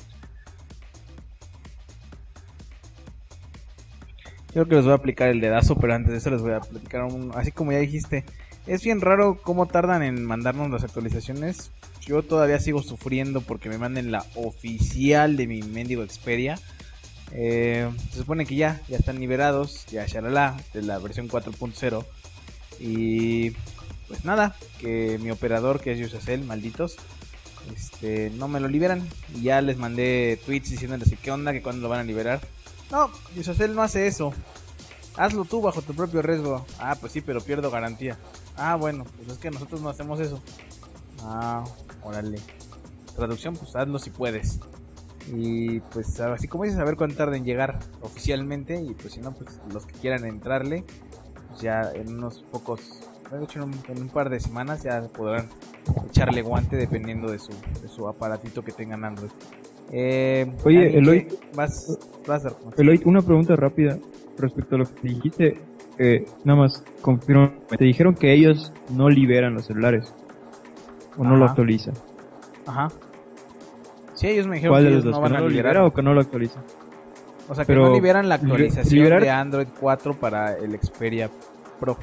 Yo creo que les voy a aplicar el dedazo, pero antes de eso les voy a platicar así como ya dijiste. Es bien raro cómo tardan en mandarnos las actualizaciones. Yo todavía sigo sufriendo porque me manden la oficial de mi mendigo Xperia. Se supone que ya están liberados, ya shalala, de la versión 4.0. Y pues nada, que mi operador, que es Yusacell, malditos, no me lo liberan. Y ya les mandé tweets diciéndoles que qué onda, que cuándo lo van a liberar. No, Yusacell no hace eso. Hazlo tú bajo tu propio riesgo. Ah, pues sí, pero pierdo garantía. Ah, bueno, pues es que nosotros no hacemos eso. Ah, órale. Traducción, pues hazlo si puedes. Y pues así como dices, a ver cuánto tarda en llegar oficialmente. Y pues si no, pues los que quieran entrarle, pues ya en unos pocos De hecho, en un par de semanas ya podrán echarle guante dependiendo de su aparatito que tengan Android. Oye, Dani, Eloy, vas a Eloy, una pregunta rápida respecto a lo que dijiste. Nada más confirmo, te dijeron que ellos no liberan los celulares o no lo actualizan. Ajá. Sí, ellos me dijeron ¿Cuál que de ellos los dos? no ¿Que van no a lo liberar. libera o que no lo actualiza? O sea, que Pero no liberan la actualización liberar- de Android 4 para el Xperia Pro.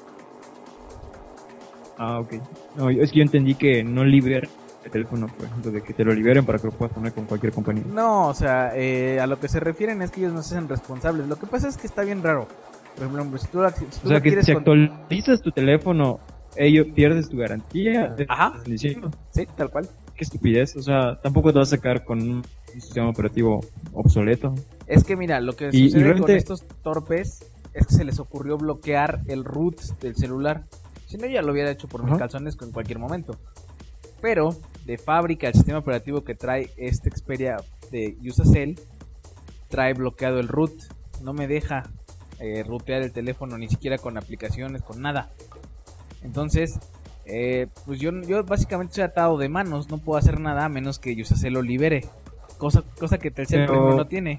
Ah, ok. No, es que yo entendí que no liberan el teléfono, por ejemplo, de que te lo liberen para que lo puedas poner con cualquier compañía. No, o sea, a lo que se refieren es que ellos no se hacen responsables. Lo que pasa es que está bien raro. Por ejemplo, si tú O sea, que si actualizas tu teléfono, pierdes tu garantía. Ajá. ¿Estás diciendo? Sí, tal cual. Qué estupidez. O sea, tampoco te vas a sacar con un sistema operativo obsoleto. Es que mira, lo que Y sucede con realmente- estos torpes es que se les ocurrió bloquear el root del celular. Si no, ya lo hubiera hecho por mis calzones en cualquier momento. Pero, de fábrica, el sistema operativo que trae este Xperia de Usacell trae bloqueado el root. No me deja rootear el teléfono, ni siquiera con aplicaciones, con nada. Entonces, pues yo básicamente estoy atado de manos. No puedo hacer nada a menos que Usacell lo libere. Cosa que Telcel por ejemplo, no tiene.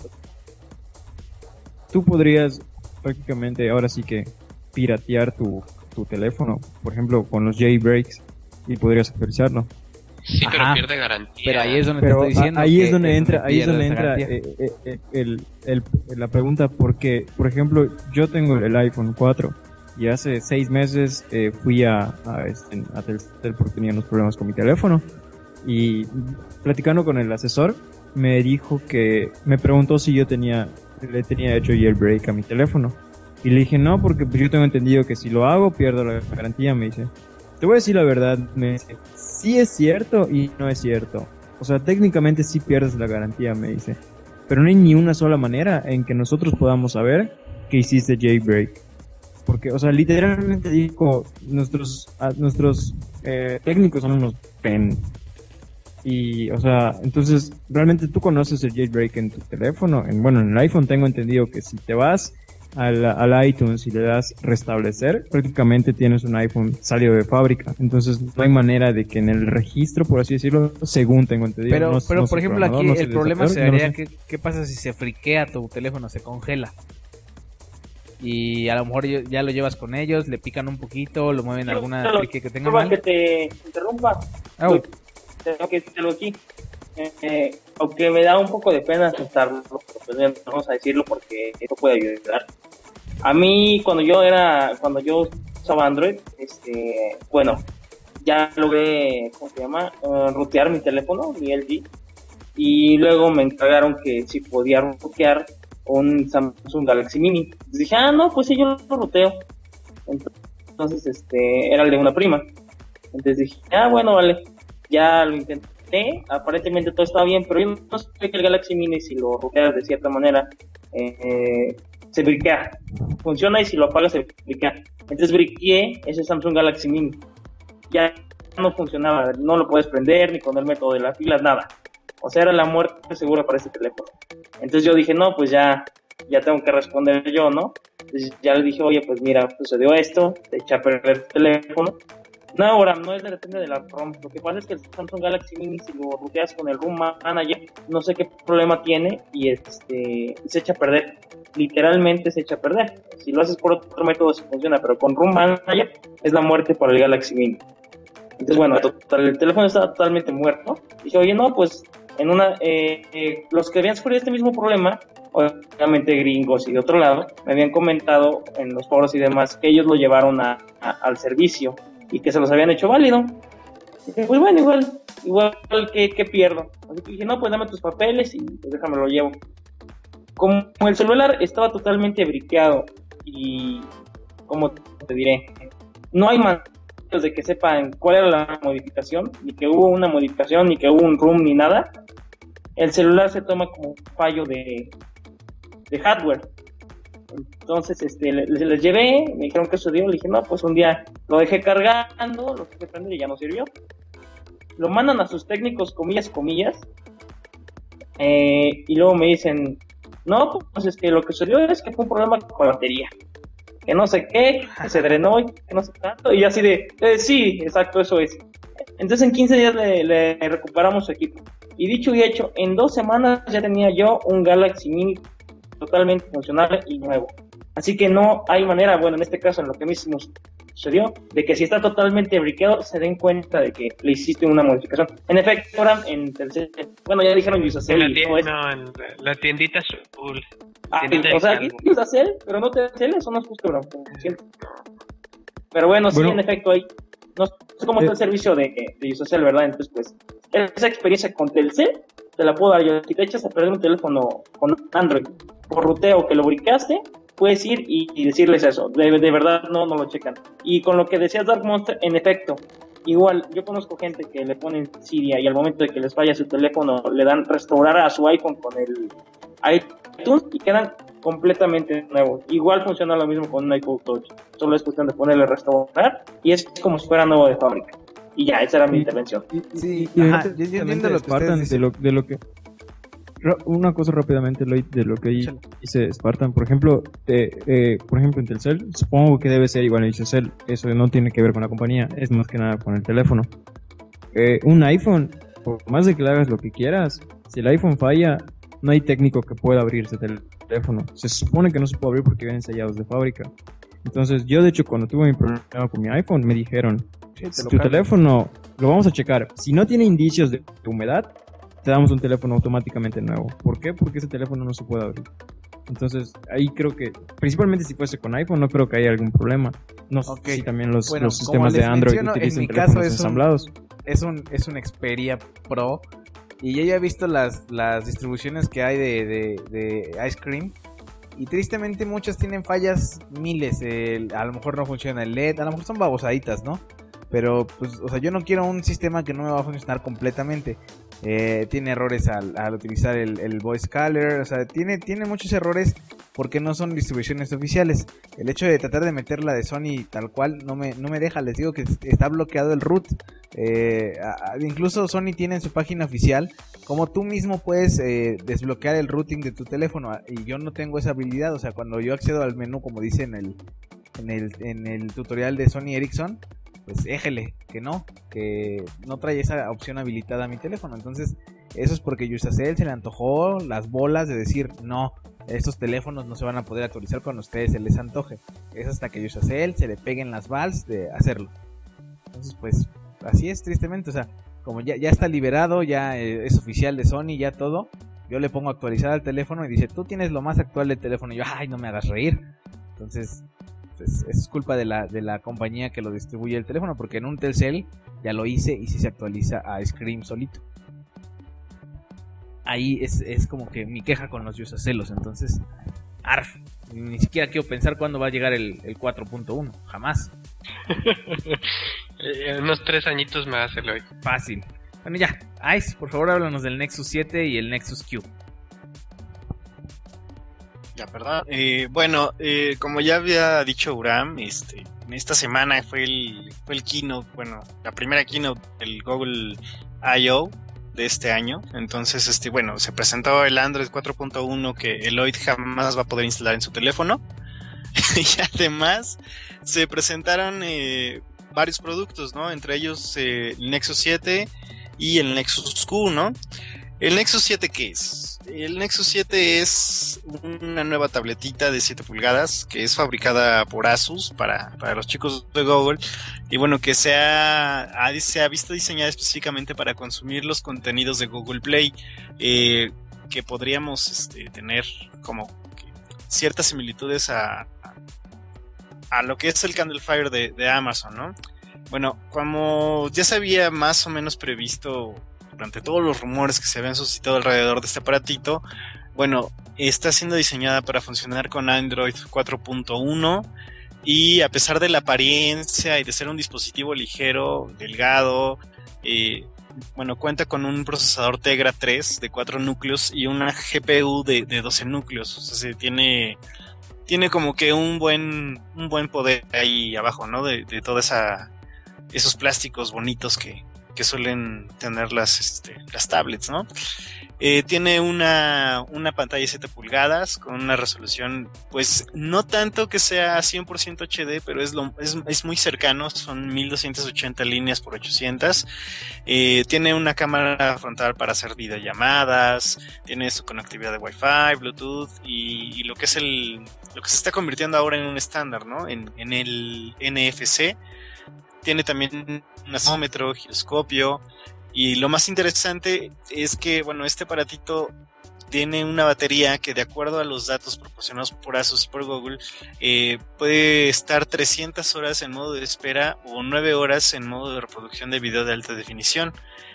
Tú podrías prácticamente ahora sí que piratear tu teléfono, por ejemplo, con los jailbreaks, y podrías actualizarlo. Sí, pero Ajá. pierde garantía. Pero ahí es donde Pero te estoy diciendo. ahí que es donde entra, ahí es pierde donde esa entra garantía. la pregunta, porque, por ejemplo, yo tengo el iPhone 4 y hace 6 meses fui a Telcel porque tenía unos problemas con mi teléfono, y platicando con el asesor me dijo me preguntó si le tenía hecho jailbreak a mi teléfono, y le dije no, porque pues yo tengo entendido que si lo hago pierdo la garantía. Me dice, te voy a decir la verdad, me dice, sí es cierto y no es cierto. O sea, técnicamente sí pierdes la garantía, me dice, pero no hay ni una sola manera en que nosotros podamos saber que hiciste jailbreak. Porque, o sea, literalmente dijo, nuestros técnicos son unos pen. Y, o sea, entonces, realmente tú conoces el jailbreak en tu teléfono. En el iPhone tengo entendido que si te vas al iTunes y le das restablecer, prácticamente tienes un iPhone salido de fábrica. Entonces no hay manera de que en el registro, por así decirlo, según tengo entendido. Pero, no por soy ejemplo, programador, aquí no soy el problema desarrollador, sería no lo sé. ¿qué pasa si se friquea tu teléfono, se congela? Y a lo mejor ya lo llevas con ellos, le pican un poquito, lo mueven alguna frique que tenga mal. Que te interrumpa. Au. Tengo que decirlo aquí. Aunque me da un poco de pena aceptarlo, pues vamos a decirlo porque esto puede ayudar. A mí, cuando yo usaba Android, bueno, ya logré, ¿cómo se llama? Rootear mi teléfono, mi LG, y luego me encargaron que si podía rootear un Samsung Galaxy Mini. Entonces dije, no, pues sí, yo lo rooteo. Entonces, era el de una prima. Entonces dije, bueno, vale, ya lo intenté. Aparentemente todo estaba bien, pero yo no sé que el Galaxy Mini, si lo rooteas de cierta manera, se briquea. Funciona, y si lo apagas se briquea. Entonces briqueé ese Samsung Galaxy Mini. Ya no funcionaba, no lo puedes prender, ni con el método de las pilas, nada. O sea, era la muerte segura para ese teléfono. Entonces yo dije, no, pues ya tengo que responder yo, ¿no? Entonces ya le dije, oye, pues mira, sucedió esto, te eché a perder el teléfono. No, ahora, no depende de la ROM. Lo que pasa es que el Samsung Galaxy Mini, si lo rooteas con el Room Manager, no sé qué problema tiene, y se echa a perder. Literalmente se echa a perder. Si lo haces por otro método, sí funciona, pero con Room Manager es la muerte para el Galaxy Mini. Entonces, bueno, el teléfono está totalmente muerto. Dije, oye, no, pues, los que habían sufrido este mismo problema, obviamente gringos y de otro lado, me habían comentado en los foros y demás que ellos lo llevaron al servicio y que se los habían hecho válido. Y dije, pues bueno, igual que pierdo. Así que dije, no, pues dame tus papeles y pues déjame lo llevo. Como el celular estaba totalmente briqueado y, ¿cómo te diré? No hay manera de que sepan cuál era la modificación, ni que hubo una modificación, ni que hubo un room, ni nada. El celular se toma como un fallo de hardware. Entonces, les llevé, me dijeron que sucedió, le dije, no, pues un día lo dejé cargando, lo dejé prender y ya no sirvió. Lo mandan a sus técnicos, comillas, y luego me dicen, no, pues lo que sucedió es que fue un problema con la batería. que no sé qué, que se drenó y que no sé tanto, y así de, sí, exacto, eso es. Entonces en 15 días le recuperamos su equipo. Y dicho y hecho, en 2 semanas ya tenía yo un Galaxy Mini totalmente funcional y nuevo. Así que no hay manera, bueno, en este caso, en lo que mismo sucedió, de que si está totalmente briqueado, se den cuenta de que le hiciste una modificación. En efecto, ahora en Telcel, bueno, ya dijeron Yusacell. En la tiendita Azul. O sea, aquí Yusacell, pero no Telcel, eso no es justo, bro. Pero bueno, sí, en efecto, ahí. No sé cómo está el servicio de Yusacell, ¿verdad? Entonces, pues, esa experiencia con Telcel te la puedo dar yo. Si te echas a perder un teléfono con Android por ruteo que lo bricaste, puedes ir y decirles eso. De verdad no lo checan. Y con lo que decías Dark Monster, en efecto, igual, yo conozco gente que le ponen Cydia y al momento de que les falla su teléfono, le dan restaurar a su iPhone con el iTunes y quedan completamente nuevos. Igual funciona lo mismo con un iPod Touch. Solo es cuestión de ponerle restaurar y es como si fuera nuevo de fábrica. Y ya, esa era mi intervención. Sí, yo entiendo lo que ustedes dicen. de lo que... Una cosa rápidamente, Lloyd, de lo que dice Spartan. Por ejemplo, en Telcel, supongo que debe ser igual a Yusacell. Eso no tiene que ver con la compañía, es más que nada con el teléfono. Un iPhone, por más de que le hagas lo que quieras, si el iPhone falla, no hay técnico que pueda abrir ese teléfono. Se supone que no se puede abrir porque vienen sellados de fábrica. Entonces, yo de hecho, cuando tuve mi problema con mi iPhone, me dijeron, tu teléfono lo vamos a checar. Si no tiene indicios de humedad, te damos un teléfono automáticamente nuevo. ¿Por qué? Porque ese teléfono no se puede abrir. Entonces, ahí creo que, principalmente si fuese con iPhone, no creo que haya algún problema. No sé si también los sistemas de Android utilizan teléfonos ensamblados. Es un Xperia Pro. Y yo ya he visto las distribuciones que hay de Ice Cream. Y tristemente muchas tienen fallas miles. A lo mejor no funciona el LED, a lo mejor son babosaditas, ¿no? Pero, pues, o sea, yo no quiero un sistema que no me va a funcionar completamente. Tiene errores al utilizar el voice caller. O sea, tiene muchos errores porque no son distribuciones oficiales. El hecho de tratar de meter la de Sony tal cual no me deja. Les digo que está bloqueado el root. Incluso Sony tiene en su página oficial como tú mismo puedes desbloquear el routing de tu teléfono. Y yo no tengo esa habilidad. O sea, cuando yo accedo al menú, como dice en el tutorial de Sony Ericsson, pues éjele, que no trae esa opción habilitada a mi teléfono. Entonces, eso es porque Yusacell se le antojó las bolas de decir, no, estos teléfonos no se van a poder actualizar cuando a ustedes se les antoje. Es hasta que Yusacell se le peguen las balls de hacerlo. Entonces, pues, así es, tristemente. O sea, como ya está liberado, ya es oficial de Sony, ya todo, yo le pongo actualizar al teléfono y dice, tú tienes lo más actual del teléfono. Y yo, ay, no me hagas reír. Entonces, pues, es culpa de la compañía que lo distribuye el teléfono, porque en un Telcel ya lo hice y sí se actualiza a Scream solito. Ahí es como que mi queja con los Yusacellos. Entonces, ni siquiera quiero pensar cuándo va a llegar el 4.1, jamás. Unos 3 añitos más, Eloy. Fácil. Bueno, ya, Ice, por favor háblanos del Nexus 7 y el Nexus Q. Ya, perdón. Como ya había dicho Uram, en esta semana fue el keynote, la primera keynote del Google I.O. de este año. Entonces, se presentó el Android 4.1 que Eloy jamás va a poder instalar en su teléfono. Y además se presentaron varios productos, ¿no? Entre ellos el Nexus 7 y el Nexus Q, ¿no? ¿El Nexus 7 qué es? El Nexus 7 es una nueva tabletita de 7 pulgadas que es fabricada por Asus para los chicos de Google y que se ha visto diseñada específicamente para consumir los contenidos de Google Play, que podríamos tener como ciertas similitudes a lo que es el Kindle Fire de Amazon, ¿no? Bueno, como ya se había más o menos previsto durante todos los rumores que se habían suscitado alrededor de este aparatito, está siendo diseñada para funcionar con Android 4.1 y a pesar de la apariencia y de ser un dispositivo ligero, delgado, cuenta con un procesador Tegra 3 de 4 núcleos y una GPU de 12 núcleos, o sea, tiene como que un buen poder ahí abajo, ¿no? De todos esos plásticos bonitos que suelen tener las tablets, ¿no? Tiene una pantalla de 7 pulgadas con una resolución, pues no tanto que sea 100% HD, pero es muy cercano, son 1280 líneas por 800. Tiene una cámara frontal para hacer videollamadas, tiene su conectividad de Wi-Fi, Bluetooth y lo que se está convirtiendo ahora en un estándar, ¿no? En el NFC. Tiene también un acelerómetro, giroscopio. Y lo más interesante es que, bueno, este aparatito tiene una batería que, de acuerdo a los datos proporcionados por Asus y por Google, puede estar 300 horas en modo de espera o 9 horas en modo de reproducción de video de alta definición.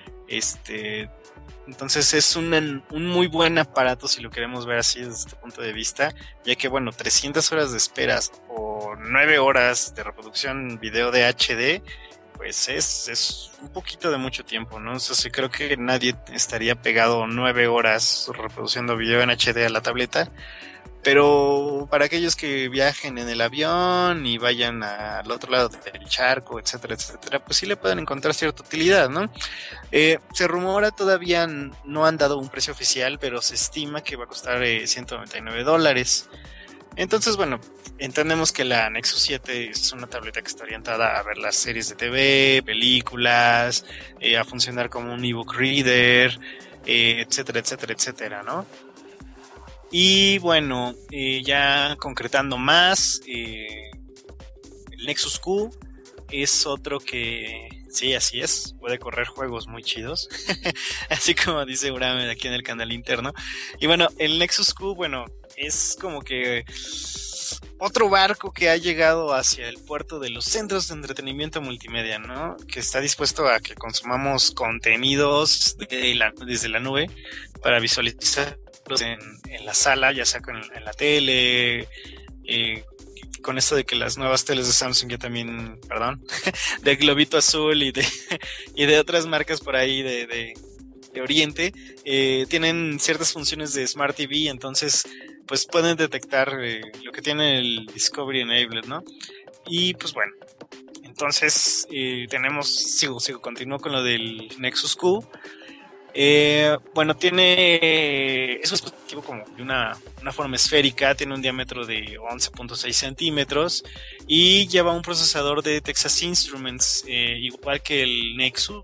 Entonces es un muy buen aparato si lo queremos ver así desde este punto de vista, ya que, bueno, 300 horas de esperas o 9 horas de reproducción video de HD, pues es un poquito de mucho tiempo, ¿no? O sea, sí, creo que nadie estaría pegado 9 horas reproduciendo video en HD a la tableta, pero para aquellos que viajen en el avión y vayan al otro lado del charco, etcétera, etcétera, pues sí le pueden encontrar cierta utilidad, ¿no? Se rumora, todavía no han dado un precio oficial, pero se estima que va a costar $199. Entonces, bueno, entendemos que la Nexus 7 es una tableta que está orientada a ver las series de TV, películas, a funcionar como un ebook reader, etcétera, etcétera, etcétera, ¿no? Y bueno, ya concretando más, el Nexus Q es otro que, sí, así es, puede correr juegos muy chidos, así como dice Urame aquí en el canal interno. Y bueno, el Nexus Q, bueno, es como que otro barco que ha llegado hacia el puerto de los centros de entretenimiento multimedia, ¿no? Que está dispuesto a que consumamos contenidos desde la nube para visualizarlos en la sala, ya sea en la tele, con esto de que las nuevas teles de Samsung ya también, de globito azul y de otras marcas por ahí de Oriente, tienen ciertas funciones de Smart TV, entonces pues pueden detectar lo que tiene el Discovery Enabled, ¿no? Y pues bueno, entonces continúo con lo del Nexus Q. Bueno, es un dispositivo como de una forma esférica, tiene un diámetro de 11.6 centímetros y lleva un procesador de Texas Instruments, igual que el Nexus,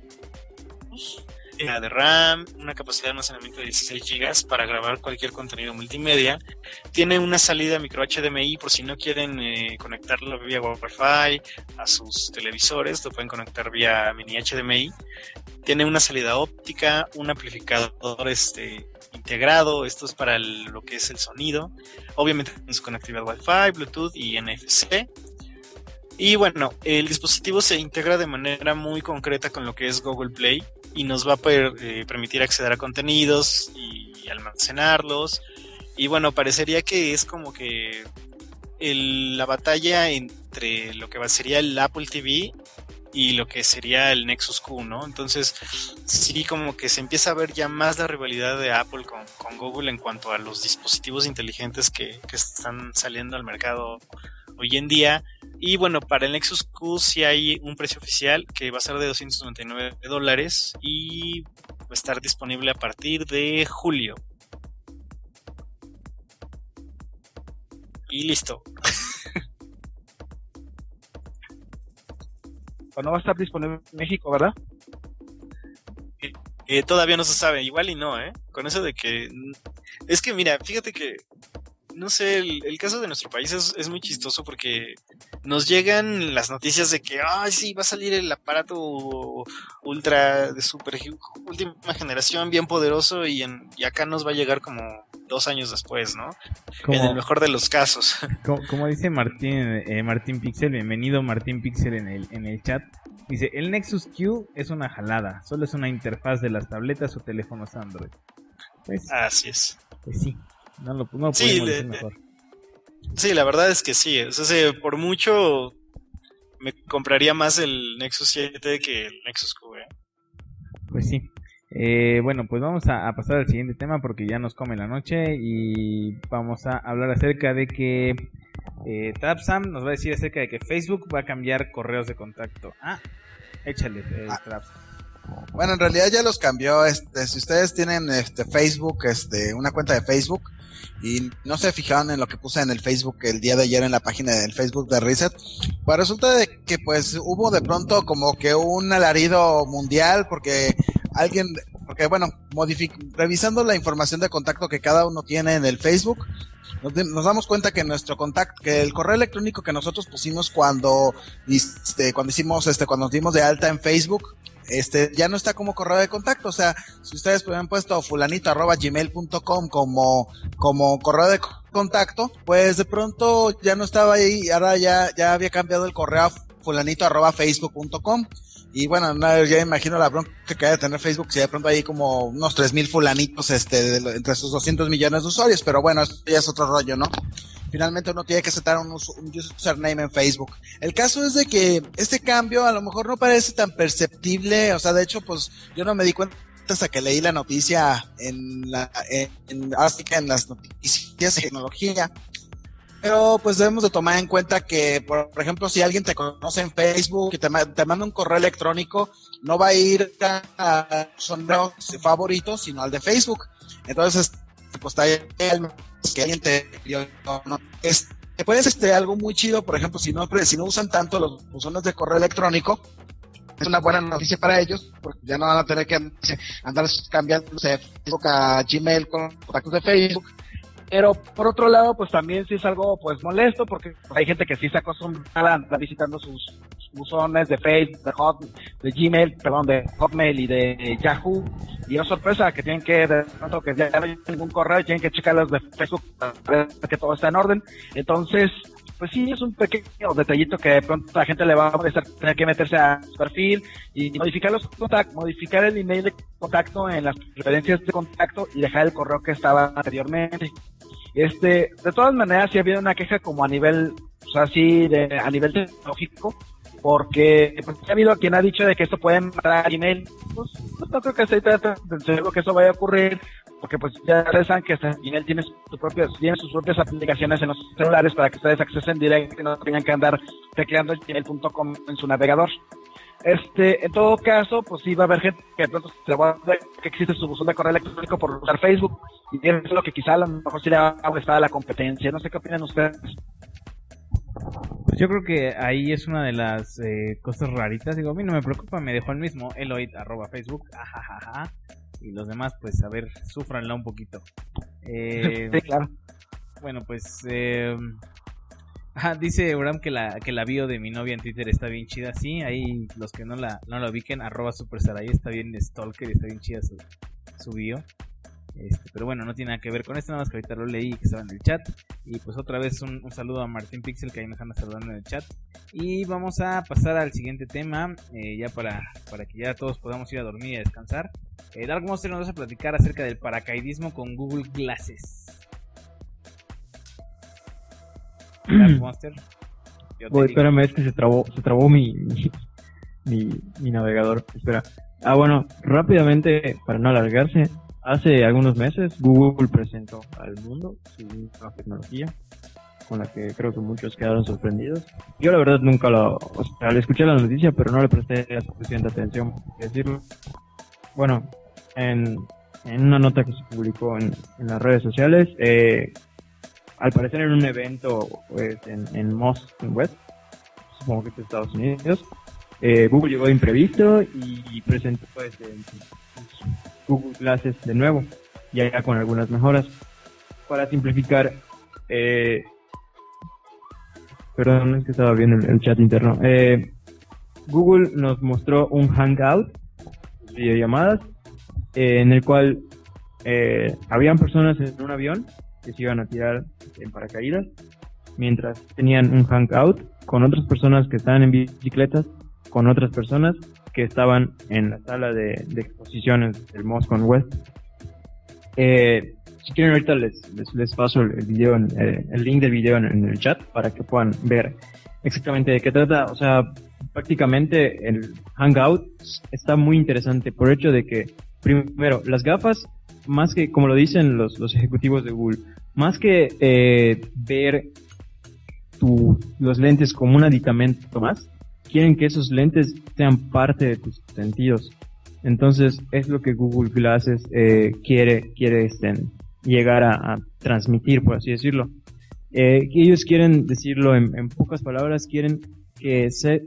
de RAM, una capacidad de almacenamiento de 16 GB para grabar cualquier contenido multimedia. Tiene una salida micro HDMI por si no quieren conectarlo vía Wi-Fi a sus televisores, lo pueden conectar vía mini HDMI. Tiene una salida óptica, un amplificador integrado, esto es para lo que es el sonido, obviamente con su conectividad Wi-Fi, Bluetooth y NFC. Y bueno, el dispositivo se integra de manera muy concreta con lo que es Google Play y nos va a permitir acceder a contenidos y almacenarlos. Y bueno, parecería que es como que la batalla entre lo que sería el Apple TV y lo que sería el Nexus Q, ¿no? Entonces sí, como que se empieza a ver ya más la rivalidad de Apple con Google en cuanto a los dispositivos inteligentes que están saliendo al mercado hoy en día. Y bueno, para el Nexus Q sí hay un precio oficial que va a ser de $299 y va a estar disponible a partir de julio. Y listo. No va a estar disponible en México, ¿verdad? Todavía no se sabe, igual y no, con eso de que... Es que mira, fíjate que no sé, el caso de nuestro país es muy chistoso porque nos llegan las noticias de que sí, va a salir el aparato ultra de super última generación bien poderoso y acá nos va a llegar como 2 años después, ¿no? En el mejor de los casos. Como dice Martín Pixel, bienvenido Martín Pixel en el chat. Dice, el Nexus Q es una jalada, solo es una interfaz de las tabletas o teléfonos Android. Pues, así es. Pues sí. No lo podemos decir mejor. Sí, la verdad es que sí. O sea, por mucho me compraría más el Nexus 7 que el Nexus Q. Pues sí. Bueno, pues vamos a pasar al siguiente tema porque ya nos come la noche y vamos a hablar acerca de que Trapsam nos va a decir acerca de que Facebook va a cambiar correos de contacto. Échale, Trapsam. Bueno, en realidad ya los cambió. Si ustedes tienen Facebook, una cuenta de Facebook, y no se fijaron en lo que puse en el Facebook el día de ayer en la página del Facebook de Reset, pues resulta de que pues hubo de pronto como que un alarido mundial porque bueno, revisando la información de contacto que cada uno tiene en el Facebook, nos damos cuenta que nuestro contacto, que el correo electrónico que nosotros pusimos cuando nos dimos de alta en Facebook, ya no está como correo de contacto. O sea, si ustedes habían puesto fulanito@gmail.com como correo de contacto, pues de pronto ya no estaba ahí, ahora ya había cambiado el correo a fulanito@facebook.com. Y bueno, ya imagino la bronca que hay de tener Facebook, si de pronto hay como unos 3,000 fulanitos entre sus 200 millones de usuarios, pero bueno, eso ya es otro rollo, ¿no? Finalmente uno tiene que setar un username en Facebook. El caso es de que este cambio a lo mejor no parece tan perceptible, o sea, de hecho, pues yo no me di cuenta hasta que leí la noticia en las noticias de tecnología. Pero pues debemos de tomar en cuenta que, por ejemplo, si alguien te conoce en Facebook y te manda un correo electrónico, no va a ir a sondeos favoritos, sino al de Facebook. Entonces, pues está ahí que alguien puedes algo muy chido, por ejemplo, si no usan tanto los buzones de correo electrónico, es una buena noticia para ellos, porque ya no van a tener que andar cambiando de Facebook a Gmail con contactos de Facebook. Pero por otro lado, pues también sí es algo pues molesto, porque hay gente que sí se acostumbra a andar visitando sus buzones de Facebook, de Gmail, perdón, de Hotmail y de Yahoo, y es sorpresa que tienen que, de pronto que ya no hay ningún correo, y tienen que checar los de Facebook para ver que todo está en orden. Entonces, pues sí, es un pequeño detallito que de pronto la gente le va a molestar, tener que meterse a su perfil y modificar modificar el email de contacto en las preferencias de contacto y dejar el correo que estaba anteriormente. De todas maneras, sí ha habido una queja como a nivel, o sea, sí, a nivel tecnológico, porque pues, ha habido quien ha dicho de que esto puede matar email. Pues no creo que estoy seguro que eso vaya a ocurrir, porque pues ya ustedes saben que Gmail tiene sus propias aplicaciones en los celulares para que ustedes accesen directo y no tengan que andar tecleando gmail.com en su navegador. En todo caso, pues sí va a haber gente que de pronto se va a ver que existe su buzón de correo electrónico por usar Facebook, y eso es lo que quizá a lo mejor sí le va a molestar a la competencia. No sé qué opinan ustedes. Pues yo creo que ahí es una de las cosas raritas. Digo, a mí no me preocupa, me dejó el mismo, Eloid@Facebook, ajajaja. Y los demás, pues a ver, sufranla un poquito. Sí, claro. Bueno, pues dice Uram que la bio de mi novia en Twitter está bien chida. Sí, ahí los que no la ubiquen, @supersaray, está bien stalker, está bien chida su bio. Pero bueno, no tiene nada que ver con esto, nada más que ahorita lo leí que estaba en el chat. Y pues otra vez un saludo a Martín Pixel, que ahí nos anda saludando en el chat. Y vamos a pasar al siguiente tema, ya para que ya todos podamos ir a dormir y a descansar. Dark Monster nos va a platicar acerca del paracaidismo con Google Glasses. Dark Monster. Espérame, es que se trabó mi navegador. Espera. Bueno, rápidamente, para no alargarse, hace algunos meses Google presentó al mundo su nueva tecnología, con la que creo que muchos quedaron sorprendidos. Yo la verdad nunca le escuché la noticia, pero no le presté la suficiente atención, por decirlo. Bueno, en una nota que se publicó en las redes sociales, al parecer en un evento pues, en Moss West, supongo que es de Estados Unidos, Google llegó de imprevisto y presentó pues Google Glasses de nuevo, ya con algunas mejoras para simplificar. Perdón, es que estaba viendo el chat interno. Google nos mostró un Hangout, videollamadas, en el cual habían personas en un avión que se iban a tirar en paracaídas, mientras tenían un Hangout con otras personas que estaban en bicicletas, con otras personas que estaban en la sala de exposiciones del Moscone West. Si quieren ahorita les paso el video, el link del video en el chat para que puedan ver exactamente de qué trata. O sea, prácticamente el Hangout está muy interesante por el hecho de que, primero, las gafas, más que, como lo dicen los ejecutivos de Google, más que ver los lentes como un aditamento más, quieren que esos lentes sean parte de tus sentidos. Entonces es lo que Google Glasses quiere llegar a transmitir, por así decirlo. Que ellos quieren decirlo en pocas palabras, quieren que sea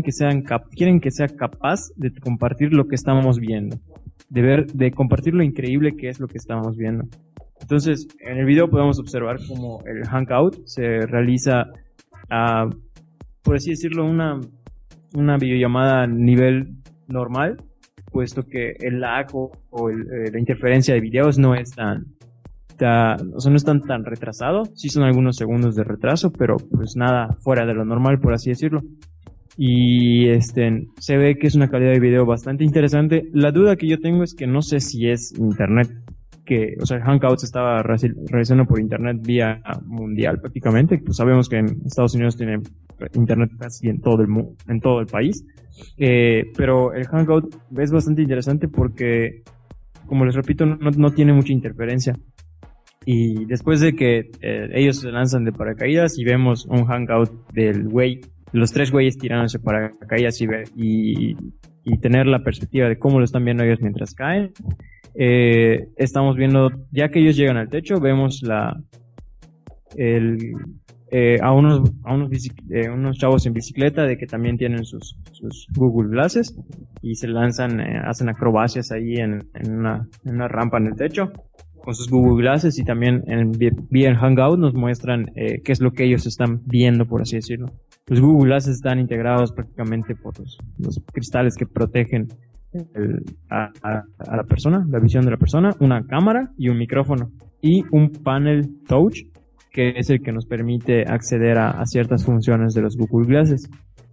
capaz de compartir lo que estamos viendo, de compartir lo increíble que es lo que estamos viendo. Entonces, en el video podemos observar cómo el Hangout se realiza por así decirlo, una videollamada a nivel normal, puesto que el lag la interferencia de videos no es no están tan retrasado. Sí son algunos segundos de retraso, pero pues nada fuera de lo normal, por así decirlo. Y se ve que es una calidad de video bastante interesante. La duda que yo tengo es que no sé si es internet, o sea, el Hangouts estaba realizando por internet vía mundial prácticamente. Pues sabemos que en Estados Unidos tiene internet casi en todo el país. Pero el Hangout es bastante interesante porque, como les repito, no tiene mucha interferencia. Y después de que ellos se lanzan de paracaídas y vemos un hangout los tres güeyes tirándose paracaídas y tener la perspectiva de cómo lo están viendo ellos mientras caen, estamos viendo, ya que ellos llegan al techo, vemos a unos chavos en bicicleta de que también tienen sus Google Glasses y se lanzan, hacen acrobacias ahí en una rampa en el techo con sus Google Glasses, y también vía el Hangout nos muestran qué es lo que ellos están viendo, por así decirlo. Los Google Glasses están integrados prácticamente por los cristales que protegen a la persona, la visión de la persona, una cámara y un micrófono y un panel touch que es el que nos permite acceder a ciertas funciones de los Google Glasses.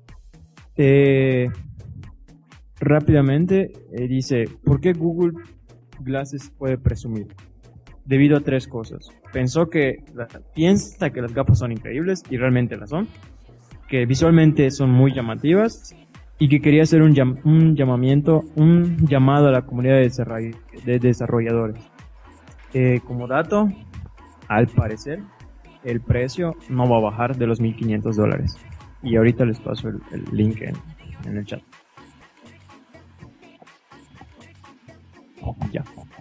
Rápidamente dice, ¿por qué Google Glasses puede presumir? Debido a tres cosas. Piensa que las gafas son increíbles y realmente las son, que visualmente son muy llamativas y que quería hacer un llamado a la comunidad de desarrolladores. Como dato, al parecer el precio no va a bajar de los $1,500. Y ahorita les paso el link en el chat. Ya.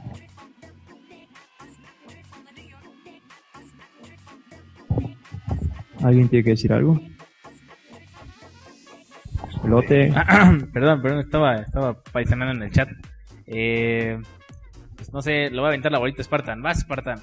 ¿Alguien tiene que decir algo? Pelote. Perdón, estaba paisanando en el chat. Pues no sé, lo voy a aventar la bolita Spartan. Vas, Spartan.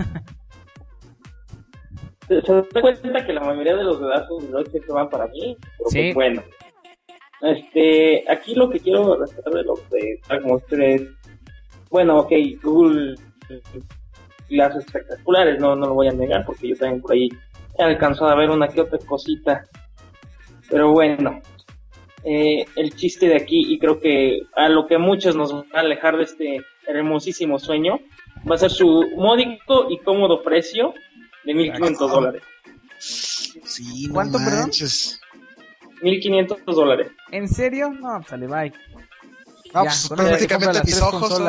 Se da cuenta que la mayoría de los datos de noche que van para mí, pero sí. Pues bueno. Aquí lo que quiero rescatar de lo de Darkmonster es, bueno, ok, Google Glasses espectaculares, no lo voy a negar, porque yo también por ahí he alcanzado a ver una que otra cosita, pero bueno, el chiste de aquí, y creo que a lo que muchos nos van a alejar de este hermosísimo sueño, va a ser su módico y cómodo precio de $1,500. Sí, ¿cuánto, perdón? $1,500. ¿En serio? No, sale, bye. No, pues prácticamente mis ojos.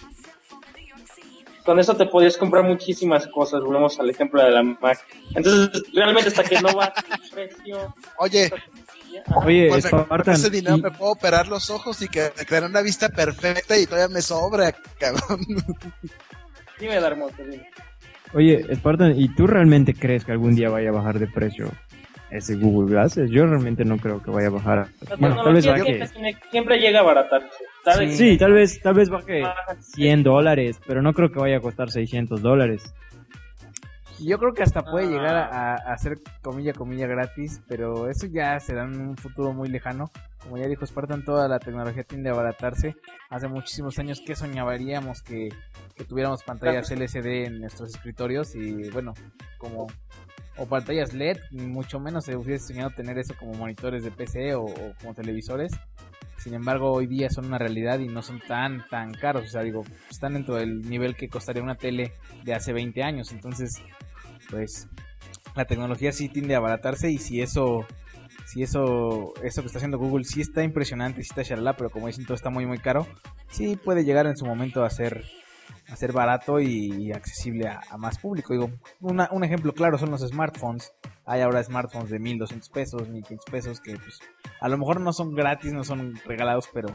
Con eso te podías comprar muchísimas cosas. Volvemos al ejemplo de la Mac. Entonces, realmente hasta que no va a precio. Oye, pues con ese dinero me puedo operar los ojos y que me crean una vista perfecta y todavía me sobra, cabrón. Dime, Darmoto, dime. Oye, Spartan, ¿y tú realmente crees que algún día vaya a bajar de precio ese Google Glasses? Yo realmente no creo que vaya a bajar. Bueno, tal vez baje. Siempre llega a abaratarse. Sí, tal vez baje $100, pero no creo que vaya a costar $600. Yo creo que hasta puede llegar a ser comilla gratis, pero eso ya será en un futuro muy lejano. Como ya dijo Spartan, toda la tecnología tiende a abaratarse. Hace muchísimos años que soñaríamos que tuviéramos pantallas LCD en nuestros escritorios y bueno, o pantallas LED, mucho menos se hubiese soñado tener eso como monitores de PC o como televisores. Sin embargo, hoy día son una realidad y no son tan caros. O sea, digo, están dentro del nivel que costaría una tele de hace 20 años. Entonces, pues, la tecnología sí tiende a abaratarse. Y si eso que está haciendo Google sí está impresionante, sí está shalala, pero como dicen, todo está muy caro. Sí puede llegar en su momento a ser barato y accesible a más público. Digo, un ejemplo claro son los smartphones. Hay ahora smartphones de $1,200, $1,500, que pues a lo mejor no son gratis, no son regalados, pero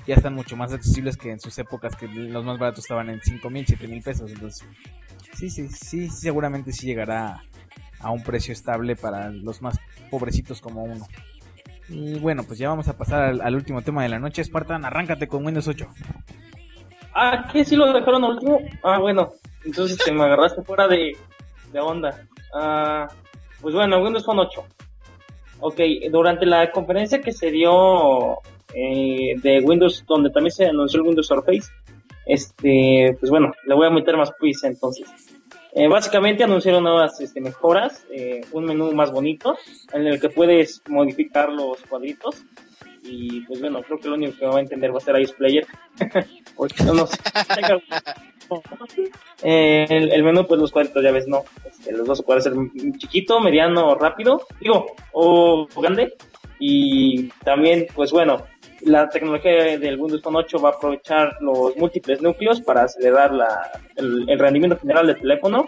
ya están mucho más accesibles que en sus épocas, que los más baratos estaban en 5,000, 7,000 pesos. Entonces, sí, seguramente sí llegará a un precio estable para los más pobrecitos como uno. Y bueno, pues ya vamos a pasar al último tema de la noche. Spartan, arráncate con Windows 8. ¿Qué? ¿Sí lo dejaron al último? Bueno, entonces te me agarraste fuera de onda. Pues bueno, Windows Phone 8. Ok, durante la conferencia que se dio de Windows, donde también se anunció el Windows Surface, pues bueno, le voy a meter más quiz entonces. Básicamente anunciaron nuevas mejoras, un menú más bonito, en el que puedes modificar los cuadritos, y pues bueno, creo que lo único que va a entender va a ser iOS Player, porque no sé, el menú, pues los cuadritos ya ves, no, los dos pueden ser chiquito, mediano, rápido, o grande, y también, pues bueno, la tecnología del Windows Phone 8 va a aprovechar los múltiples núcleos para acelerar el rendimiento general del teléfono.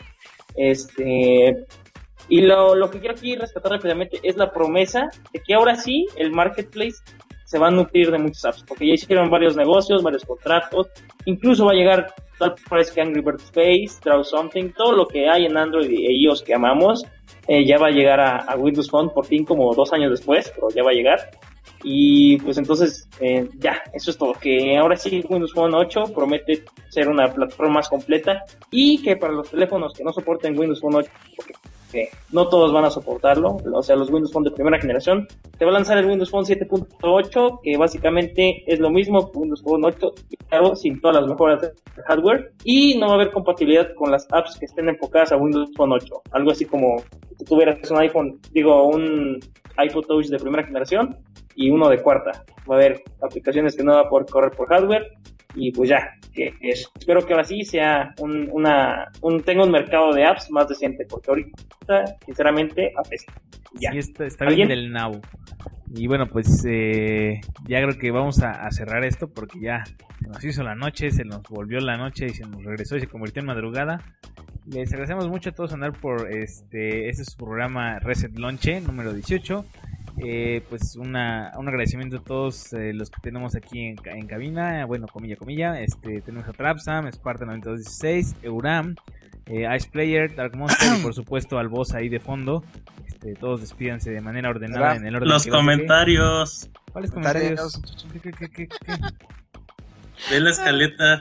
Y lo que quiero aquí rescatar rápidamente es la promesa de que ahora sí el marketplace se va a nutrir de muchas apps, porque ya hicieron varios negocios, varios contratos, incluso va a llegar tal parece que Angry Birds Space, Draw Something, todo lo que hay en Android e iOS que amamos, ya va a llegar a Windows Phone por fin, como 2 años después, pero ya va a llegar. Y pues entonces, ya, eso es todo, que ahora sí Windows Phone 8 promete ser una plataforma más completa, y que para los teléfonos que no soporten Windows Phone 8, porque no todos van a soportarlo, o sea, los Windows Phone de primera generación, te va a lanzar el Windows Phone 7.8, que básicamente es lo mismo que Windows Phone 8, claro, sin todas las mejoras de hardware, y no va a haber compatibilidad con las apps que estén enfocadas a Windows Phone 8, algo así como si tuvieras un iPhone Touch de primera generación y uno de cuarta. Va a haber aplicaciones que no va a poder correr por hardware, y pues ya, espero que ahora sí sea tenga un mercado de apps más decente, porque ahorita sinceramente apesta. Ya. Sí, está bien del nabo. Y bueno, pues ya creo que vamos a cerrar esto, porque ya se nos hizo la noche, se nos volvió la noche y se nos regresó y se convirtió en madrugada. Les agradecemos mucho a todos andar por este es su programa Reset Launch número 18. Pues un agradecimiento a todos los que tenemos aquí en cabina, bueno, comilla, tenemos a Trapsam, Spartan 9216, Euram, Ice Player, Dark Monster y por supuesto al boss ahí de fondo. Todos despídanse de manera ordenada en el orden. Los comentarios. ¿Cuáles comentarios? ¿Qué? Ve la escaleta.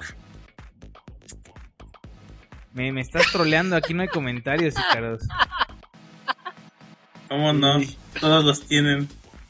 Me estás troleando, aquí no hay comentarios, Icaros. ¿Cómo no? Todos los tienen.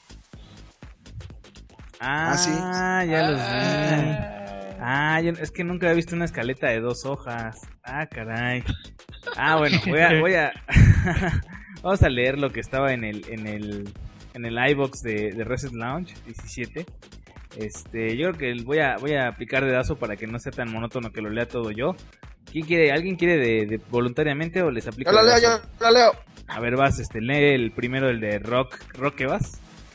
Sí. Ya los vi. Es que nunca había visto una escaleta de 2 hojas. Caray. Bueno, voy a vamos a leer lo que estaba en el iBox de Reset Launch 17. Yo creo que voy a aplicar dedazo para que no sea tan monótono que lo lea todo yo. ¿Alguien quiere de voluntariamente o les aplico? Yo lo leo. A ver, vas, lee el primero, el de Rockebas.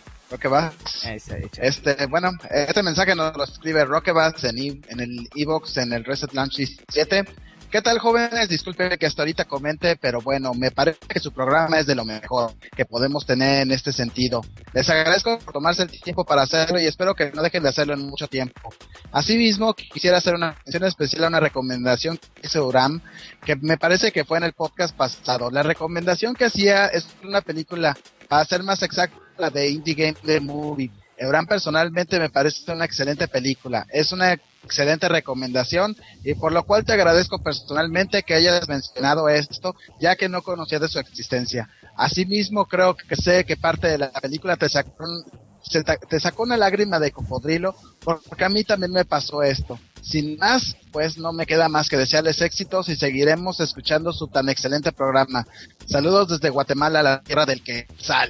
Bueno, este mensaje nos lo escribe Rockebas en el iBox, en el Reset Launch 17. ¿Qué tal, jóvenes? Disculpe que hasta ahorita comente, pero bueno, me parece que su programa es de lo mejor que podemos tener en este sentido. Les agradezco por tomarse el tiempo para hacerlo y espero que no dejen de hacerlo en mucho tiempo. Asimismo, quisiera hacer una mención especial a una recomendación que hizo Uram, que me parece que fue en el podcast pasado. La recomendación que hacía es una película, para ser más exacto, la de Indie Game The Movie. Euram personalmente me parece una excelente película, es una excelente recomendación y por lo cual te agradezco personalmente que hayas mencionado esto, ya que no conocía de su existencia. Asimismo creo que sé que parte de la película te sacó una lágrima de cocodrilo, porque a mí también me pasó esto. Sin más, pues no me queda más que desearles éxitos y seguiremos escuchando su tan excelente programa. Saludos desde Guatemala, la tierra del quetzal.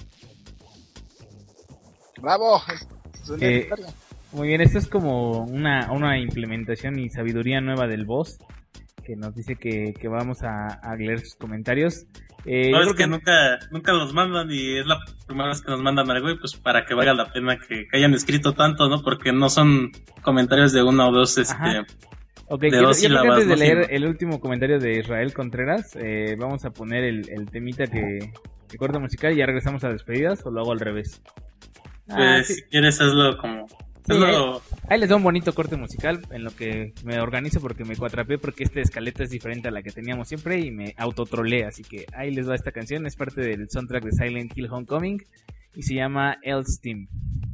¡Bravo! Muy bien, esto es como una implementación y sabiduría nueva del boss, que nos dice que vamos a leer sus comentarios. No, es que nunca los mandan y es la primera vez que nos mandan algo y pues para que valga la pena que hayan escrito tanto, ¿no? Porque no son comentarios de una o dos, Okay, yo creo que antes de leer el último comentario de Israel Contreras, vamos a poner el temita que corta musical y ya regresamos a despedidas, o lo hago al revés. Pues si quieres hazlo como Sí, ahí les da un bonito corte musical en lo que me organizo porque me cuatrapeé porque esta escaleta es diferente a la que teníamos siempre y me autotrolé, así que ahí les va esta canción, es parte del soundtrack de Silent Hill Homecoming y se llama Elsteam.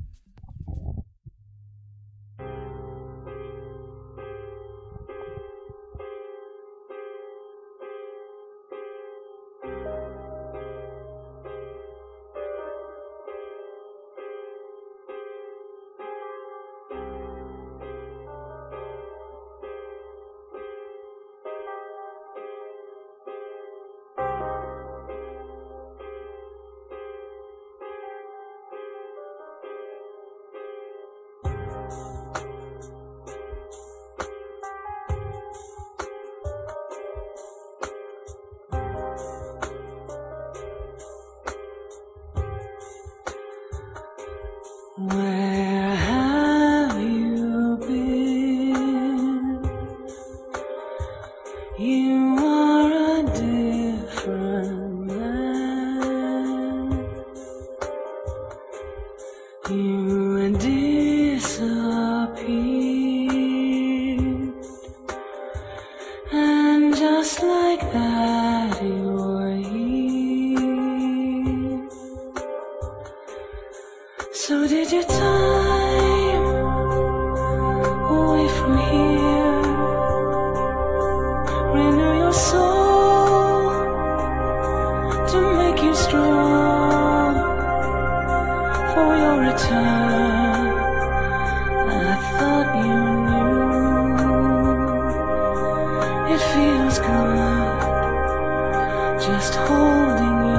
Where have you been? You are a different man. You disappeared, and just like that you're here. So did your time away from here renew your soul to make you strong for your return? I thought you knew it feels good just holding you.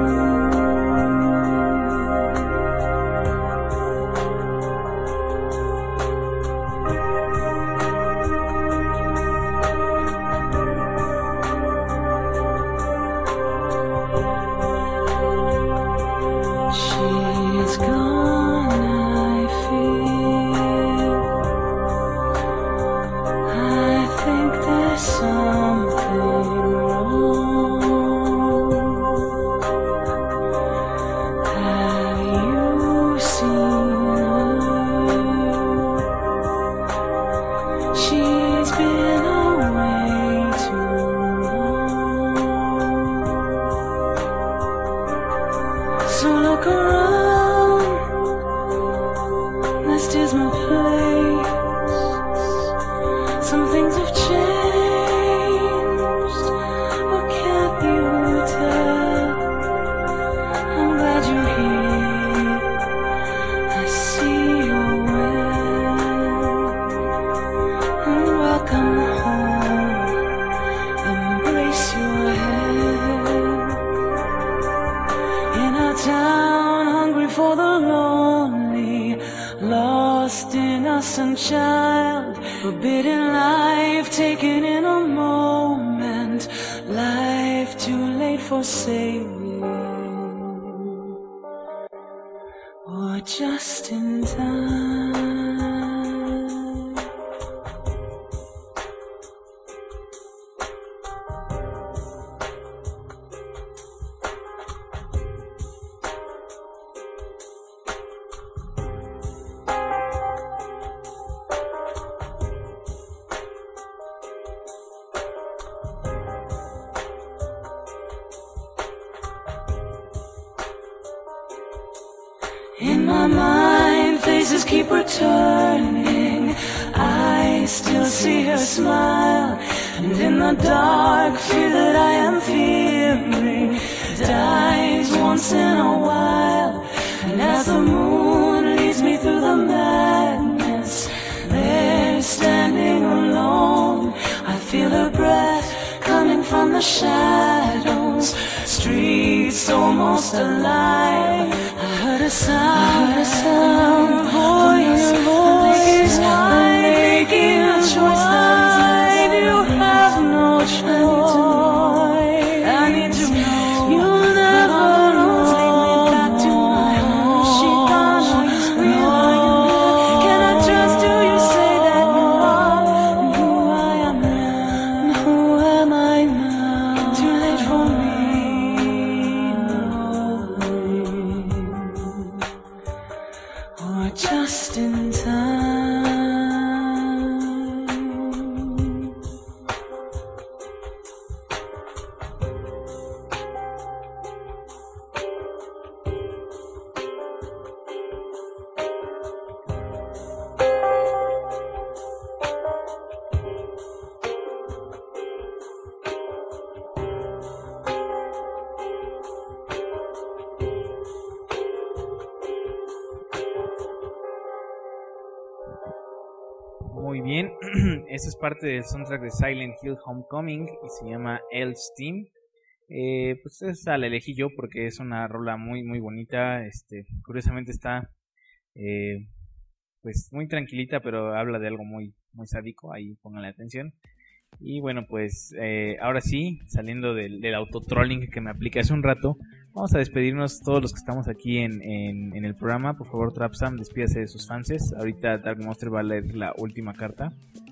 She's gone, I feel. I think there's something wrong. Have you seen her? She's been away too long. So look around, this is my place. Some things have changed, what can't you tell? I'm glad you're here, I see you're well. And welcome home, embrace your head. In a town hungry for the lonely, lost innocent child, forbidden life taken in a moment, life too late for saving, or just in time. In my mind, faces keep returning. I still see her smile, and in the dark, fear that I am fearing dies once in a while. And as the moon leads me through the madness, there standing alone, I feel her breath coming from the shadows. Streets almost alive. I heard a sound, voice, making a choice that you have no choice. I need to know you'll never know. Lead me back to my home. She gone, can I trust you? You say that you are, and who I am now, and who am I now? Too late for me. Or just in time. bien, esto es parte del soundtrack de Silent Hill Homecoming y se llama Elf's Team. Pues esa la elegí yo porque es una rola muy muy bonita. Curiosamente está pues muy tranquilita, pero habla de algo muy muy sádico. Ahí pónganle atención. Y bueno, pues ahora sí, saliendo del autotrolling que me apliqué hace un rato, vamos a despedirnos todos los que estamos aquí en el programa. Por favor, Trapsam, despídase de sus fanses. Ahorita Dark Monster va a leer la última carta.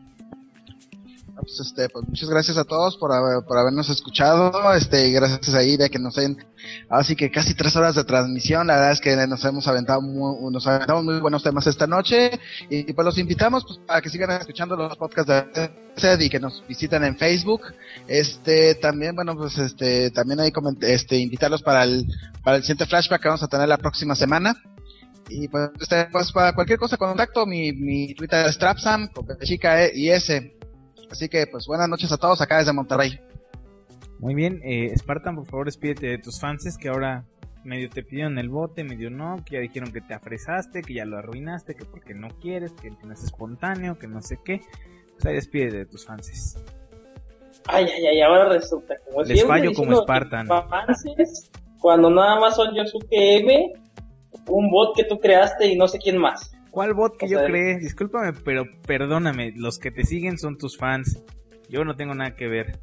Pues, pues muchas gracias a todos por habernos escuchado, gracias ahí de que nos den, así que casi 3 horas de transmisión. La verdad es que nos aventamos muy buenos temas esta noche, y pues los invitamos pues para que sigan escuchando los podcasts de Reset y que nos visiten en Facebook. También, bueno, pues también ahí invitarlos para el siguiente flashback que vamos a tener la próxima semana. Y pues, pues para cualquier cosa, contacto, mi Twitter es Trapsam, con chica y S. Así que, pues, buenas noches a todos acá desde Monterrey. Muy bien, Spartan, por favor, despídete de tus fanses que ahora medio te pidieron el bote, medio no, que ya dijeron que te afresaste, que ya lo arruinaste, que porque no quieres, que no es espontáneo, que no sé qué. Pues ahí despídete de tus fanses. Ay, ahora resulta como les fallo como Spartan. Fanses, cuando nada más son Yosuke M, un bot que tú creaste y no sé quién más. ¿Cuál bot que yo creé? Discúlpame, pero perdóname, los que te siguen son tus fans. Yo no tengo nada que ver.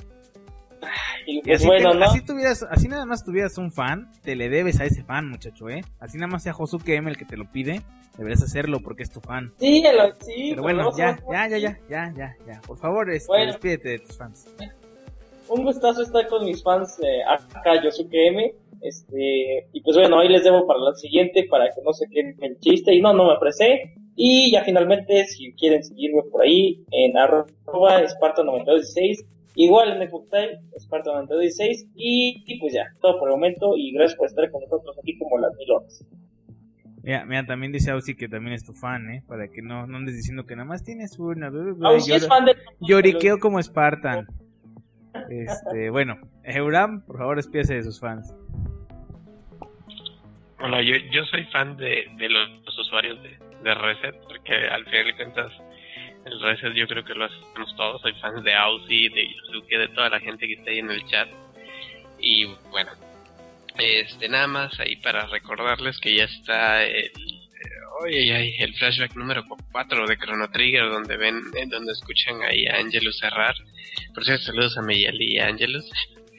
Y pues bueno, ¿no? Así nada más tuvieras un fan, te le debes a ese fan, muchacho, Así nada más sea Josuke M el que te lo pide, deberías hacerlo porque es tu fan. Sí. Pero bueno, ya. Por favor, despídete de tus fans. Un gustazo estar con mis fans acá, Yosuke M. Y pues bueno, hoy les debo para la siguiente, para que no se quede el chiste, y no me apresé. Y ya finalmente, si quieren seguirme por ahí, en @Spartan9216, igual en Xbox Spartan9216, y pues ya, todo por el momento, y gracias por estar con nosotros aquí como las 1000 horas. Mira, también dice Ausi que también es tu fan, para que no andes diciendo que nada más tienes una. Ausi es fan de... Lloriqueo como Spartan. Bueno, Euram, por favor, despídase de sus fans. Hola, yo soy fan de los usuarios de Reset, porque al final de cuentas el Reset yo creo que lo hacemos todos. Soy fan de Ausi, de Yosuke, de toda la gente que está ahí en el chat. Y bueno, nada más ahí para recordarles que ya está el flashback número 4 de Chrono Trigger, donde escuchan ahí a Angelus Serrar. Por cierto, saludos a Meyali y a Angelus.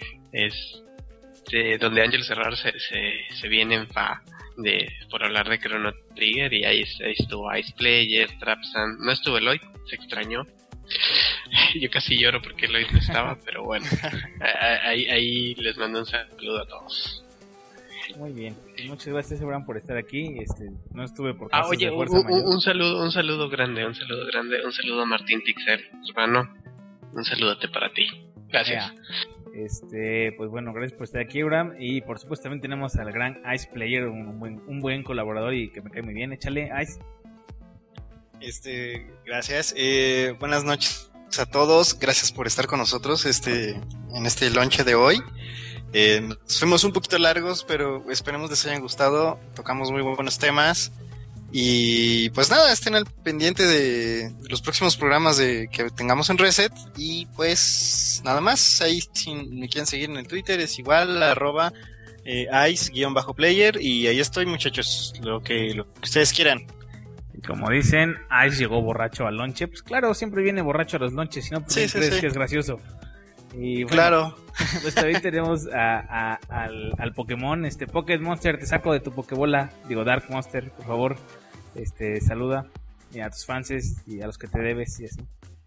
Donde Angelus Serrar se viene en fa por hablar de Chrono Trigger, y ahí estuvo Ice Player, Trapsan. No estuvo Eloy, se extrañó. Yo casi lloro porque Eloy no estaba, pero bueno, ahí les mando un saludo a todos. Muy bien, muchas gracias, Abraham, por estar aquí. No estuve por casos oye, de fuerza mayor. un saludo grande, un saludo a Martín Tixer, hermano, un saludote para ti. Gracias. Pues bueno, gracias por estar aquí, Abraham, y por supuesto también tenemos al gran Ice Player, un buen colaborador y que me cae muy bien. Échale, Ice. Gracias. Buenas noches a todos. Gracias por estar con nosotros en este lonche de hoy. Nos fuimos un poquito largos, pero esperemos les hayan gustado. Tocamos muy buenos temas. Y pues nada, estén al pendiente de los próximos programas que tengamos en Reset. Y pues nada más, ahí si me quieren seguir en el Twitter es igual, @Ice_player. Y ahí estoy, muchachos, lo que ustedes quieran. Y como dicen, Ice llegó borracho al lonche. Pues claro, siempre viene borracho a los lonches, si no, pues crees que es gracioso. Y bueno, claro. Pues también tenemos al Pokémon, Pocket Monster, te saco de tu Pokébola, Dark Monster, por favor, saluda a tus fans y a los que te debes y así.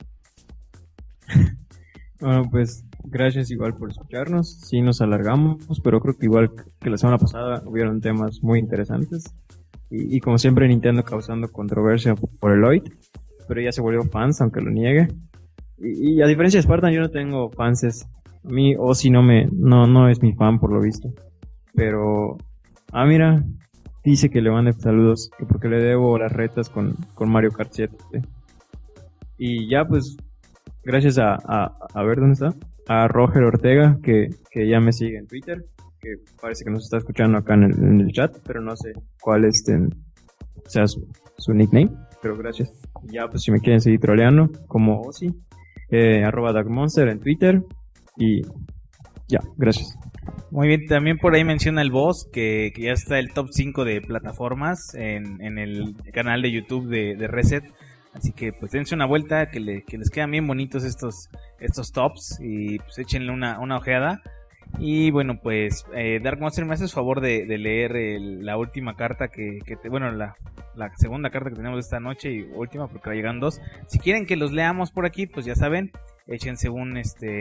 Bueno, pues gracias igual por escucharnos. Sí nos alargamos, pero creo que igual que la semana pasada hubieron temas muy interesantes. Y como siempre, Nintendo causando controversia por Eloy, pero ya se volvió fans, aunque lo niegue. Y a diferencia de Spartan, yo no tengo fans. A mí Ozzy no es mi fan por lo visto. Pero, mira, dice que le mande saludos, que porque le debo las retas con Mario Kart 7. Y ya pues, gracias a ver dónde está, a Roger Ortega, que ya me sigue en Twitter, que parece que nos está escuchando acá en el chat, pero no sé cuál sea su nickname, pero gracias. Ya, pues si me quieren seguir troleando, como Ozzy, @DarkMonster en Twitter. Y ya, gracias. Muy bien, también por ahí menciona el boss que ya está el top 5 de plataformas en el canal de YouTube de Reset. Así que pues dense una vuelta, que les quedan bien bonitos estos tops y pues échenle una ojeada. Y bueno, pues Dark Monster, me haces favor de leer la última carta la segunda carta que tenemos esta noche y última, porque va llegan 2. Si quieren que los leamos por aquí, pues ya saben, échense un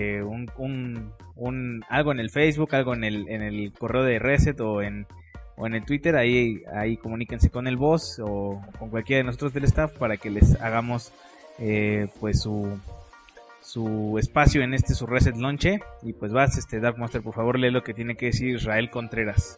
algo en el Facebook, algo en el correo de Reset o en el Twitter, ahí comuníquense con el boss o con cualquiera de nosotros del staff para que les hagamos pues su espacio en su Reset Launche. Y pues vas, Dark Monster, por favor lee lo que tiene que decir Israel Contreras.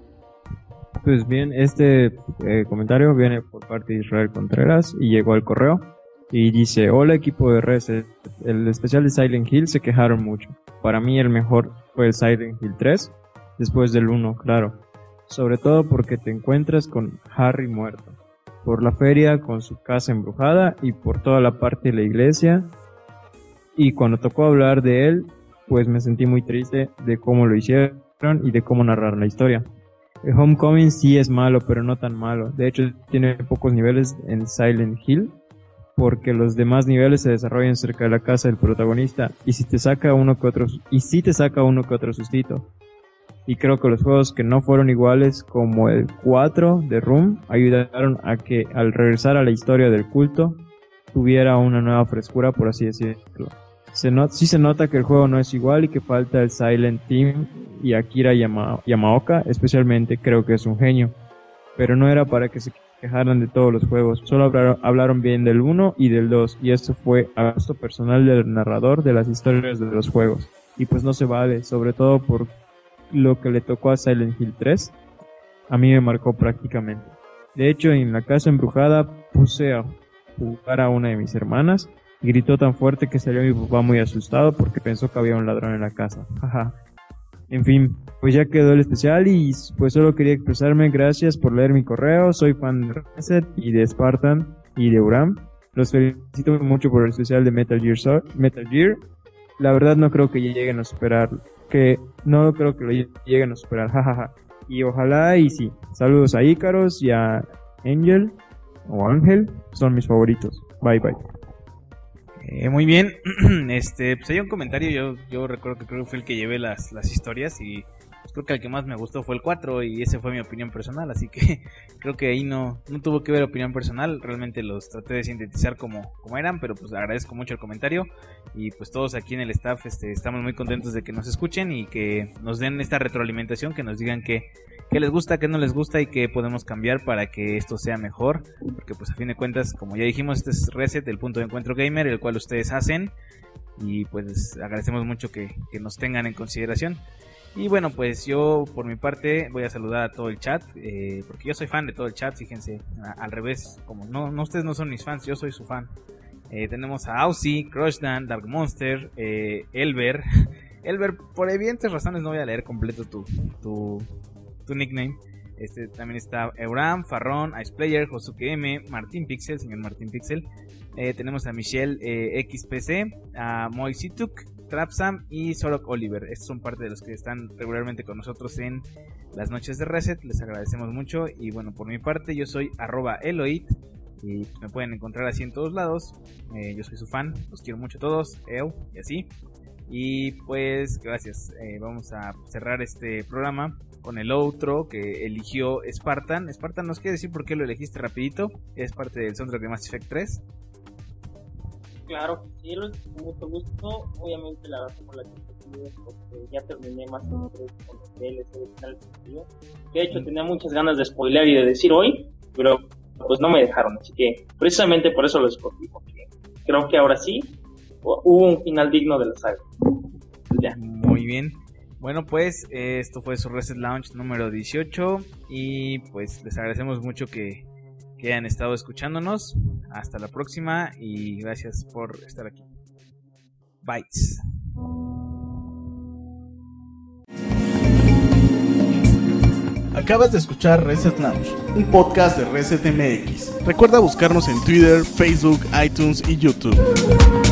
Pues bien, este comentario viene por parte de Israel Contreras y llegó al correo y dice: hola equipo de Reset, el especial de Silent Hill se quejaron mucho. Para mí el mejor fue el Silent Hill 3, después del 1, claro. Sobre todo porque te encuentras con Harry muerto, por la feria con su casa embrujada y por toda la parte de la iglesia. Y cuando tocó hablar de él, pues me sentí muy triste de cómo lo hicieron y de cómo narrar la historia. El Homecoming sí es malo, pero no tan malo. De hecho, tiene pocos niveles en Silent Hill, porque los demás niveles se desarrollan cerca de la casa del protagonista y si te saca uno que otro sustito. Y creo que los juegos que no fueron iguales, como el 4 de Room, ayudaron a que al regresar a la historia del culto tuviera una nueva frescura, por así decirlo. Sí se nota que el juego no es igual y que falta el Silent Team y Akira Yamaoka, especialmente creo que es un genio. Pero no era para que se quejaran de todos los juegos, solo hablaron bien del 1 y del 2, y esto fue a gusto personal del narrador de las historias de los juegos. Y pues no se vale, sobre todo por lo que le tocó a Silent Hill 3, a mí me marcó prácticamente. De hecho, en la casa embrujada puse a jugar a una de mis hermanas y gritó tan fuerte que salió mi papá muy asustado porque pensó que había un ladrón en la casa. Jaja. En fin, pues ya quedó el especial y pues solo quería expresarme. Gracias por leer mi correo. Soy fan de Reset y de Spartan y de Uram. Los felicito mucho por el especial de Metal Gear. La verdad no creo que lleguen a superarlo. No creo que lo lleguen a superar. Jajaja. Y ojalá y sí. Saludos a Ícaros y a Angel o Ángel. Son mis favoritos. Bye bye. Muy bien, pues hay un comentario, yo recuerdo que creo que fue el que llevé las historias y pues creo que el que más me gustó fue el 4 y ese fue mi opinión personal, así que creo que ahí no tuvo que ver opinión personal, realmente los traté de sintetizar como eran, pero pues agradezco mucho el comentario y pues todos aquí en el staff estamos muy contentos de que nos escuchen y que nos den esta retroalimentación, que nos digan qué les gusta, qué no les gusta y qué podemos cambiar para que esto sea mejor, porque pues a fin de cuentas, como ya dijimos, este es Reset, el punto de encuentro gamer, el cual ustedes hacen y pues agradecemos mucho que nos tengan en consideración. Y bueno, pues yo por mi parte voy a saludar a todo el chat, porque yo soy fan de todo el chat, fíjense, al revés, como no ustedes no son mis fans, yo soy su fan. Tenemos a Aussie, Crushdan, Dark Monster, Elber, por evidentes razones no voy a leer completo tu nickname. También está Euram, Farrón, Iceplayer, Josuke M, Martín Pixel, señor Martín Pixel. Tenemos a Michelle XPC, a Moisituk, Trapsam y Sorok Oliver. Estos son parte de los que están regularmente con nosotros en las noches de Reset. Les agradecemos mucho. Y bueno, por mi parte, yo soy @Eloid y me pueden encontrar así en todos lados. Yo soy su fan, los quiero mucho a todos, y así. Y pues gracias, vamos a cerrar este programa con el outro que eligió Spartan. Spartan, ¿nos quiere decir por qué lo elegiste rapidito? Es parte del soundtrack de Mass Effect 3. Claro que sí, con mucho gusto. Obviamente la razón por la que porque ya terminé Mass Effect 3 con los DLC de final del. De hecho tenía muchas ganas de spoilear y de decir hoy, pero pues no me dejaron, así que precisamente por eso lo escogí, porque creo que ahora sí hubo un final digno de la saga. Ya. Muy bien. Bueno, pues esto fue su Reset Launch número 18 y pues les agradecemos mucho que hayan estado escuchándonos. Hasta la próxima y gracias por estar aquí. Bytes. Acabas de escuchar Reset Lounge, un podcast de Reset MX. Recuerda buscarnos en Twitter, Facebook, iTunes y YouTube.